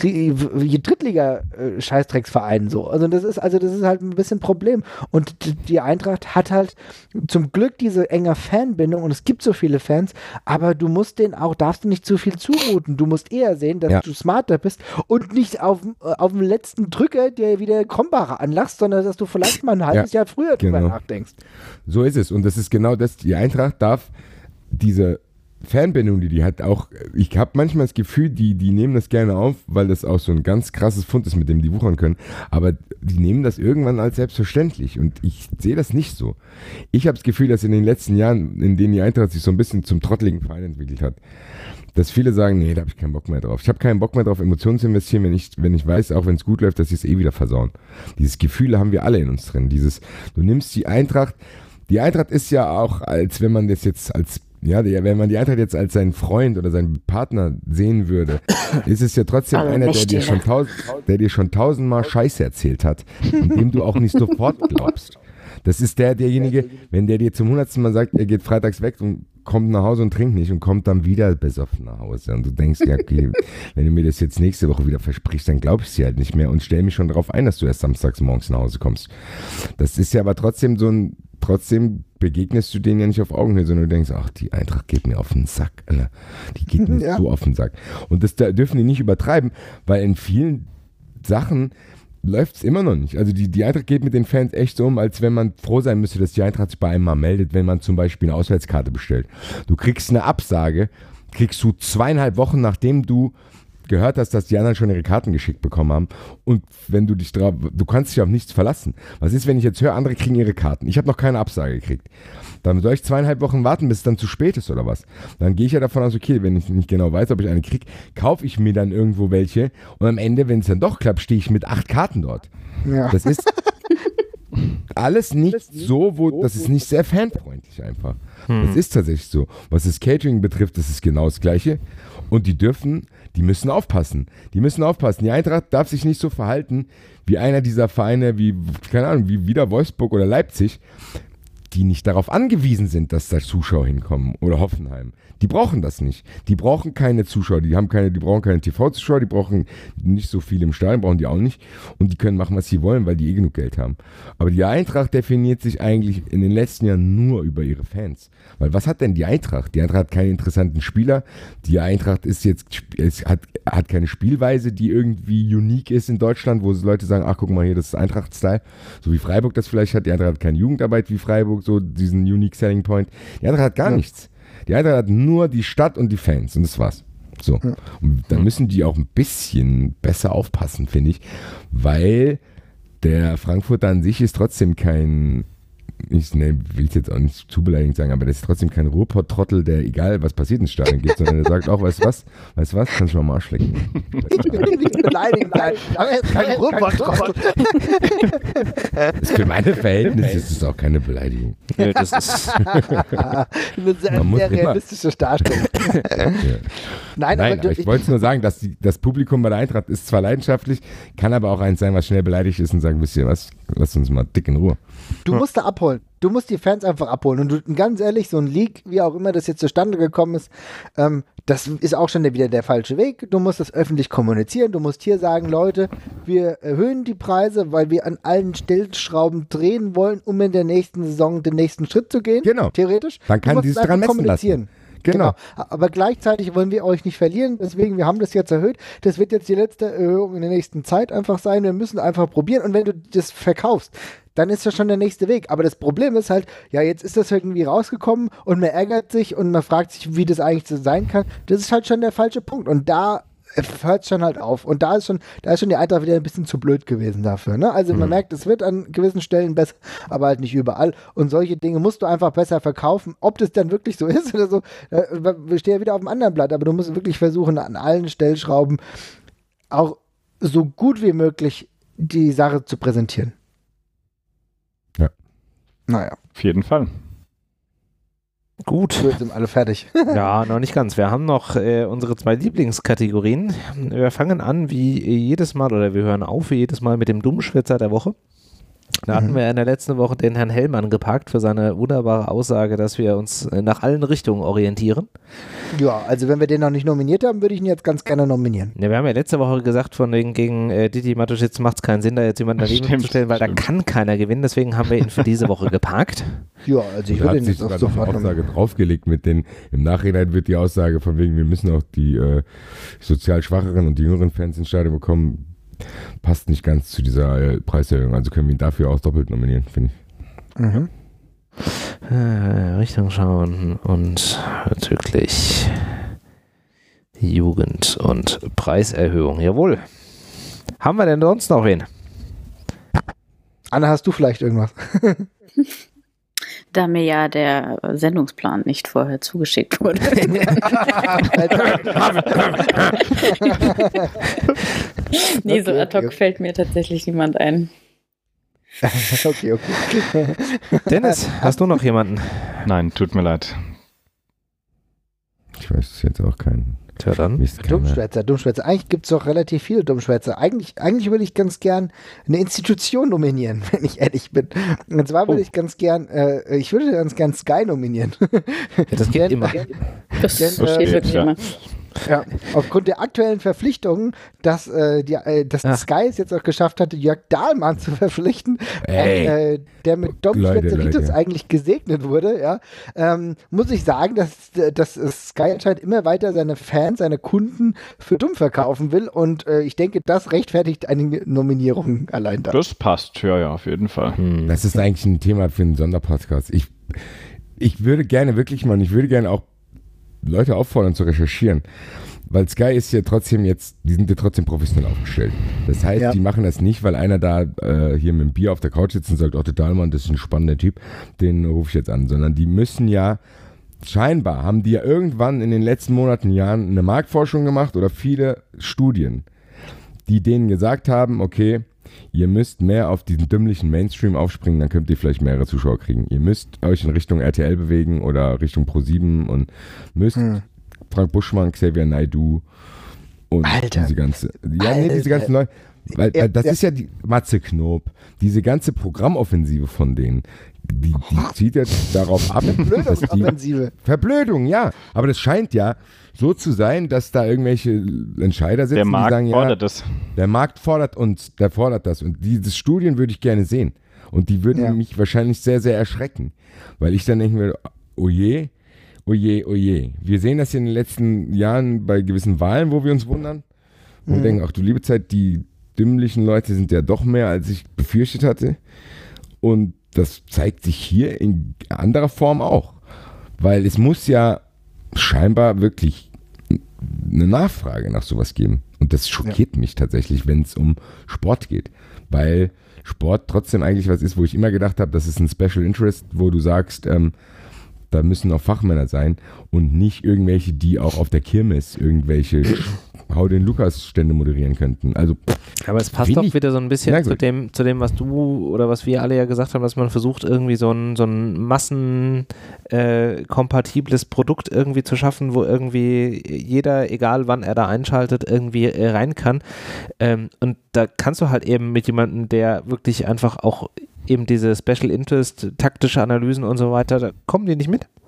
Drittliga-Scheißdrecksvereinen so. Also das ist, also das ist halt ein bisschen ein Problem. Und die Eintracht hat halt zum Glück diese enge Fanbindung und es gibt so viele Fans, aber du musst denen auch, darfst du nicht zu viel zumuten. Du musst eher sehen, dass ja. du smarter bist und nicht auf, auf dem letzten Drücker, der wieder Kombar anlachst, sondern dass du vielleicht mal ein halbes ja, Jahr früher drüber genau. nachdenkst. So ist es. Und das ist genau das, die Eintracht darf diese Fanbindung, die die hat, auch, ich habe manchmal das Gefühl, die, die nehmen das gerne auf, weil das auch so ein ganz krasses Fund ist, mit dem die wuchern können, aber die nehmen das irgendwann als selbstverständlich und ich sehe das nicht so. Ich habe das Gefühl, dass in den letzten Jahren, in denen die Eintracht sich so ein bisschen zum trotteligen Verein entwickelt hat, dass viele sagen, nee, da habe ich keinen Bock mehr drauf. Ich habe keinen Bock mehr drauf, Emotionen zu investieren, wenn ich, wenn ich weiß, auch wenn es gut läuft, dass sie es eh wieder versauen. Dieses Gefühl haben wir alle in uns drin. Dieses, du nimmst die Eintracht, die Eintracht ist ja auch, als wenn man das jetzt als, ja, wenn man die Eintracht jetzt als seinen Freund oder seinen Partner sehen würde, ist es ja trotzdem also einer, der dir, schon tausend, der dir schon tausendmal Scheiße erzählt hat und dem du auch nicht sofort glaubst. Das ist der, derjenige, wenn der dir zum hundertsten Mal sagt, er geht freitags weg und kommt nach Hause und trinkt nicht und kommt dann wieder besoffen nach Hause. Und du denkst, ja, okay, wenn du mir das jetzt nächste Woche wieder versprichst, dann glaube ich es dir halt nicht mehr und stell mich schon darauf ein, dass du erst samstags morgens nach Hause kommst. Das ist ja aber trotzdem so ein, trotzdem begegnest du denen ja nicht auf Augenhöhe, sondern du denkst, ach, die Eintracht geht mir auf den Sack, Alter. Die geht mir ja. so auf den Sack. Und das da dürfen die nicht übertreiben, weil in vielen Sachen läuft es immer noch nicht. Also die, die Eintracht geht mit den Fans echt so um, als wenn man froh sein müsste, dass die Eintracht sich bei einem mal meldet, wenn man zum Beispiel eine Auswärtskarte bestellt. Du kriegst eine Absage, kriegst du zweieinhalb Wochen, nachdem du gehört hast, dass die anderen schon ihre Karten geschickt bekommen haben und wenn du dich drauf, du kannst dich auf nichts verlassen. Was ist, wenn ich jetzt höre, andere kriegen ihre Karten? Ich habe noch keine Absage gekriegt. Dann soll ich zweieinhalb Wochen warten, bis es dann zu spät ist oder was? Dann gehe ich ja davon aus, okay, wenn ich nicht genau weiß, ob ich eine kriege, kaufe ich mir dann irgendwo welche und am Ende, wenn es dann doch klappt, stehe ich mit acht Karten dort. Ja. Das ist alles nicht so, wo, das ist nicht sehr fanfreundlich einfach. Hm. Das ist tatsächlich so. Was das Catering betrifft, das ist genau das Gleiche und die dürfen, die müssen aufpassen. Die müssen aufpassen. Die Eintracht darf sich nicht so verhalten wie einer dieser Vereine wie, keine Ahnung, wie wieder Wolfsburg oder Leipzig, die nicht darauf angewiesen sind, dass da Zuschauer hinkommen oder Hoffenheim. Die brauchen das nicht. Die brauchen keine Zuschauer, die haben keine, die brauchen keine T V-Zuschauer, die brauchen nicht so viel im Stadion, brauchen die auch nicht und die können machen, was sie wollen, weil die eh genug Geld haben. Aber die Eintracht definiert sich eigentlich in den letzten Jahren nur über ihre Fans. Weil was hat denn die Eintracht? Die Eintracht hat keine interessanten Spieler. Die Eintracht ist jetzt, es hat, hat keine Spielweise, die irgendwie unique ist in Deutschland, wo Leute sagen, ach guck mal hier, das ist Eintracht-Style. So wie Freiburg das vielleicht hat. Die Eintracht hat keine Jugendarbeit wie Freiburg, so diesen unique Selling Point. Die Eintracht hat gar ja. nichts. Die Eintracht hat nur die Stadt und die Fans und das war's. So. Ja. Und da müssen die auch ein bisschen besser aufpassen, finde ich, weil der Frankfurter an sich ist trotzdem kein, ich ne, will es jetzt auch nicht zu beleidigend sagen, aber das ist trotzdem kein Ruhrpott-Trottel, der egal was passiert ins Stadion geht, sondern der sagt auch, weißt du was, weißt du was, kannst du mal am Arsch lecken. Nicht beleidigend sein, aber er ist kein Ruhrpott-Trottel. Für meine Verhältnisse ist es auch keine Beleidigung. Ja, das ist eine sehr, sehr realistische Darstellung. Ja. Nein, Nein, aber, aber ich wollte es nur sagen, dass die, das Publikum bei der Eintracht ist zwar leidenschaftlich, kann aber auch eins sein, was schnell beleidigt ist und sagen, wisst ihr was, lasst uns mal dick in Ruhe. Du musst da abholen. Du musst die Fans einfach abholen. Und du, ganz ehrlich, so ein Leak, wie auch immer das jetzt zustande gekommen ist, ähm, das ist auch schon wieder der falsche Weg. Du musst das öffentlich kommunizieren. Du musst hier sagen, Leute, wir erhöhen die Preise, weil wir an allen Stellschrauben drehen wollen, um in der nächsten Saison den nächsten Schritt zu gehen. Genau. Theoretisch. Dann kann dieses dran messen lassen. Genau. genau. Aber gleichzeitig wollen wir euch nicht verlieren, deswegen, wir haben das jetzt erhöht. Das wird jetzt die letzte Erhöhung in der nächsten Zeit einfach sein. Wir müssen einfach probieren. Und wenn du das verkaufst, dann ist das schon der nächste Weg. Aber das Problem ist halt, ja, jetzt ist das irgendwie rausgekommen und man ärgert sich und man fragt sich, wie das eigentlich so sein kann. Das ist halt schon der falsche Punkt. Und da hört es schon halt auf. Und da ist schon, da ist schon die Eintracht wieder ein bisschen zu blöd gewesen dafür. Ne? Also mhm. man merkt, es wird an gewissen Stellen besser, aber halt nicht überall. Und solche Dinge musst du einfach besser verkaufen. Ob das dann wirklich so ist oder so, wir stehen ja wieder auf dem anderen Blatt, aber du musst wirklich versuchen, an allen Stellschrauben auch so gut wie möglich die Sache zu präsentieren. Ja. Naja. Auf jeden Fall. Gut. So, jetzt sind alle fertig. Ja, noch nicht ganz. Wir haben noch äh, unsere zwei Lieblingskategorien. Wir fangen an wie jedes Mal, oder wir hören auf wie jedes Mal mit dem Dummschwätzer der Woche. Da hatten Mhm. wir in der letzten Woche den Herrn Hellmann gepackt für seine wunderbare Aussage, dass wir uns nach allen Richtungen orientieren. Ja, also wenn wir den noch nicht nominiert haben, würde ich ihn jetzt ganz gerne nominieren. Ja, wir haben ja letzte Woche gesagt, von wegen gegen äh, Didi Matuschitz macht es keinen Sinn, da jetzt jemanden daneben Stimmt, zu stellen, weil stimmt. da kann keiner gewinnen. Deswegen haben wir ihn für diese Woche geparkt. Ja, also ich Da würde hat ihn sich jetzt auch sogar noch sofort eine Aussage nominieren. draufgelegt mit den, im Nachhinein wird die Aussage von wegen, wir müssen auch die äh, sozial schwacheren und die jüngeren Fans ins Stadion bekommen, passt nicht ganz zu dieser äh, Preiserhöhung. Also können wir ihn dafür auch doppelt nominieren, finde ich. Mhm. Äh, Richtung schauen und bezüglich Jugend und Preiserhöhung. Jawohl. Haben wir denn sonst noch wen? Anna, hast du vielleicht irgendwas? Da mir ja der Sendungsplan nicht vorher zugeschickt wurde. Nee, so Okay, ad hoc okay. fällt mir tatsächlich niemand ein. okay, okay. Dennis, hast du noch jemanden? Nein, tut mir leid. Ich weiß jetzt auch keinen. Tja, dann. Mist, keiner. Dummschwätzer, Dummschwätzer. Eigentlich gibt es doch relativ viele Dummschwätzer. Eigentlich, eigentlich würde ich ganz gern eine Institution nominieren, wenn ich ehrlich bin. Und zwar würde Oh. ich ganz gern, äh, ich würde ganz gern Sky nominieren. Ja, das geht immer. Das Denn, steht äh, wirklich ja. immer. Ja, aufgrund der aktuellen Verpflichtungen, dass, äh, die, äh, dass Ach. Sky es jetzt auch geschafft hatte, Jörg Dahlmann zu verpflichten, Ey. äh, der mit Leute, Dummschwätzeritis Leute. eigentlich gesegnet wurde, ja, ähm, muss ich sagen, dass, dass Sky anscheinend immer weiter seine Fans, seine Kunden für dumm verkaufen will und äh, ich denke, das rechtfertigt eine Nominierung allein da. Das passt, ja, ja, auf jeden Fall. Hm. Das ist eigentlich ein Thema für einen Sonderpodcast. Ich, ich würde gerne wirklich mal, ich würde gerne auch Leute auffordern zu recherchieren, weil Sky ist ja trotzdem jetzt, die sind ja trotzdem professionell aufgestellt. Das heißt, Ja. die machen das nicht, weil einer da äh, hier mit dem Bier auf der Couch sitzt und sagt, oh, der Dahlmann, das ist ein spannender Typ, den rufe ich jetzt an, sondern die müssen ja, scheinbar haben die ja irgendwann in den letzten Monaten, Jahren eine Marktforschung gemacht oder viele Studien, die denen gesagt haben, okay, ihr müsst mehr auf diesen dümmlichen Mainstream aufspringen, dann könnt ihr vielleicht mehrere Zuschauer kriegen. Ihr müsst euch in Richtung R T L bewegen oder Richtung ProSieben und müsst Hm. Frank Buschmann, Xavier Naidoo und Alter. diese ganze, ja, nee, diese ganzen Leute, weil, Ja, weil das ja. ist ja die Matze Knob, diese ganze Programmoffensive von denen, die, die zieht jetzt darauf ab, dass die Blödungsoffensive. Verblödung, ja. Aber das scheint ja so zu sein, dass da irgendwelche Entscheider sitzen, Der Markt die sagen, ja, fordert das. der Markt fordert uns, der fordert das. Und diese Studien würde ich gerne sehen. Und die würden Ja. mich wahrscheinlich sehr, sehr erschrecken. Weil ich dann denke mir, oh je, oh je, oh je. Wir sehen das ja in den letzten Jahren bei gewissen Wahlen, wo wir uns wundern. Und Mhm. denken, ach du liebe Zeit, die dümmlichen Leute sind ja doch mehr, als ich befürchtet hatte. Und das zeigt sich hier in anderer Form auch. Weil es muss ja scheinbar wirklich eine Nachfrage nach sowas geben. Und das schockiert mich tatsächlich, wenn es um Sport geht. Weil Sport trotzdem eigentlich was ist, wo ich immer gedacht habe, das ist ein Special Interest, wo du sagst, ähm, da müssen auch Fachmänner sein und nicht irgendwelche, die auch auf der Kirmes irgendwelche Hau den Lukas-Stände moderieren könnten. Also, Aber es passt Wenig doch wieder so ein bisschen zu merkwürdig. dem, zu dem, was du oder was wir alle ja gesagt haben, dass man versucht, irgendwie so ein, so ein massenkompatibles Produkt irgendwie zu schaffen, wo irgendwie jeder, egal wann er da einschaltet, irgendwie äh, rein kann. Ähm, und da kannst du halt eben mit jemandem, der wirklich einfach auch eben diese Special Interest, taktische Analysen und so weiter, da kommen die nicht mit.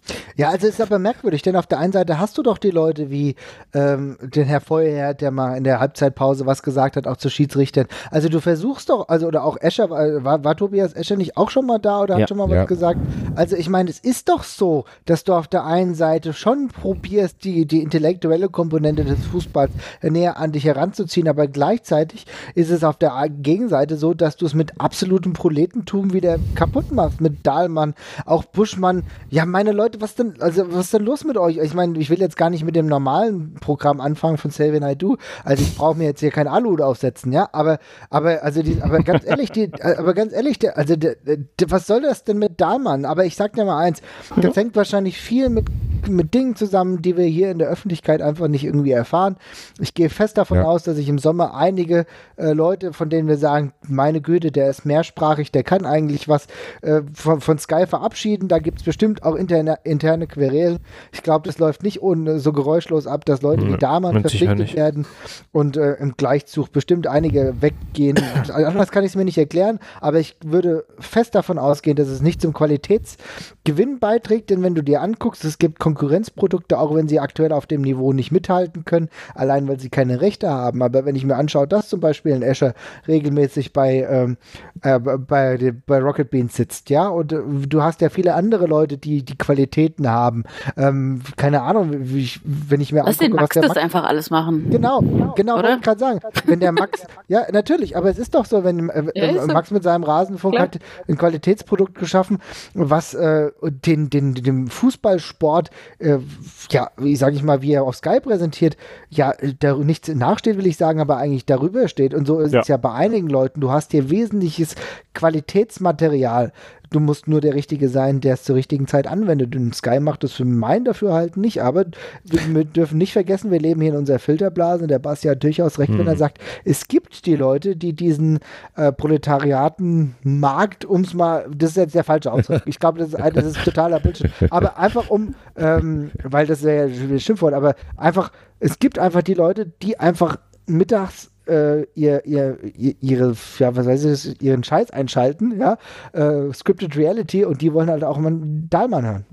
Ja, also ist aber merkwürdig, denn auf der einen Seite hast du doch die Leute wie ähm, den Herr Feuerherr, der mal in der Halbzeitpause was gesagt hat, auch zu Schiedsrichtern. Also du versuchst doch, also oder auch Escher, war, war Tobias Escher nicht auch schon mal da oder ja. hat schon mal ja. was gesagt? Also ich meine, es ist doch so, dass du auf der einen Seite schon probierst, die, die intellektuelle Komponente des Fußballs näher an dich heranzuziehen, aber gleichzeitig ist es auf der Gegenseite so, dass du es mit absolutem Proletentum wieder kaputt machst, mit Dahlmann, auch Buschmann. Ja, meine Leute, was denn, also was ist denn los mit euch? Ich meine, ich will jetzt gar nicht mit dem normalen Programm anfangen von Xavier Naidoo. Also ich brauche mir jetzt hier kein Aluhut aufsetzen, ja, aber, aber, also die, aber ganz ehrlich, die, aber ganz ehrlich, der, also der, der, was soll das denn mit Dahlmann? Aber ich sag dir mal eins, das hängt wahrscheinlich viel mit, mit Dingen zusammen, die wir hier in der Öffentlichkeit einfach nicht irgendwie erfahren. Ich gehe fest davon ja. aus, dass ich im Sommer einige äh, Leute, von denen wir sagen, meine Güte, der ist mehrsprachig, der kann eigentlich was äh, von, von Sky verabschieden. Da gibt es bestimmt auch interne, interne Querelen. Ich glaube, das läuft nicht ohne, so geräuschlos ab, dass Leute wie Dahlmann verpflichtet werden und äh, im Gleichzug bestimmt einige weggehen. Anders kann ich es mir nicht erklären, aber ich würde fest davon ausgehen, dass es nicht zum Qualitätsgewinn beiträgt, denn wenn du dir anguckst, es gibt Konkurrenzprodukte, auch wenn sie aktuell auf dem Niveau nicht mithalten können, allein weil sie keine Rechte haben. Aber wenn ich mir anschaue, dass zum Beispiel ein Escher regelmäßig bei, ähm, äh, bei, bei Rocket Beans sitzt, ja, und äh, du hast ja viele andere Leute, die die Qualitäten haben. Ähm, keine Ahnung, wie ich, wenn ich mir Lass angucke, den Max was der das Max einfach alles machen. Genau, genau, Oder? wollte ich gerade sagen. Wenn der Max, ja, natürlich, aber es ist doch so, wenn äh, Ja, ist so. Max mit seinem Rasenfunk Klar. hat ein Qualitätsprodukt geschaffen, was äh, den, den, dem Fußballsport, äh, ja, wie sage ich mal, wie er auf Sky präsentiert, ja, da nichts nachsteht, will ich sagen, aber eigentlich darüber steht. Und so ist Ja. es ja bei einigen Leuten. Du hast hier wesentliches Qualitätsmaterial. Du musst nur der Richtige sein, der es zur richtigen Zeit anwendet. Und Sky macht das für mein Dafürhalten nicht. Aber wir, wir dürfen nicht vergessen, wir leben hier in unserer Filterblase. Der Basti hat durchaus recht, hm. wenn er sagt, es gibt die Leute, die diesen äh, Proletariatenmarkt, um es mal, das ist jetzt der falsche Ausdruck. Ich glaube, das, ist, das ist totaler Bullshit. Aber einfach um, ähm, weil das ist ja ein Schimpfwort, aber einfach, es gibt einfach die Leute, die einfach mittags Äh, ihr, ihr, ihre, ja, was weiß ich, ihren Scheiß einschalten, ja, äh, Scripted Reality, und die wollen halt auch mal einen Dahlmann hören.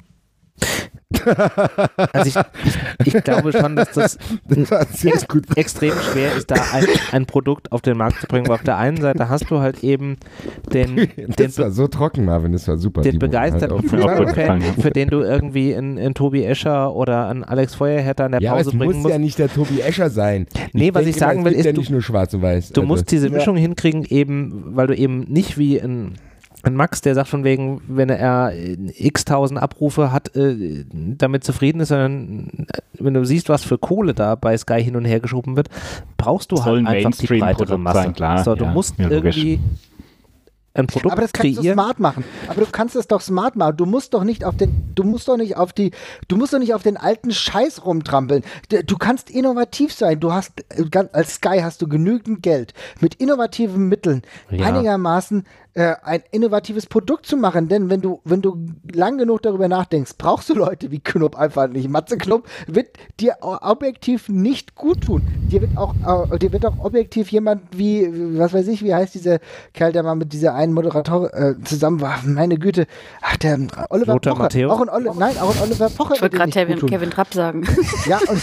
Also ich, ich, ich glaube schon, dass das, das ex extrem schwer ist, da ein, ein Produkt auf den Markt zu bringen. Aber auf der einen Seite hast du halt eben den, den das war so trocken, Marvin, das war super. Den begeisterten halt Fußballfan, für den du irgendwie einen, einen Tobi Escher oder einen Alex Feuerherr in der ja, Pause aber es bringen muss musst. ja nicht der Tobi Escher sein. Nee, ich was denke ich sagen mal, will, es gibt ist, ja du, nicht nur schwarz und weiß. du also. musst diese Mischung ja. hinkriegen, eben, weil du eben nicht wie ein Ein Max, der sagt von wegen, wenn er x tausend Abrufe hat, äh, damit zufrieden ist, sondern wenn du siehst, was für Kohle da bei Sky hin und her geschoben wird, brauchst du das halt einfach die breitere Masse. Sein, klar. So, du ja, musst ja, irgendwie ein Produkt aber das kannst kreieren. du smart machen. Aber du kannst es doch smart machen. Du musst doch nicht auf den, du musst doch nicht auf die, du musst doch nicht auf den alten Scheiß rumtrampeln. Du kannst innovativ sein. Du hast, als Sky hast du genügend Geld, mit innovativen Mitteln Ja. einigermaßen äh, ein innovatives Produkt zu machen. Denn wenn du, wenn du lang genug darüber nachdenkst, brauchst du Leute wie Knopp einfach nicht. Matze Knopp wird dir objektiv nicht gut tun. Dir wird auch, äh, dir wird auch objektiv jemand wie, was weiß ich, wie heißt dieser Kerl, der mal mit dieser einen Moderator äh, zusammen war. Meine Güte. Ach, der Oliver Lothar Pocher. Matthäus? Auch ein Oli Nein, auch ein Oliver Pocher. Ich wollte gerade Kevin, Kevin Trapp sagen. Ja, und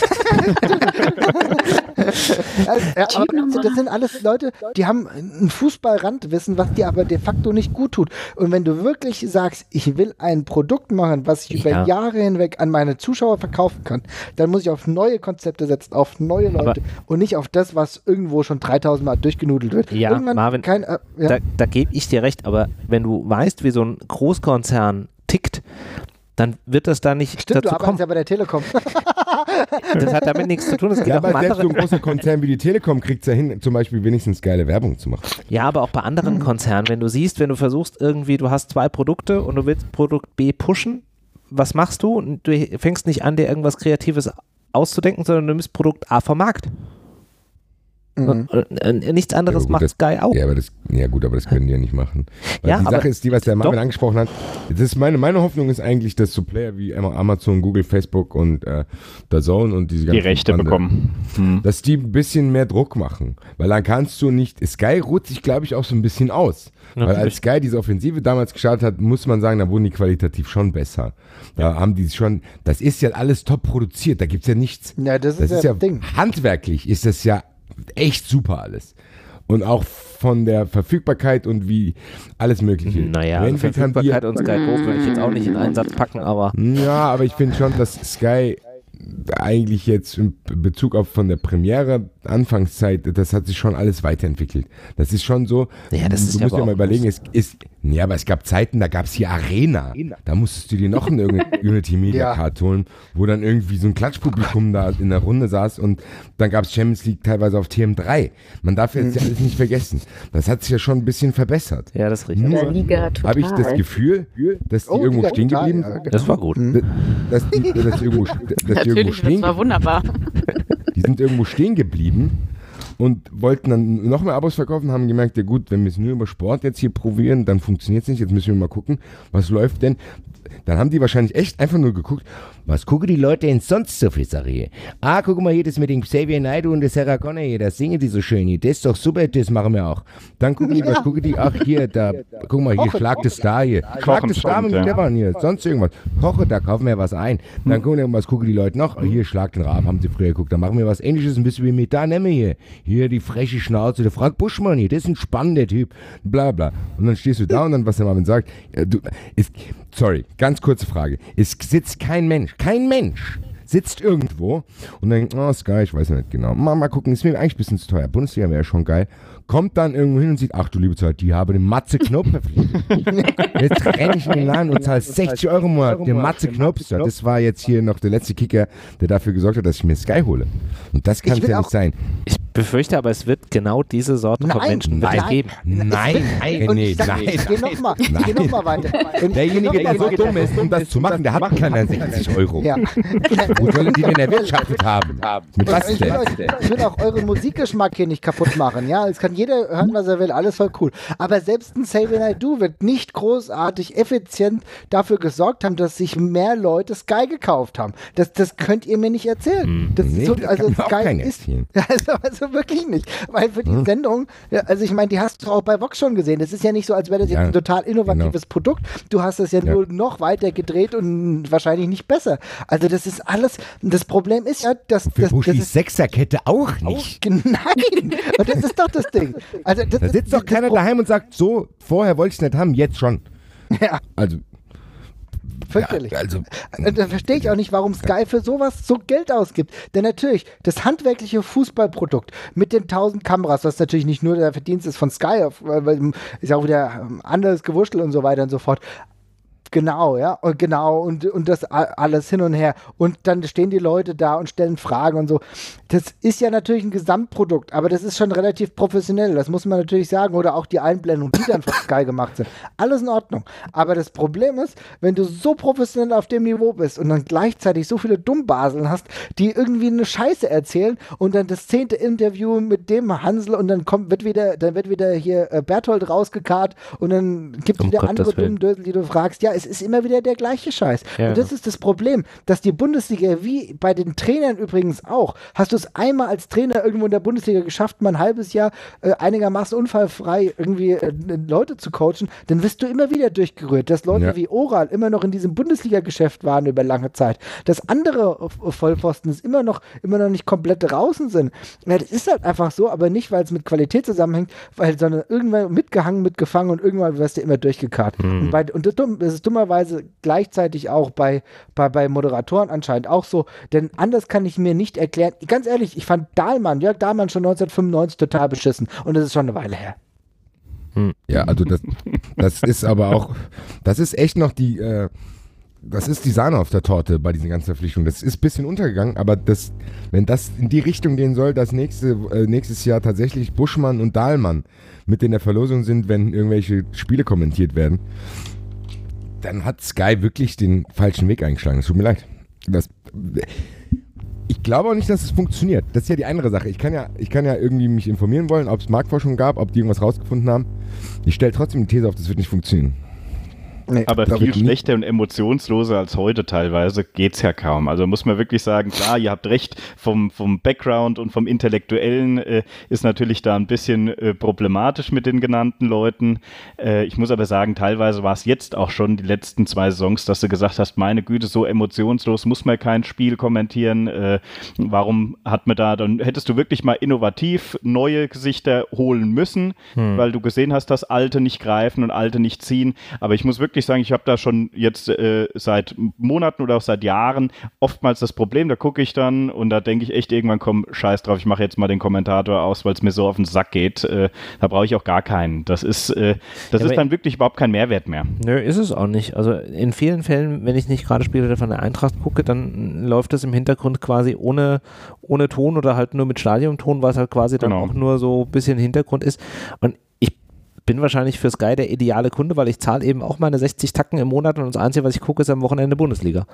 also, ja, aber das sind alles Leute, die haben ein Fußballrandwissen, was dir aber de facto nicht gut tut. Und wenn du wirklich sagst, ich will ein Produkt machen, was ich Ja. über Jahre hinweg an meine Zuschauer verkaufen kann, dann muss ich auf neue Konzepte setzen, auf neue Leute Aber und nicht auf das, was irgendwo schon dreitausend Mal durchgenudelt wird. Ja, Irgendwann Marvin, kein, äh, ja. Da, da gebe ich dir recht, aber wenn du weißt, wie so ein Großkonzern tickt, dann wird das da nicht Stimmt, du dazu arbeitest kommen. ja bei der Telekom. Das hat damit nichts zu tun. Es geht Ja, auch um aber selbst so andere, ein großer Konzern wie die Telekom kriegt es ja hin, zum Beispiel wenigstens geile Werbung zu machen. ja, aber auch bei anderen Konzernen, wenn du siehst, wenn du versuchst irgendwie, du hast zwei Produkte und du willst Produkt B pushen, was machst du? Und du fängst nicht an, dir irgendwas Kreatives auszudenken, sondern du nimmst Produkt A vom Markt. Mhm. Nichts anderes ja, gut, macht das, Sky auch. Ja, aber das, ja gut, aber das können die ja nicht machen. Weil ja, die Sache ist die, was der Marvin doch. angesprochen hat. Das ist meine, meine Hoffnung ist eigentlich, dass so Player wie Amazon, Google, Facebook und äh, D A Z N und diese ganzen die Rechte Bande, bekommen. Hm. Dass die ein bisschen mehr Druck machen. Weil dann kannst du nicht, Sky ruht sich, glaube ich, auch so ein bisschen aus. Natürlich. Weil als Sky diese Offensive damals gestartet hat, muss man sagen, da wurden die qualitativ schon besser. Da ja. haben die schon, das ist ja alles top produziert, da gibt es ja nichts. Ja, das ist, das ja, ist ja Ding. Handwerklich ist das ja echt super alles. Und auch von der Verfügbarkeit und wie alles Mögliche. Naja, also Verfügbarkeit und Sky Go würde ich jetzt auch nicht in einen Satz packen, aber... Ja, aber ich finde schon, dass Sky eigentlich jetzt in Bezug auf von der Premiere Anfangszeit, das hat sich schon alles weiterentwickelt. Das ist schon so, ja, das du ist musst ja dir mal überlegen, es ist, ja, aber es gab Zeiten, da gab es hier Arena. Da musstest du dir noch eine Unity Media Card holen, wo dann irgendwie so ein Klatschpublikum da in der Runde saß und dann gab es Champions League teilweise auf T M drei. Man darf jetzt ja alles nicht vergessen. Das hat sich ja schon ein bisschen verbessert. Ja, das ist richtig. Nur habe ich das Gefühl, dass die oh, irgendwo stehen geblieben sind. Ja, genau. Das war gut. Dass die, dass die irgendwo, dass die irgendwo stehen, das war wunderbar. Die sind irgendwo stehen geblieben und wollten dann noch mehr Abos verkaufen, haben gemerkt, ja gut, wenn wir es nur über Sport jetzt hier probieren, dann funktioniert es nicht, jetzt müssen wir mal gucken, was läuft denn. Dann haben die wahrscheinlich echt einfach nur geguckt, was gucken die Leute denn sonst so für Serie? Ah, guck mal hier, das mit dem Xavier Naidoo und der Sarah Connor hier, das singen die so schön hier, das ist doch super, das machen wir auch. Dann gucken die, was gucken die, ach hier, da, guck mal, hier, Schlag des Star hier, Schlag des Star mit dem Stefan hier, sonst irgendwas. Koche, da kaufen wir was ein. Dann gucken wir, was gucken die Leute noch, hier, Schlag den Raab, haben sie früher geguckt, dann machen wir was Ähnliches, ein bisschen wie mit da, nehmen wir hier, hier die freche Schnauze, der Frank Buschmann hier, das ist ein spannender Typ, bla bla. Und dann stehst du da und dann, was der Marvin sagt, ja, du, ist, sorry, ganz kurze Frage, es sitzt kein Mensch, kein Mensch sitzt irgendwo und denkt, oh Sky, ich weiß nicht genau, mal, mal gucken, ist mir eigentlich ein bisschen zu teuer, Bundesliga wäre schon geil, kommt dann irgendwo hin und sieht, ach du liebe Zeit, die haben den Matze Knob verpflichtet. Jetzt renne ich in den Laden und zahle sechzig Euro im Monat, den Matze Knopster. Das war jetzt hier noch der letzte Kicker, der dafür gesorgt hat, dass ich mir Sky hole. Und das kann es ja nicht sein. Ich befürchte aber, es wird genau diese Sorte nein, von Menschen nein, geben. Nein, nein, nein, nee, sag, nein. Ich geh nochmal noch mal weiter. Derjenige, der so dumm ist, um das zu machen, der hat keine sechzig Euro. Ja. Wo sollen die denn erwirtschaftet haben? Mit was denn? Ich will auch euren Musikgeschmack hier nicht kaputt machen. Ja, es kann jeder hören, was er will, alles voll cool. Aber selbst ein Xavier Naidoo wird nicht großartig effizient dafür gesorgt haben, dass sich mehr Leute Sky gekauft haben. Das, das könnt ihr mir nicht erzählen. Das nee, so, das also Sky ist, also, also wirklich nicht. Weil für die hm. Sendung, also ich meine, die hast du auch bei Vox schon gesehen. Das ist ja nicht so, als wäre das jetzt ja, ein total innovatives genau. Produkt. Du hast es ja, ja nur noch weiter gedreht und wahrscheinlich nicht besser. Also das ist alles, das Problem ist ja, dass... Für das, Buschis das Sechserkette auch nicht. Auch, nein, und das ist doch das Ding. Also das, da sitzt doch keiner daheim und sagt, so, vorher wollte ich es nicht haben, jetzt schon. Ja. Also... Fürchterlich. Ja, also, da verstehe ich auch nicht, warum Sky für sowas so Geld ausgibt. Denn natürlich, das handwerkliche Fußballprodukt mit den tausend Kameras, was natürlich nicht nur der Verdienst ist von Sky, weil ist ja auch wieder anderes Gewurschtel und so weiter und so fort. Genau, ja, und genau, und, und das alles hin und her. Und dann stehen die Leute da und stellen Fragen und so. Das ist ja natürlich ein Gesamtprodukt, aber das ist schon relativ professionell, das muss man natürlich sagen. Oder auch die Einblendungen, die dann von Sky gemacht sind. Alles in Ordnung. Aber das Problem ist, wenn du so professionell auf dem Niveau bist und dann gleichzeitig so viele Dummbaseln hast, die irgendwie eine Scheiße erzählen und dann das zehnte Interview mit dem Hansel und dann kommt, wird wieder, dann wird wieder hier äh, Berthold rausgekarrt und dann gibt es um wieder Gott, andere Dummdösel, die du fragst. Ja, es ist immer wieder der gleiche Scheiß. Ja. Und das ist das Problem, dass die Bundesliga, wie bei den Trainern übrigens auch, hast du es einmal als Trainer irgendwo in der Bundesliga geschafft, mal ein halbes Jahr äh, einigermaßen unfallfrei irgendwie äh, Leute zu coachen, dann wirst du immer wieder durchgerührt, dass Leute ja. wie Oral immer noch in diesem Bundesliga-Geschäft waren über lange Zeit, dass andere Vollpfosten immer noch, immer noch nicht komplett draußen sind. Ja, das ist halt einfach so, aber nicht, weil es mit Qualität zusammenhängt, weil, sondern irgendwann mitgehangen, mitgefangen und irgendwann wirst du immer durchgekarrt. Mhm. Und, bei, und das, das ist dummerweise gleichzeitig auch bei, bei, bei Moderatoren anscheinend auch so, denn anders kann ich mir nicht erklären. Ganz ehrlich, ich fand Dahlmann, Jörg Dahlmann schon neunzehnhundertfünfundneunzig total beschissen und das ist schon eine Weile her. Ja, also das, das ist aber auch, das ist echt noch die, äh, das ist die Sahne auf der Torte bei diesen ganzen Verpflichtungen. Das ist ein bisschen untergegangen, aber das, wenn das in die Richtung gehen soll, dass nächste, äh, nächstes Jahr tatsächlich Buschmann und Dahlmann mit in der Verlosung sind, wenn irgendwelche Spiele kommentiert werden, dann hat Sky wirklich den falschen Weg eingeschlagen. Es tut mir leid. Das, ich glaube auch nicht, dass es funktioniert. Das ist ja die andere Sache. Ich kann ja, ich kann ja irgendwie mich informieren wollen, ob es Marktforschung gab, ob die irgendwas rausgefunden haben. Ich stelle trotzdem die These auf, das wird nicht funktionieren. Nee, aber viel schlechter und emotionsloser als heute teilweise geht's ja kaum. Also muss man wirklich sagen, klar, ihr habt recht, vom, vom Background und vom Intellektuellen äh, ist natürlich da ein bisschen äh, problematisch mit den genannten Leuten. Äh, ich muss aber sagen, teilweise war es jetzt auch schon die letzten zwei Saisons, dass du gesagt hast, meine Güte, so emotionslos muss man kein Spiel kommentieren. Äh, warum hat man da, dann hättest du wirklich mal innovativ neue Gesichter holen müssen, hm. weil du gesehen hast, dass alte nicht greifen und alte nicht ziehen. Aber ich muss wirklich Ich sagen, ich habe da schon jetzt äh, seit Monaten oder auch seit Jahren oftmals das Problem, da gucke ich dann und da denke ich echt irgendwann, komm, scheiß drauf, ich mache jetzt mal den Kommentator aus, weil es mir so auf den Sack geht. Äh, da brauche ich auch gar keinen. Das ist, äh, das ja, ist dann wirklich überhaupt kein Mehrwert mehr. Nö, ist es auch nicht. Also in vielen Fällen, wenn ich nicht gerade Spiele von der Eintracht gucke, dann läuft das im Hintergrund quasi ohne, ohne Ton oder halt nur mit Stadionton, was halt quasi dann genau. auch nur so ein bisschen Hintergrund ist. Und bin wahrscheinlich für Sky der ideale Kunde, weil ich zahle eben auch meine sechzig Tacken im Monat und das Einzige, was ich gucke, ist am Wochenende Bundesliga.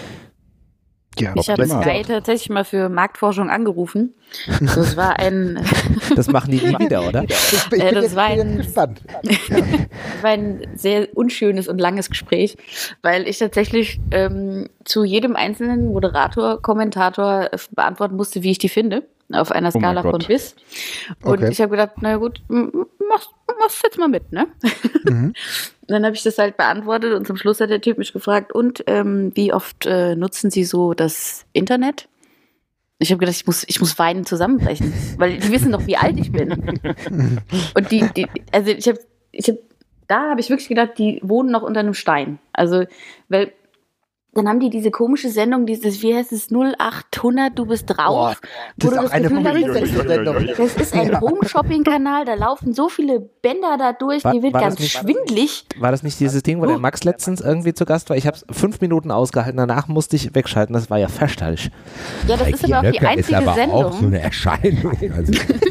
Ja, ich habe Sky tatsächlich mal für Marktforschung angerufen. Das war ein... Das machen die nie wieder, oder? Ich bin, ich bin das jetzt war ein, gespannt. Das war ein sehr unschönes und langes Gespräch, weil ich tatsächlich ähm, zu jedem einzelnen Moderator, Kommentator beantworten musste, wie ich die finde. Auf einer Skala oh von bis. Und okay. ich habe gedacht, na gut, mach's, mach's jetzt mal mit, ne? Mhm. Dann habe ich das halt beantwortet und zum Schluss hat der Typ mich gefragt, und ähm, wie oft äh, nutzen Sie so das Internet? Ich habe gedacht, ich muss, ich muss weinen zusammenbrechen, weil die wissen doch, wie alt ich bin. Und die, die also ich habe, ich hab, da habe ich wirklich gedacht, die wohnen noch unter einem Stein. Also, weil dann haben die diese komische Sendung, dieses, wie heißt es, null acht hundert, du bist drauf. Boah, das ist auch eine Sendung. Das ist ein ja. Home-Shopping-Kanal, da laufen so viele Bänder da durch, war, die wird ganz nicht, schwindlig. War das nicht dieses Ding, wo der Max letztens irgendwie zu Gast war? Ich habe es fünf Minuten ausgehalten, danach musste ich wegschalten, das war ja fürchterlich. Ja, das ist aber auch die einzige ist aber Sendung. Auch so eine Erscheinung. Also.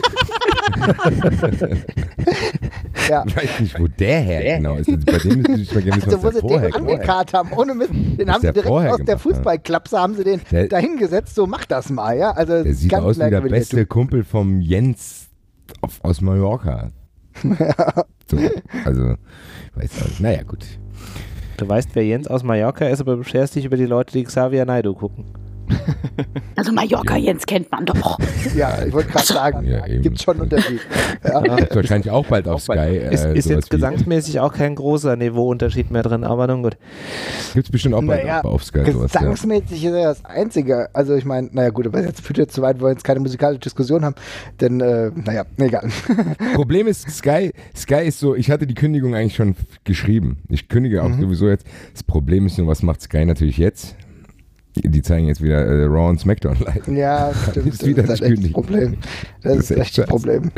Ja. Ich weiß nicht, wo der her genau ist. Bei dem ist es vergessen, also, wo sie den angekarrt haben, ohne Mist, den haben sie direkt aus der Fußballklapse, haben sie den der, dahingesetzt, so mach das mal, ja. Also, der sieht aus wie der beste du. Kumpel vom Jens auf, aus Mallorca. Ja. So, also, ich weiß auch nicht. Naja, gut. Du weißt, wer Jens aus Mallorca ist, aber du beschwerst dich über die Leute, die Xavier Naidoo gucken. Also Mallorca, ja. Jens kennt man doch. Ja, ich wollte gerade sagen, ja, gibt es schon einen Unterschied. Ja. Ja. Ist wahrscheinlich auch bald auf Sky. Äh, ist ist jetzt gesangsmäßig auch kein großer Niveauunterschied mehr drin, aber nun gut. Gibt es bestimmt auch bald naja, auf Sky. Gesangsmäßig ja. ist ja das Einzige. Also ich meine, naja gut, aber jetzt führt jetzt zu weit, weil wir jetzt keine musikalische Diskussion haben, denn, äh, naja, egal. Problem ist, Sky, Sky ist so, ich hatte die Kündigung eigentlich schon geschrieben. Ich kündige auch mhm. sowieso jetzt. Das Problem ist nur, was macht Sky natürlich jetzt? Die zeigen jetzt wieder äh, Raw und SmackDown live. Ja, stimmt. Das ist wieder das, das ist echt ein Problem. Das, das ist echt ein Problem.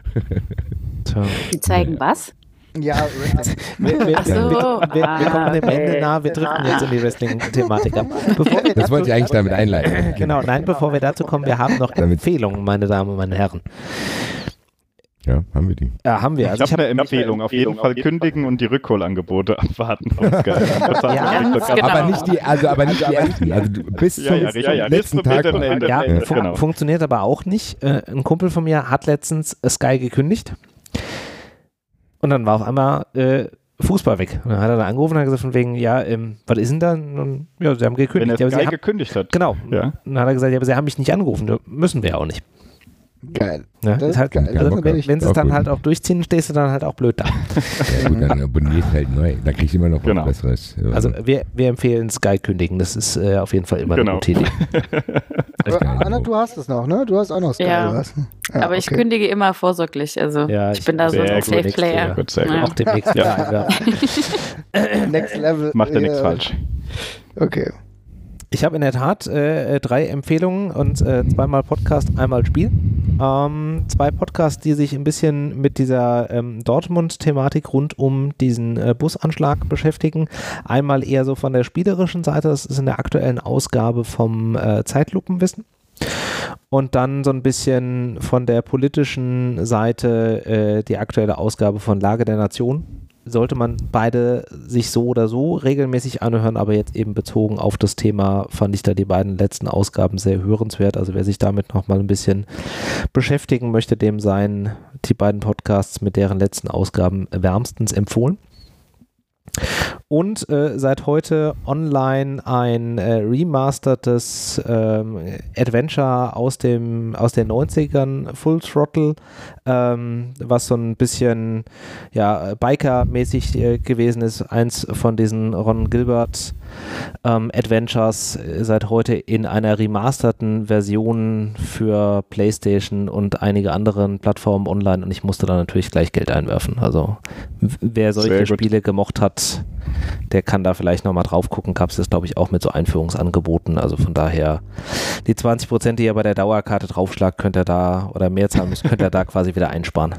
Die zeigen ja. was? Ja, wir, wir, so. wir, wir, wir kommen dem Ende nah, wir driften jetzt in die Wrestling-Thematik ab. Bevor wir das wollte ich eigentlich damit einleiten. Genau, nein, bevor wir dazu kommen, wir haben noch Empfehlungen, meine Damen und meine Herren. Ja, haben wir die. Ja, haben wir. Also ich habe hab eine Empfehlung. Auf jeden Fall kündigen und die Rückholangebote abwarten. Ja, genau. Aber nicht die, also aber nicht die ersten. Also bis zum ja, ja, ja, letzten Tag. Ende. Ja, Ende. Fun genau. Funktioniert aber auch nicht. Äh, ein Kumpel von mir hat letztens Sky gekündigt. Und dann war auf einmal äh, Fußball weg. Und dann hat er da angerufen und hat gesagt von wegen, ja, ähm, was ist denn da? Und, ja, sie haben gekündigt. Wenn er Sky ja, gekündigt hat. Genau. Ja. Und dann hat er gesagt, ja, aber sie haben mich nicht angerufen. Müssen wir auch nicht. Geil. Ja, das ist halt, geil. Also, wenn wenn sie es dann gut. halt auch durchziehen, stehst du dann halt auch blöd da. Ja gut, dann abonniert halt neu. Da krieg ich immer noch genau. was Besseres. Ja. Also wir, wir empfehlen Sky kündigen. Das ist äh, auf jeden Fall immer genau. eine gute Idee. Anna, du hast es noch, ne? Du hast auch noch Sky. Ja. Ja, aber okay. ich kündige immer vorsorglich. Also ja, ich, ich bin da so ein Safe Player. Gut, sehr ja. Auch demnächst ja. Next Level. Macht ja nichts falsch. Okay. Ich habe in der Tat äh, drei Empfehlungen und äh, zweimal Podcast, einmal Spiel. Ähm, zwei Podcasts, die sich ein bisschen mit dieser ähm, Dortmund-Thematik rund um diesen äh, Busanschlag beschäftigen. Einmal eher so von der spielerischen Seite, das ist in der aktuellen Ausgabe vom äh, Zeitlupenwissen. Und dann so ein bisschen von der politischen Seite äh, die aktuelle Ausgabe von Lage der Nation. sollte man beide sich so oder so regelmäßig anhören, aber jetzt eben bezogen auf das Thema fand ich da die beiden letzten Ausgaben sehr hörenswert. Also wer sich damit nochmal ein bisschen beschäftigen möchte, dem seien die beiden Podcasts mit deren letzten Ausgaben wärmstens empfohlen. Und äh, seit heute online ein äh, remastertes ähm, Adventure aus, dem, aus den neunzigern, Full Throttle, ähm, was so ein bisschen ja, Biker-mäßig äh, gewesen ist. Eins von diesen Ron Gilbert ähm, Adventures äh, seit heute in einer remasterten Version für PlayStation und einige anderen Plattformen online, und ich musste da natürlich gleich Geld einwerfen. Also w- wer solche Spiele gemocht hat, der kann da vielleicht nochmal drauf gucken. Gab es das, glaube ich, auch mit so Einführungsangeboten. Also von daher, die zwanzig Prozent, die ihr bei der Dauerkarte draufschlagt, könnt ihr da, oder mehr zahlen müsst, könnt ihr da quasi wieder einsparen.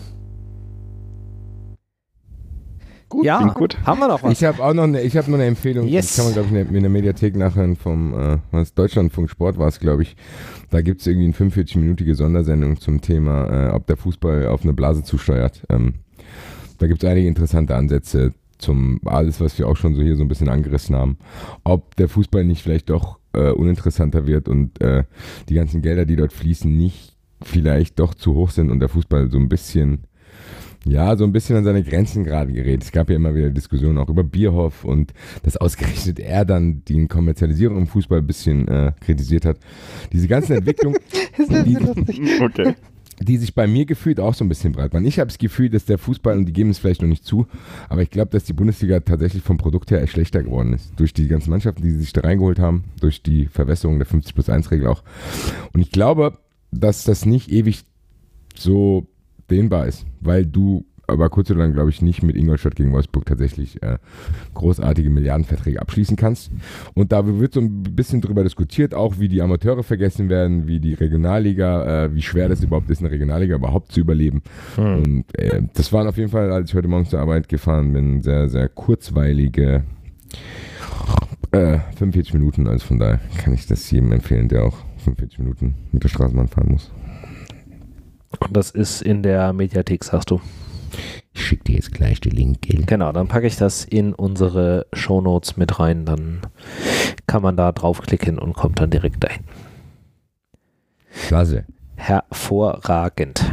Gut, ja, gut. Haben wir noch was? Ich habe auch noch eine, ich habe noch eine Empfehlung. Yes. Das kann man, glaube ich, in der Mediathek nachhören vom äh, was Deutschlandfunk Sport war es, glaube ich. Da gibt es irgendwie eine fünfundvierzig-minütige Sondersendung zum Thema, äh, ob der Fußball auf eine Blase zusteuert. Ähm, da gibt es einige interessante Ansätze zum alles, was wir auch schon so hier so ein bisschen angerissen haben. Ob der Fußball nicht vielleicht doch äh, uninteressanter wird und äh, die ganzen Gelder, die dort fließen, nicht vielleicht doch zu hoch sind und der Fußball so ein bisschen ja, so ein bisschen an seine Grenzen gerade gerät. Es gab ja immer wieder Diskussionen auch über Bierhoff und dass ausgerechnet er dann die Kommerzialisierung im Fußball ein bisschen äh, kritisiert hat. Diese ganzen Entwicklungen, die, Okay. die sich bei mir gefühlt auch so ein bisschen breit machen. Ich habe das Gefühl, dass der Fußball, und die geben es vielleicht noch nicht zu, aber ich glaube, dass die Bundesliga tatsächlich vom Produkt her echt schlechter geworden ist. Durch die ganzen Mannschaften, die sie sich da reingeholt haben, durch die Verwässerung der fünfzig plus eins Regel auch. Und ich glaube, dass das nicht ewig so dehnbar ist, weil du aber kurz oder lang, glaube ich, nicht mit Ingolstadt gegen Wolfsburg tatsächlich äh, großartige Milliardenverträge abschließen kannst. Und da wird so ein bisschen drüber diskutiert, auch wie die Amateure vergessen werden, wie die Regionalliga, äh, wie schwer das überhaupt ist, eine Regionalliga überhaupt zu überleben. Hm. Und äh, das waren auf jeden Fall, als ich heute Morgen zur Arbeit gefahren bin, sehr, sehr kurzweilige äh, fünfundvierzig Minuten. Also von daher kann ich das jedem empfehlen, der auch fünfundvierzig Minuten mit der Straßenbahn fahren muss. Und das ist in der Mediathek, sagst du? Ich schicke dir jetzt gleich den Link. Gell? Genau, dann packe ich das in unsere Shownotes mit rein, dann kann man da draufklicken und kommt dann direkt dahin. Klasse. Hervorragend.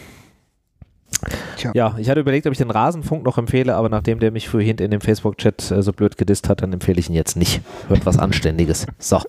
Tja. Ja, ich hatte überlegt, ob ich den Rasenfunk noch empfehle, aber nachdem der mich vorhin in dem Facebook-Chat äh, so blöd gedisst hat, dann empfehle ich ihn jetzt nicht. Hört was Anständiges. So.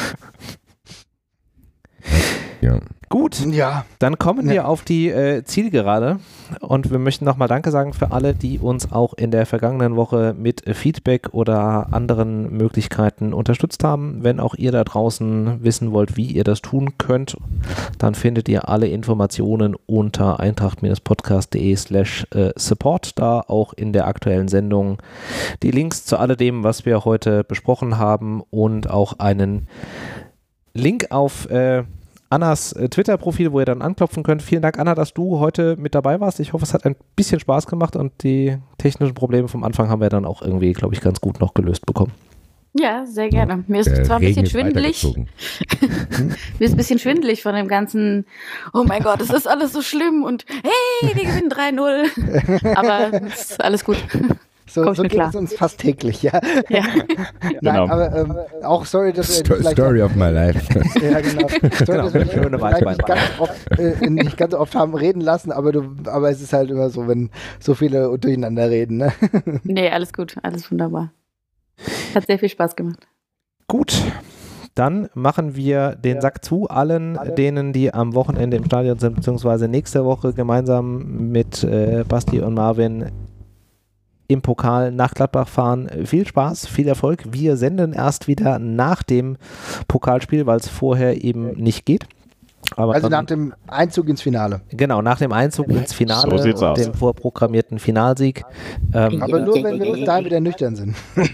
Ja. Gut, ja. Dann kommen ja. wir auf die äh, Zielgerade und wir möchten nochmal Danke sagen für alle, die uns auch in der vergangenen Woche mit Feedback oder anderen Möglichkeiten unterstützt haben. Wenn auch ihr da draußen wissen wollt, wie ihr das tun könnt, dann findet ihr alle Informationen unter eintracht-podcast.de slash support, da auch in der aktuellen Sendung die Links zu alledem, was wir heute besprochen haben, und auch einen Link auf äh, Annas äh, Twitter-Profil, wo ihr dann anklopfen könnt. Vielen Dank, Anna, dass du heute mit dabei warst. Ich hoffe, es hat ein bisschen Spaß gemacht und die technischen Probleme vom Anfang haben wir dann auch irgendwie, glaube ich, ganz gut noch gelöst bekommen. Ja, sehr gerne. Mir ist äh, zwar ein bisschen schwindelig. Mir ist ein bisschen schwindelig von dem ganzen, oh mein Gott, es ist alles so schlimm und hey, wir gewinnen drei null. Aber es ist alles gut. So, so geht klar. Es uns fast täglich, ja. ja. Nein, genau. aber ähm, auch sorry, dass Sto wir Story of my life. Ja, genau. Sorry, dass wir Schöne nicht, ganz oft, äh, nicht ganz oft haben reden lassen, aber, du, aber es ist halt immer so, wenn so viele durcheinander reden. Ne? Nee, alles gut, alles wunderbar. Hat sehr viel Spaß gemacht. Gut. Dann machen wir den ja. Sack zu allen, Alle. denen, die am Wochenende im Stadion sind, beziehungsweise nächste Woche gemeinsam mit äh, Basti und Marvin im Pokal nach Gladbach fahren. Viel Spaß, viel Erfolg. Wir senden erst wieder nach dem Pokalspiel, weil es vorher eben nicht geht. Aber also dann, nach dem Einzug ins Finale. Genau, nach dem Einzug ins Finale so sieht's und aus. dem vorprogrammierten Finalsieg. Ähm, Aber nur, wenn wir bis dahin wieder nüchtern sind.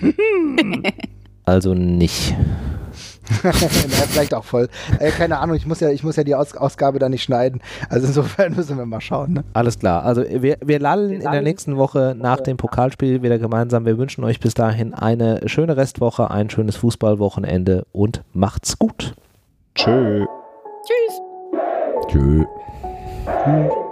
Also nicht. Ja, vielleicht auch voll. Äh, keine Ahnung, ich muss ja, ich muss ja die Aus Ausgabe da nicht schneiden. Also insofern müssen wir mal schauen. Ne? Alles klar. Also wir, wir lallen in der nächsten Woche nach dem Pokalspiel wieder gemeinsam. Wir wünschen euch bis dahin eine schöne Restwoche, ein schönes Fußballwochenende und macht's gut. Tschö. Tschüss. Tschö. Tschüss.